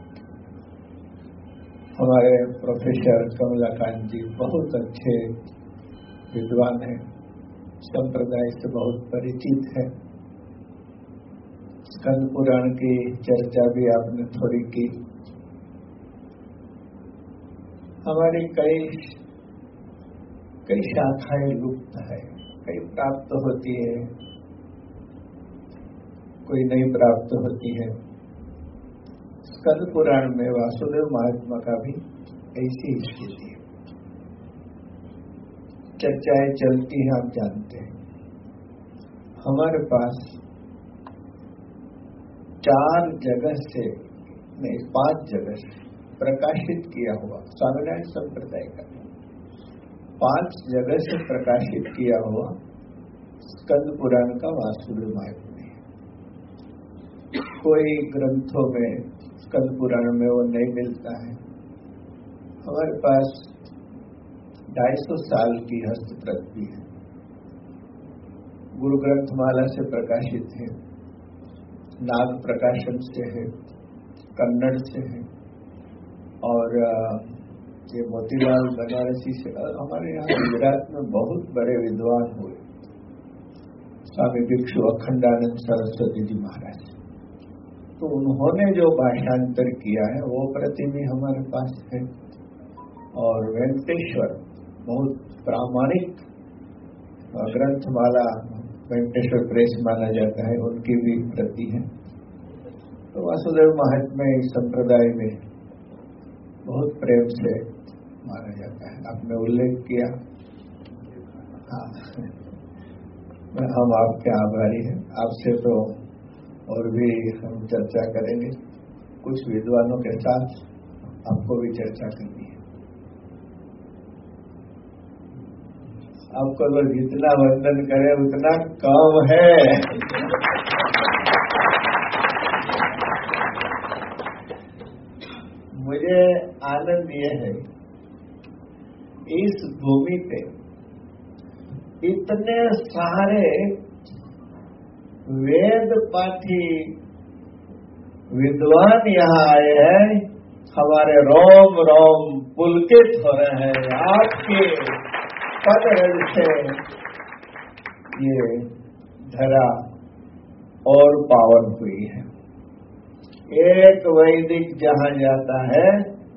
हमारे प्रोफेसर कमलाकांत जी बहुत अच्छे विद्वान हैं, संप्रदाय से बहुत परिचित है। स्कंद पुराण की चर्चा भी आपने थोड़ी की। हमारी कई शाखाएं लुप्त है, कई प्राप्त होती है, कोई नहीं प्राप्त होती है। स्कंद पुराण में वासुदेव महात्मा का भी ऐसी स्थिति है। चर्चाएं चलती हैं, आप जानते हैं। हमारे पास 4 जगह से नहीं 5 जगह से प्रकाशित किया हुआ स्वामीनारायण संप्रदाय का 5 जगह से प्रकाशित किया हुआ स्कंद पुराण का वासुदेव महात्म्य है। कोई ग्रंथों में स्कंद पुराण में वो नहीं मिलता है। हमारे पास 250 साल की हस्तप्रत भी है, गुरु ग्रंथमाला से प्रकाशित है, नाग प्रकाशन से है, कन्नड़ से है, और ये मोतीलाल बनारसी से। हमारे यहाँ गुजरात में बहुत बड़े विद्वान हुए, स्वामी भिक्षु अखंडानंद सरस्वती जी महाराज, तो उन्होंने जो भाषांतर किया है वो प्रति भी हमारे पास है। और वेंकटेश्वर बहुत प्रामाणिक ग्रंथमाला वेंकटेश्वर प्रेस माना जाता है, उनकी भी प्रति है। तो वासुदेव महात्म्य इस संप्रदाय में बहुत प्रेम से माना जाता है। आपने उल्लेख किया, हाँ, हम आपके आभारी हैं। आपसे तो और भी हम चर्चा करेंगे। कुछ विद्वानों के साथ आपको भी चर्चा करनी है। आपको तो जितना वंदन करे उतना कम है। मुझे आनंद ये है, इस भूमि पे इतने सारे वेद पाठी विद्वान यहाँ आए हैं, हमारे रोम रोम पुलकित हो रहे हैं। आपके पद रज से ये धरा और पावन हुई है। एक वैदिक जहां जाता है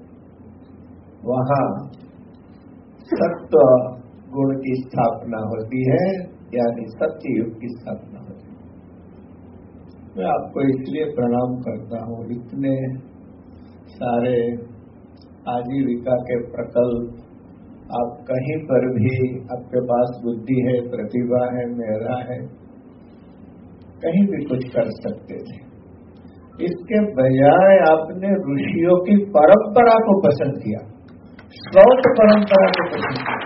वहां सत्व गुण की स्थापना होती है, यानी सत्य युग की स्थापना होती है। मैं आपको इसलिए प्रणाम करता हूं, इतने सारे आजीविका के प्रकल्प आप कहीं पर भी आपके पास बुद्धि है, प्रतिभा है, मेधा है, कहीं भी कुछ कर सकते थे। इसके बजाय आपने ऋषियों की परंपरा को पसंद किया, श्रौत परंपरा को पसंद किया।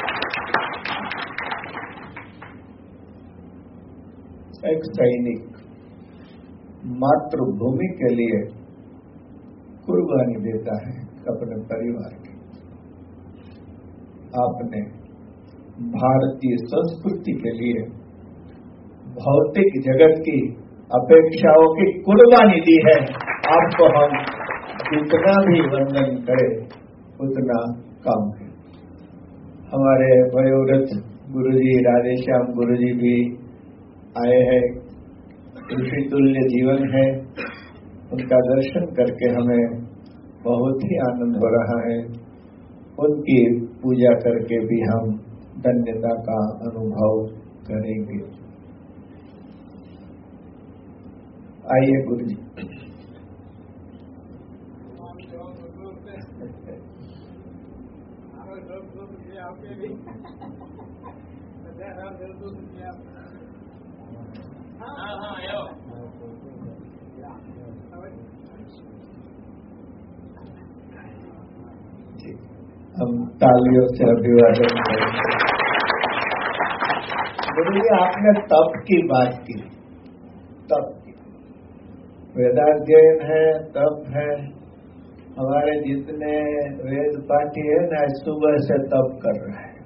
एक सैनिक मातृभूमि के लिए कुर्बानी देता है अपने परिवार की। आपने भारतीय संस्कृति के लिए भौतिक जगत की अपेक्षाओं की कुर्बानी दी है। आपको हम जितना भी वंदन करें उतना कम है। हमारे वयोवृद्ध गुरुजी राधेश्याम गुरुजी भी आए हैं, ऋषि तुल्य जीवन है, उनका दर्शन करके हमें बहुत ही आनंद हो रहा है। उनकी पूजा करके भी हम धन्यता का अनुभव करेंगे। आइए गुरु जी। हम तालियों से अभिवादन करेंगे। गुरु जी, आपने तप की बात की, तप की, वेदाध्ययन है, तप है। हमारे जितने वेद पाठी है ना, सुबह से तप कर रहे हैं।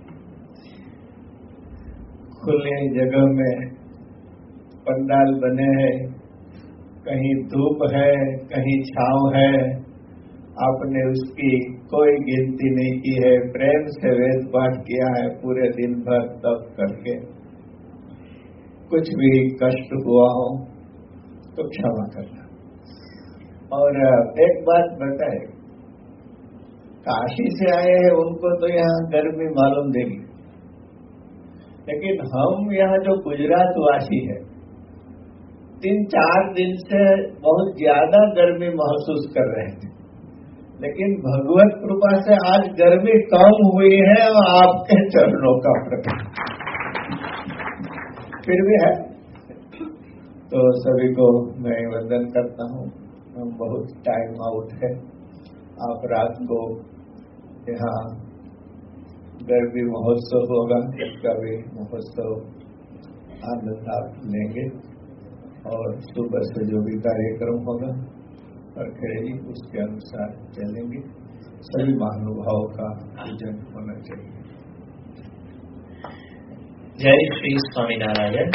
खुले जगह में पंडाल बने हैं, कहीं धूप है, कहीं छांव है। आपने उसकी कोई गिनती नहीं की है, प्रेम से वेद पाठ किया है, पूरे दिन भर तप करके। कुछ भी कष्ट हुआ हो तो क्षमा करना। और एक बात बताए, काशी से आए हैं उनको तो यहाँ गर्मी मालूम देगी, लेकिन हम यहाँ जो गुजरात वासी है 3-4 दिन से बहुत ज्यादा गर्मी महसूस कर रहे थे, लेकिन भगवत कृपा से आज गर्मी कम हुई है और आपके चरणों का प्रकट फिर भी है। तो सभी को मैं वंदन करता हूँ। हम बहुत टाइम आउट है, आप रात को यहाँ गर्मी महोत्सव होगा, इसका भी महोत्सव आनंद आप लेंगे। और सुबह से जो भी कार्यक्रम होगा और खड़े उसके अनुसार चलेंगे। सभी महानुभावों का पूजन होना चाहिए। जय श्री स्वामीनारायण।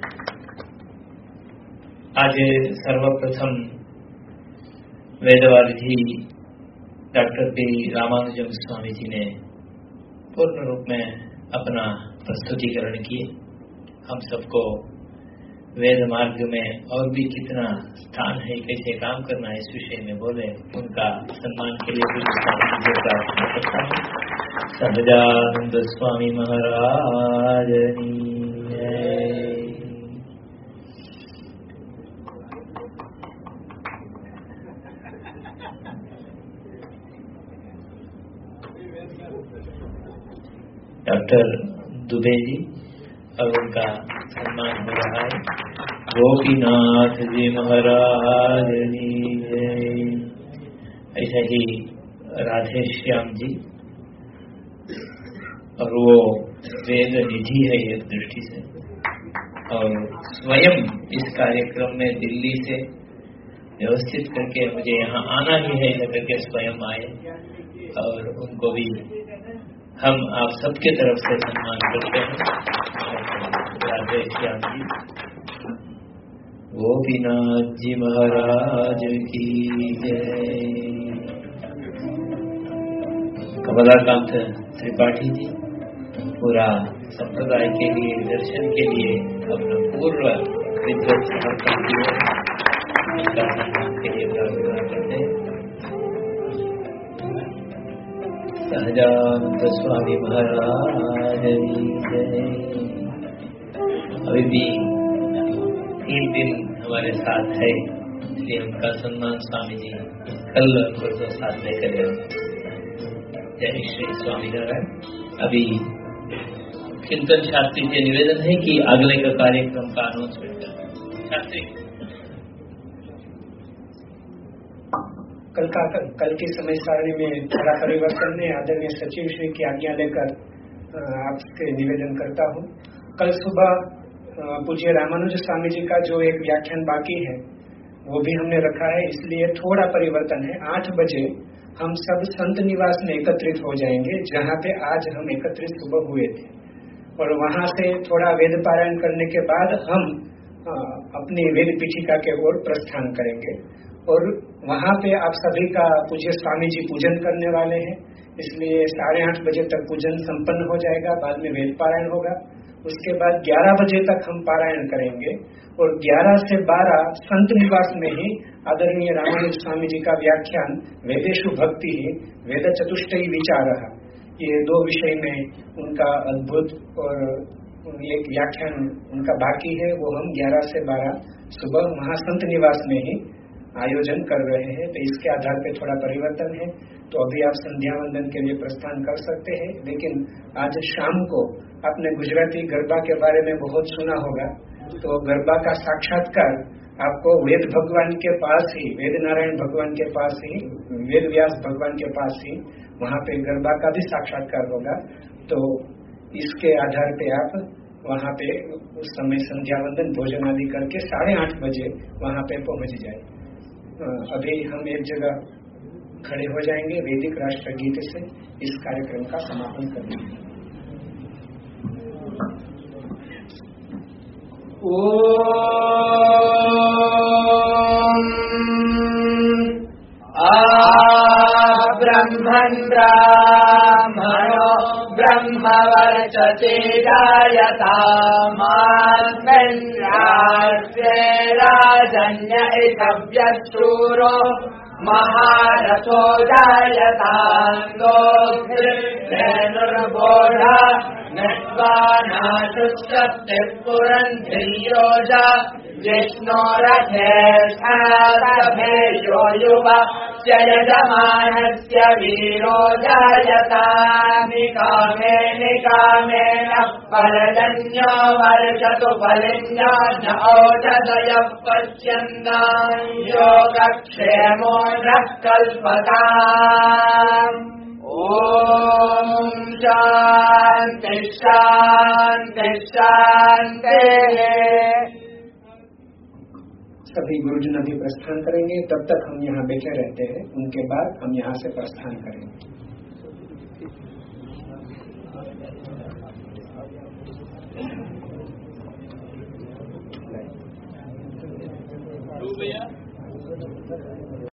आज सर्वप्रथम वेदवारिधि डॉक्टर पी रामानुजम स्वामी जी ने पूर्ण रूप में अपना प्रस्तुतिकरण किए। हम सबको वेद मार्ग में और भी कितना स्थान है, कैसे काम करना है, इस विषय में बोले। उनका सम्मान के लिए कुछ प्रार्थना करता हूँ। सहजानंद स्वामी महाराज डॉक्टर दुबे जी और उनका सम्मान हो रहा है। गोपीनाथ जी महाराज जय। ऐसे ही राधे श्याम जी, और वो वेद निधि है एक दृष्टि से, और स्वयं इस कार्यक्रम में दिल्ली से व्यवस्थित करके मुझे यहाँ आना ही है करके स्वयं आए, और उनको भी हम आप सबके तरफ से सम्मान करते हैं। राधे श्याम जी, गोपीनाथ जी महाराज की जय। कमलाकांत त्रिपाठी जी पूरा संप्रदाय के लिए दर्शन के लिए अपना पूर्ण विद्वत समर्पण किए, उनका सम्मान के लिए प्रार्थना करते हैं। सहजानंद स्वामी महाराज की जय। अभी भी 3 दिन हमारे साथ है, इसलिए उनका सम्मान स्वामी जी कल उनको साथ लेकर आए। जय श्री स्वामी नारायण। अभी चिंतन शास्त्री से निवेदन है कि अगले का कार्यक्रम का अनाउंसमेंट करें। शास्त्री, कल की समय सारणी में थोड़ा परिवर्तन है। आदरणीय सचिव श्री की आज्ञा लेकर आपसे निवेदन करता हूँ। कल सुबह पूज्य रामानुज स्वामी जी का जो एक व्याख्यान बाकी है वो भी हमने रखा है, इसलिए थोड़ा परिवर्तन है। 8 बजे हम सब संत निवास में एकत्रित हो जाएंगे, जहाँ पे आज हम एकत्रित सुबह हुए थे, और वहाँ से थोड़ा वेद पारायण करने के बाद हम अपनी वेद पीठिका के ओर प्रस्थान करेंगे, और वहाँ पे आप सभी का पूज्य स्वामी जी पूजन करने वाले हैं, इसलिए 8:30 बजे तक पूजन संपन्न हो जाएगा। बाद में वेद पारायण होगा, उसके बाद 11 बजे तक हम पारायण करेंगे, और 11 से 12 संत निवास में ही आदरणीय रामानुज स्वामी जी का व्याख्यान वेदेषु भक्ति वेद चतुष्टयी विचारः, ये 2 विषय में उनका अद्भुत और एक व्याख्यान उनका बाकी है, वो हम 11 से 12 सुबह वहाँ संत निवास में ही आयोजन कर रहे हैं। तो इसके आधार पे थोड़ा परिवर्तन है, तो अभी आप संध्या वंदन के लिए प्रस्थान कर सकते हैं। लेकिन आज शाम को आपने गुजराती गरबा के बारे में बहुत सुना होगा, तो गरबा का साक्षात्कार आपको वेद भगवान के पास ही, वेद नारायण भगवान के पास ही, वेद व्यास भगवान के पास ही वहाँ पे गरबा का भी साक्षात्कार होगा। तो इसके आधार पे आप वहाँ पे उस समय संध्या वंदन भोजन आदि करके 8:30 बजे वहाँ पे पहुँच जाए। अभी हम एक जगह खड़े हो जाएंगे, वैदिक राष्ट्र गीत से इस कार्यक्रम का समापन करेंगे। ब्रह्मन् ब्राह्मणो ब्रह्मवर्चते जायतामास्मिन् राष्ट्रे राजन्य इतव्यशूरो महारथो जायतान्दोर्बोधा नत्वानाशुष्कप्तिः पुरन्धिर्योजा विष्णोरथेष्ठादभेयो युवा यजमानस्य वीरो जायतामिकामे निकामेन फलजन्यो वर्षतु फलिन्यो न औषधयः पश्यन्तां योगक्षेमो नः कल्पताम्। ओम शांति शांति शांति। सभी गुरुजन अभी प्रस्थान करेंगे, तब तक हम यहाँ बैठे रहते हैं, उनके बाद हम यहाँ से प्रस्थान करेंगे।